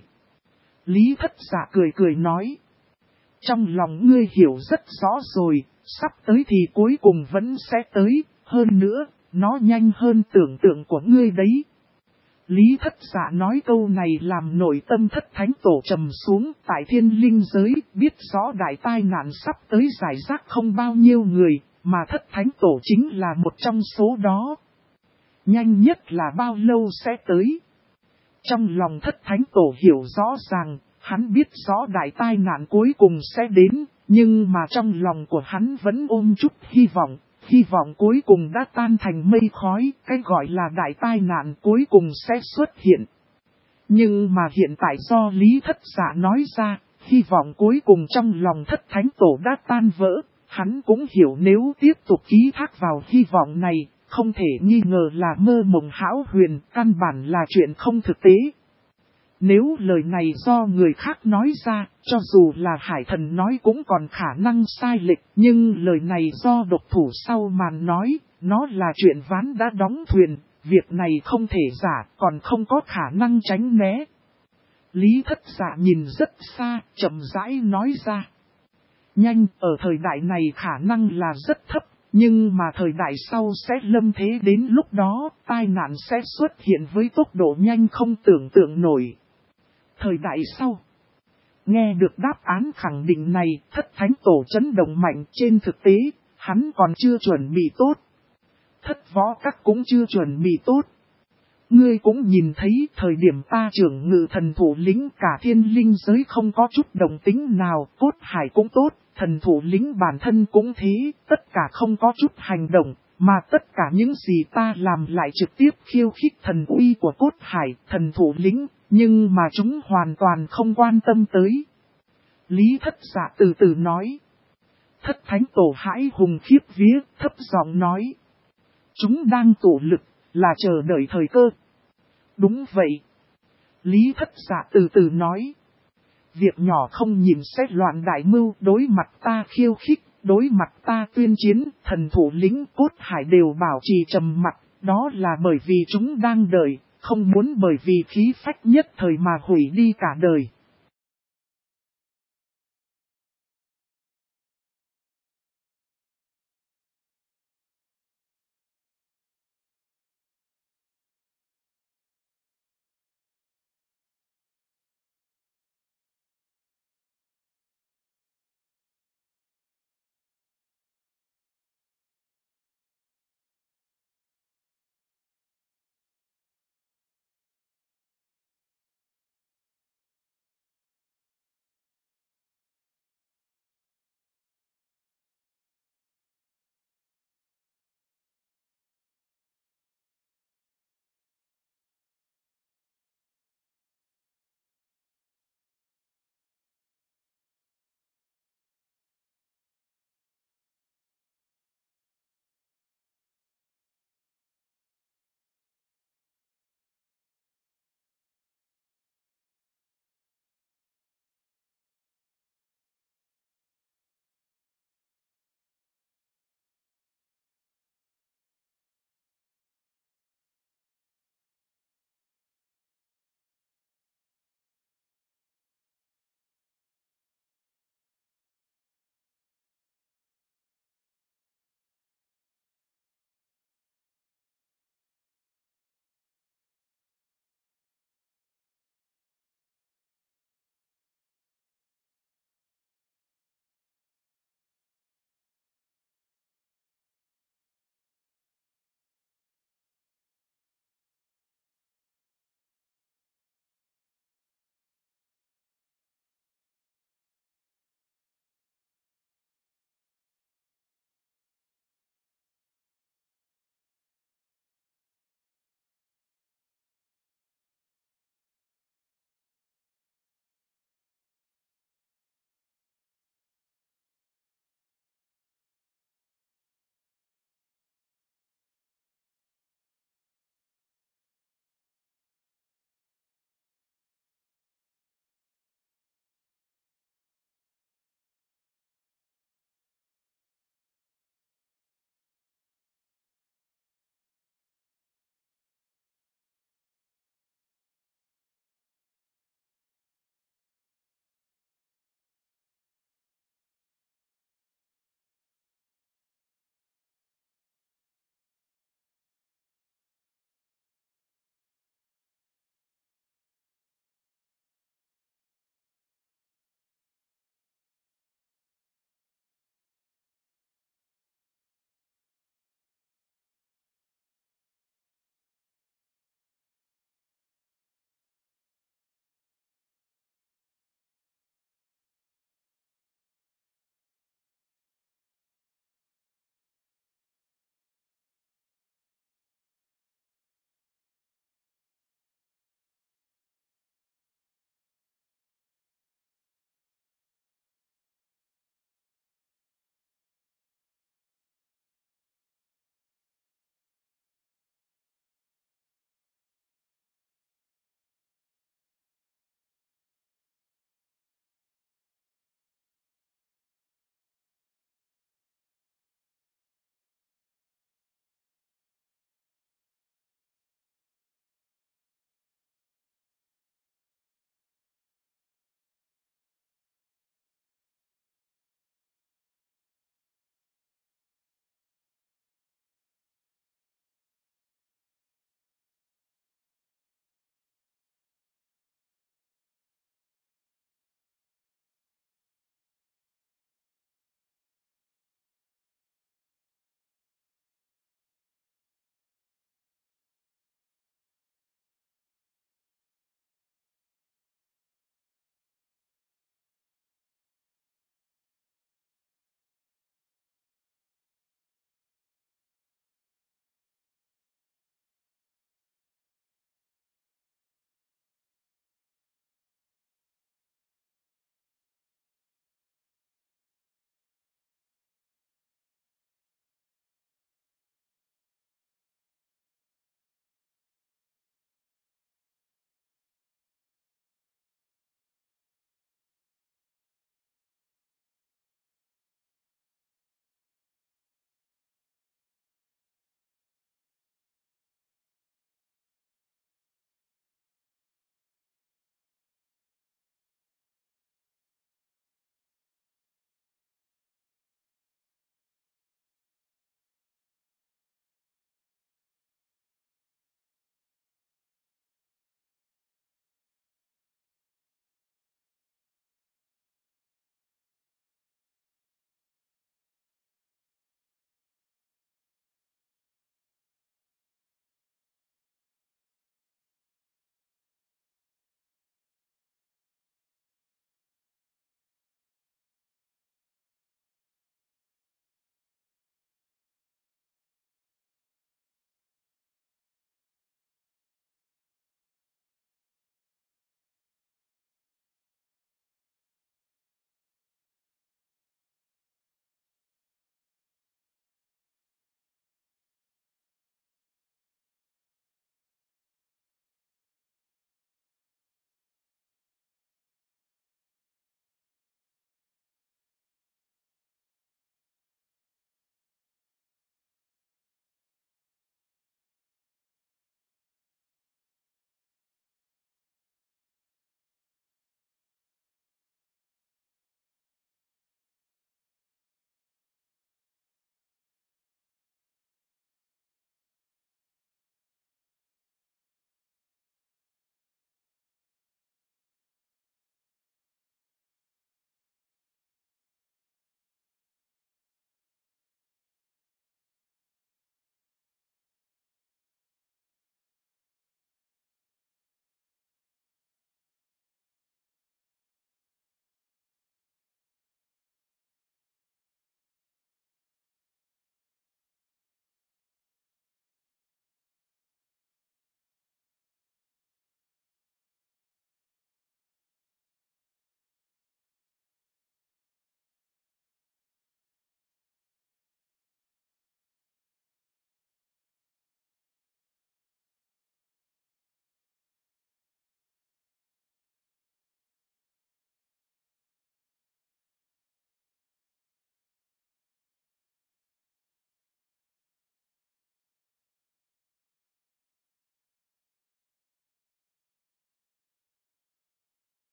Lý Thất Dạ cười cười nói. Trong lòng ngươi hiểu rất rõ rồi, sắp tới thì cuối cùng vẫn sẽ tới, hơn nữa, nó nhanh hơn tưởng tượng của ngươi đấy. Lý Thất Dạ nói câu này làm nội tâm Thất Thánh Tổ trầm xuống tại thiên linh giới, biết rõ đại tai nạn sắp tới giải rác không bao nhiêu người, mà Thất Thánh Tổ chính là một trong số đó. Nhanh nhất là bao lâu sẽ tới? Trong lòng Thất Thánh Tổ hiểu rõ ràng, hắn biết rõ đại tai nạn cuối cùng sẽ đến, nhưng mà trong lòng của hắn vẫn ôm chút hy vọng cuối cùng đã tan thành mây khói, cái gọi là đại tai nạn cuối cùng sẽ xuất hiện. Nhưng mà hiện tại do Lý Thất Dạ nói ra, hy vọng cuối cùng trong lòng Thất Thánh Tổ đã tan vỡ, hắn cũng hiểu nếu tiếp tục ký thác vào hy vọng này, không thể nghi ngờ là mơ mộng hão huyền, căn bản là chuyện không thực tế. Nếu lời này do người khác nói ra, cho dù là hải thần nói cũng còn khả năng sai lệch, nhưng lời này do độc thủ sau màn nói, nó là chuyện ván đã đóng thuyền, việc này không thể giả, còn không có khả năng tránh né. Lý Thất Dạ nhìn rất xa, chậm rãi nói ra. Nhanh, ở thời đại này khả năng là rất thấp, nhưng mà thời đại sau sẽ lâm thế đến lúc đó, tai nạn sẽ xuất hiện với tốc độ nhanh không tưởng tượng nổi. Thời đại sau, nghe được đáp án khẳng định này, Thất Thánh Tổ chấn động mạnh. Trên thực tế, hắn còn chưa chuẩn bị tốt. Thất Võ Các cũng chưa chuẩn bị tốt. Ngươi cũng nhìn thấy thời điểm ta trưởng ngự thần thủ lĩnh cả thiên linh giới không có chút đồng tính nào, Cốt Hải cũng tốt, thần thủ lĩnh bản thân cũng thế, tất cả không có chút hành động, mà tất cả những gì ta làm lại trực tiếp khiêu khích thần uy của Cốt Hải, thần thủ lĩnh, nhưng mà chúng hoàn toàn không quan tâm tới. Lý Thất Dạ từ từ nói. Thất Thánh Tổ hãi hùng khiếp vía, thấp giọng nói. Chúng đang tụ lực, là chờ đợi thời cơ. Đúng vậy. Lý Thất Dạ từ từ nói. Việc nhỏ không nhìn xét loạn đại mưu, đối mặt ta khiêu khích, đối mặt ta tuyên chiến, thần thủ lĩnh Cốt Hải đều bảo trì trầm mặc, đó là bởi vì chúng đang đợi, không muốn bởi vì khí phách nhất thời mà hủy đi cả đời.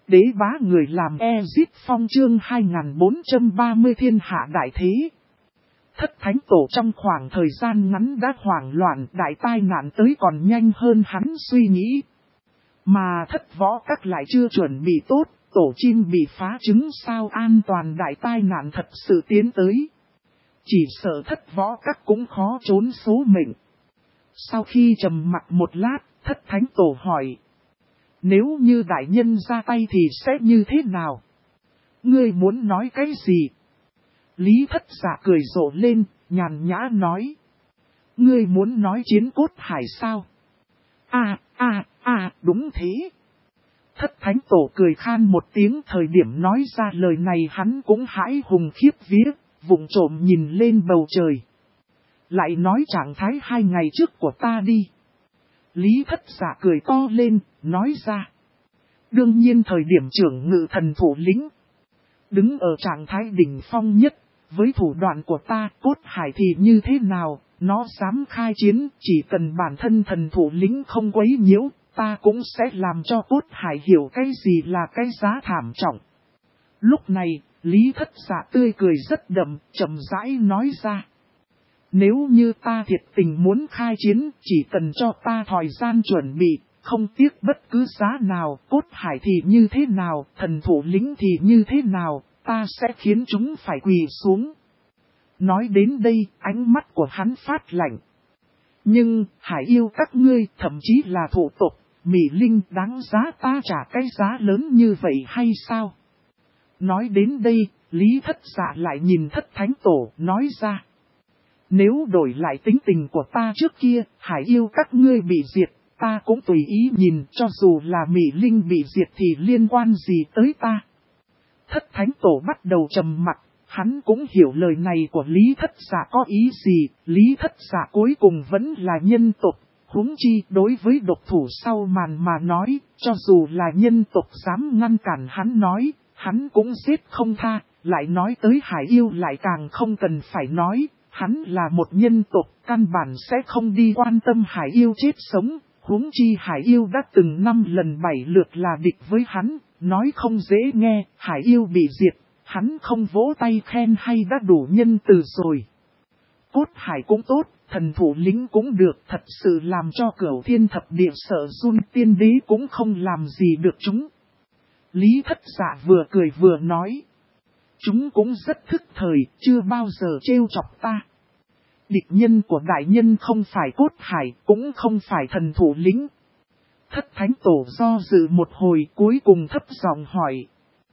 Đế bá người làm Ezit Phong chương 2430 thiên hạ đại thế. Thất thánh tổ trong khoảng thời gian ngắn đã hoảng loạn, đại tai nạn tới còn nhanh hơn hắn suy nghĩ. Mà thất võ các lại chưa chuẩn bị tốt, tổ chim bị phá trứng sao an toàn đại tai nạn thật sự tiến tới. Chỉ sợ thất võ các cũng khó trốn số mệnh. Sau khi trầm mặc một lát, thất thánh tổ hỏi. Nếu như đại nhân ra tay thì sẽ như thế nào? Ngươi muốn nói cái gì? Lý Thất Dạ cười rộ lên, nhàn nhã nói. Ngươi muốn nói chiến cốt hải sao? Đúng thế. Thất thánh tổ cười khan một tiếng, thời điểm nói ra lời này hắn cũng hãi hùng khiếp vía, vụng trộm nhìn lên bầu trời. Lại nói trạng thái 2 ngày trước của ta đi. Lý Thất Dạ cười to lên, nói ra. Đương nhiên thời điểm trưởng ngự thần thủ lĩnh, đứng ở trạng thái đỉnh phong nhất, với thủ đoạn của ta, cốt hải thì như thế nào, nó dám khai chiến, chỉ cần bản thân thần thủ lĩnh không quấy nhiễu, ta cũng sẽ làm cho cốt hải hiểu cái gì là cái giá thảm trọng. Lúc này, Lý Thất Dạ tươi cười rất đậm, chậm rãi nói ra. Nếu như ta thiệt tình muốn khai chiến, chỉ cần cho ta thời gian chuẩn bị, không tiếc bất cứ giá nào, cốt hải thì như thế nào, thần thủ lĩnh thì như thế nào, ta sẽ khiến chúng phải quỳ xuống. Nói đến đây, ánh mắt của hắn phát lạnh. Nhưng, hải yêu các ngươi, thậm chí là thủ tộc, Mỹ Linh đáng giá ta trả cái giá lớn như vậy hay sao? Nói đến đây, Lý Thất Dạ lại nhìn Thất Thánh Tổ, nói ra. Nếu đổi lại tính tình của ta trước kia, hải yêu các ngươi bị diệt, ta cũng tùy ý nhìn, cho dù là Mỹ Linh bị diệt thì liên quan gì tới ta. Thất Thánh Tổ bắt đầu trầm mặc, hắn cũng hiểu lời này của Lý Thất Dạ có ý gì, Lý Thất Dạ cuối cùng vẫn là nhân tộc, huống chi đối với độc thủ sau màn mà nói, cho dù là nhân tộc dám ngăn cản hắn nói, hắn cũng giết không tha, lại nói tới hải yêu lại càng không cần phải nói. Hắn là một nhân tộc, căn bản sẽ không đi quan tâm hải yêu chết sống, huống chi hải yêu đã từng 5 lần 7 lượt là địch với hắn, nói không dễ nghe, hải yêu bị diệt, hắn không vỗ tay khen hay đã đủ nhân từ rồi. Cốt hải cũng tốt, thần thủ lĩnh cũng được, thật sự làm cho Cửu Thiên Thập Địa sợ run, tiên đế cũng không làm gì được chúng. Lý Thất Dạ vừa cười vừa nói. Chúng cũng rất thức thời, chưa bao giờ trêu chọc ta. Địch nhân của đại nhân không phải cốt hải, cũng không phải thần thủ lĩnh. Thất Thánh Tổ do dự một hồi, cuối cùng thấp giọng hỏi.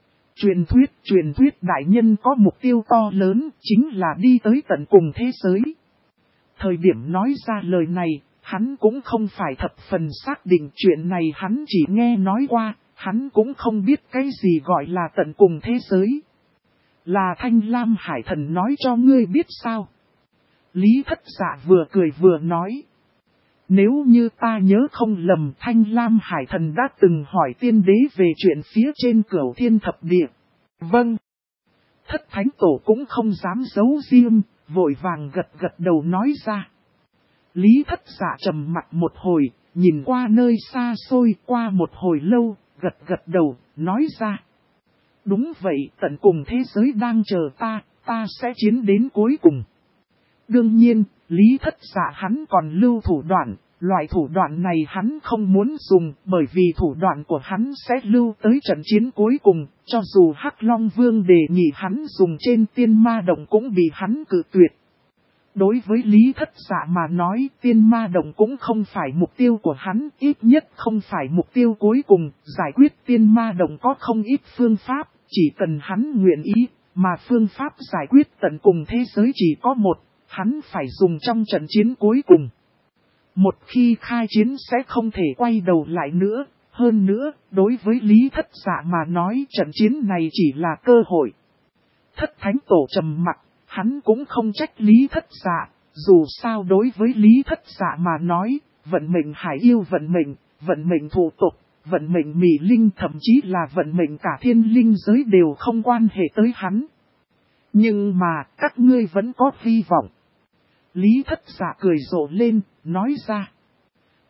Truyền thuyết đại nhân có mục tiêu to lớn, chính là đi tới tận cùng thế giới. Thời điểm nói ra lời này, hắn cũng không phải thập phần xác định, chuyện này hắn chỉ nghe nói qua, hắn cũng không biết cái gì gọi là tận cùng thế giới. Là Thanh Lam Hải Thần nói cho ngươi biết sao? Lý Thất Dạ vừa cười vừa nói. Nếu như ta nhớ không lầm, Thanh Lam Hải Thần đã từng hỏi tiên đế về chuyện phía trên Cửu Thiên Thập Địa. Vâng. Thất Thánh Tổ cũng không dám giấu riêng, vội vàng gật gật đầu nói ra. Lý Thất Dạ trầm mặt một hồi, nhìn qua nơi xa xôi, qua một hồi lâu, gật gật đầu, nói ra. Đúng vậy, tận cùng thế giới đang chờ ta sẽ chiến đến cuối cùng. Đương nhiên, Lý Thất Dạ hắn còn lưu thủ đoạn, loại thủ đoạn này hắn không muốn dùng, bởi vì thủ đoạn của hắn sẽ lưu tới trận chiến cuối cùng, cho dù Hắc Long Vương đề nghị hắn dùng trên Tiên Ma Động cũng bị hắn cự tuyệt. Đối với Lý Thất Dạ mà nói, Tiên Ma Động cũng không phải mục tiêu của hắn, ít nhất không phải mục tiêu cuối cùng, giải quyết Tiên Ma Động có không ít phương pháp, chỉ cần hắn nguyện ý, mà phương pháp giải quyết tận cùng thế giới chỉ có một, hắn phải dùng trong trận chiến cuối cùng. Một khi khai chiến sẽ không thể quay đầu lại nữa, hơn nữa, đối với Lý Thất Dạ mà nói trận chiến này chỉ là cơ hội. Thất Thánh Tổ trầm mặc, hắn cũng không trách Lý Thất Dạ, dù sao đối với Lý Thất Dạ mà nói, vận mệnh hải yêu vận mệnh thủ tộc, vận mệnh Mỹ Linh thậm chí là vận mệnh cả thiên linh giới đều không quan hệ tới hắn. Nhưng mà, các ngươi vẫn có hy vọng. Lý Thất Dạ cười rộ lên, nói ra.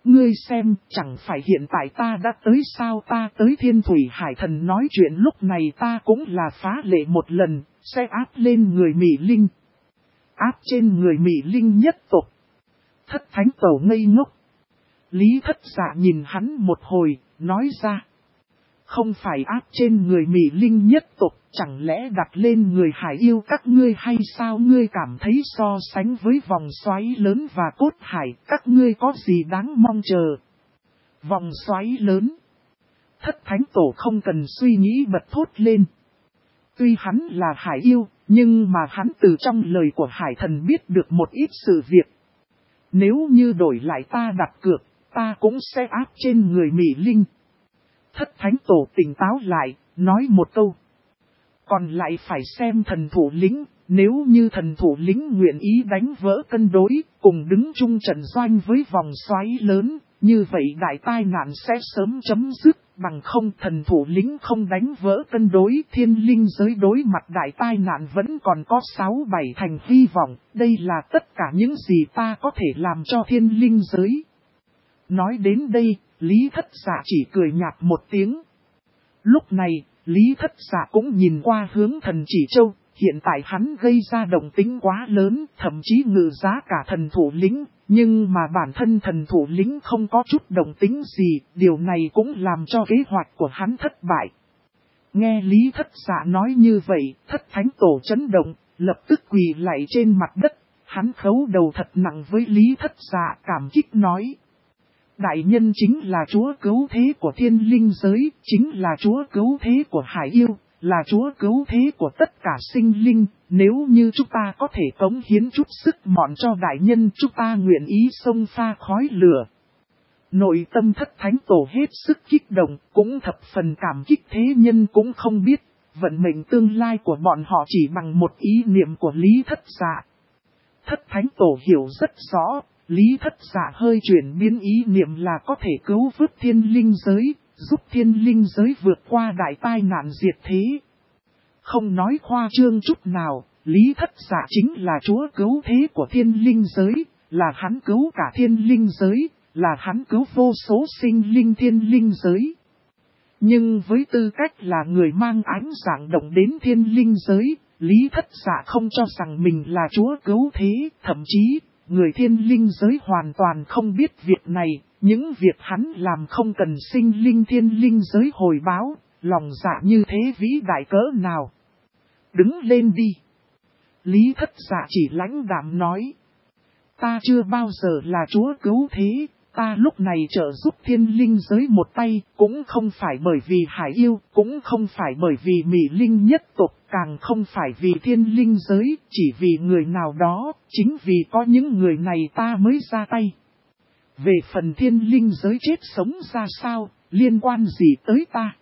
Ngươi xem, chẳng phải hiện tại ta đã tới sao, ta tới Thiên Thủy Hải Thần nói chuyện lúc này ta cũng là phá lệ một lần, sẽ áp lên người Mị Linh. Áp trên người Mị Linh nhất tộc. Thất thánh tổ ngây ngốc. Lý Thất Dạ nhìn hắn một hồi, nói ra. Không phải áp trên người Mị Linh nhất tộc, chẳng lẽ đặt lên người hải yêu các ngươi hay sao? Ngươi cảm thấy so sánh với vòng xoáy lớn và cốt hải, các ngươi có gì đáng mong chờ? Vòng xoáy lớn. Thất thánh tổ không cần suy nghĩ bật thốt lên. Tuy hắn là hải yêu, nhưng mà hắn từ trong lời của hải thần biết được một ít sự việc. Nếu như đổi lại ta đặt cược, ta cũng sẽ áp trên người Mị Linh. Thất thánh tổ tỉnh táo lại, nói một câu. Còn lại phải xem thần thủ lĩnh, nếu như thần thủ lĩnh nguyện ý đánh vỡ cân đối, cùng đứng chung trận doanh với vòng xoáy lớn, như vậy đại tai nạn sẽ sớm chấm dứt, bằng không thần thủ lĩnh không đánh vỡ cân đối, thiên linh giới đối mặt đại tai nạn vẫn còn có 6-7 thành hy vọng, đây là tất cả những gì ta có thể làm cho thiên linh giới. Nói đến đây, Lý Thất Dạ chỉ cười nhạt một tiếng. Lúc này, Lý Thất Dạ cũng nhìn qua hướng thần chỉ châu, hiện tại hắn gây ra động tính quá lớn, thậm chí ngự giá cả thần thủ lĩnh, nhưng mà bản thân thần thủ lĩnh không có chút động tính gì, điều này cũng làm cho kế hoạch của hắn thất bại. Nghe Lý Thất Dạ nói như vậy, thất thánh tổ chấn động, lập tức quỳ lạy trên mặt đất, hắn khấu đầu thật nặng với Lý Thất Dạ cảm kích nói. Đại nhân chính là chúa cứu thế của thiên linh giới, chính là chúa cứu thế của hải yêu, là chúa cứu thế của tất cả sinh linh, nếu như chúng ta có thể cống hiến chút sức mọn cho đại nhân, chúng ta nguyện ý xông pha khói lửa. Nội tâm thất thánh tổ hết sức kích động, cũng thập phần cảm kích thế nhân cũng không biết, vận mệnh tương lai của bọn họ chỉ bằng một ý niệm của Lý Thất Dạ. Thất thánh tổ hiểu rất rõ. Lý Thất Dạ hơi chuyển biến ý niệm là có thể cứu vớt thiên linh giới, giúp thiên linh giới vượt qua đại tai nạn diệt thế. Không nói khoa trương chút nào, Lý Thất Dạ chính là chúa cứu thế của thiên linh giới, là hắn cứu cả thiên linh giới, là hắn cứu vô số sinh linh thiên linh giới. Nhưng với tư cách là người mang ánh sáng động đến thiên linh giới, Lý Thất Dạ không cho rằng mình là chúa cứu thế, thậm chí người thiên linh giới hoàn toàn không biết việc này, những việc hắn làm không cần sinh linh thiên linh giới hồi báo, lòng dạ như thế vĩ đại cỡ nào. Đứng lên đi. Lý Thất Dạ chỉ lãnh đạm nói. Ta chưa bao giờ là chúa cứu thế, ta lúc này trợ giúp thiên linh giới một tay, cũng không phải bởi vì hải yêu, cũng không phải bởi vì Mị Linh nhất tộc, càng không phải vì thiên linh giới, chỉ vì người nào đó, chính vì có những người này ta mới ra tay. Về phần thiên linh giới chết sống ra sao, liên quan gì tới ta?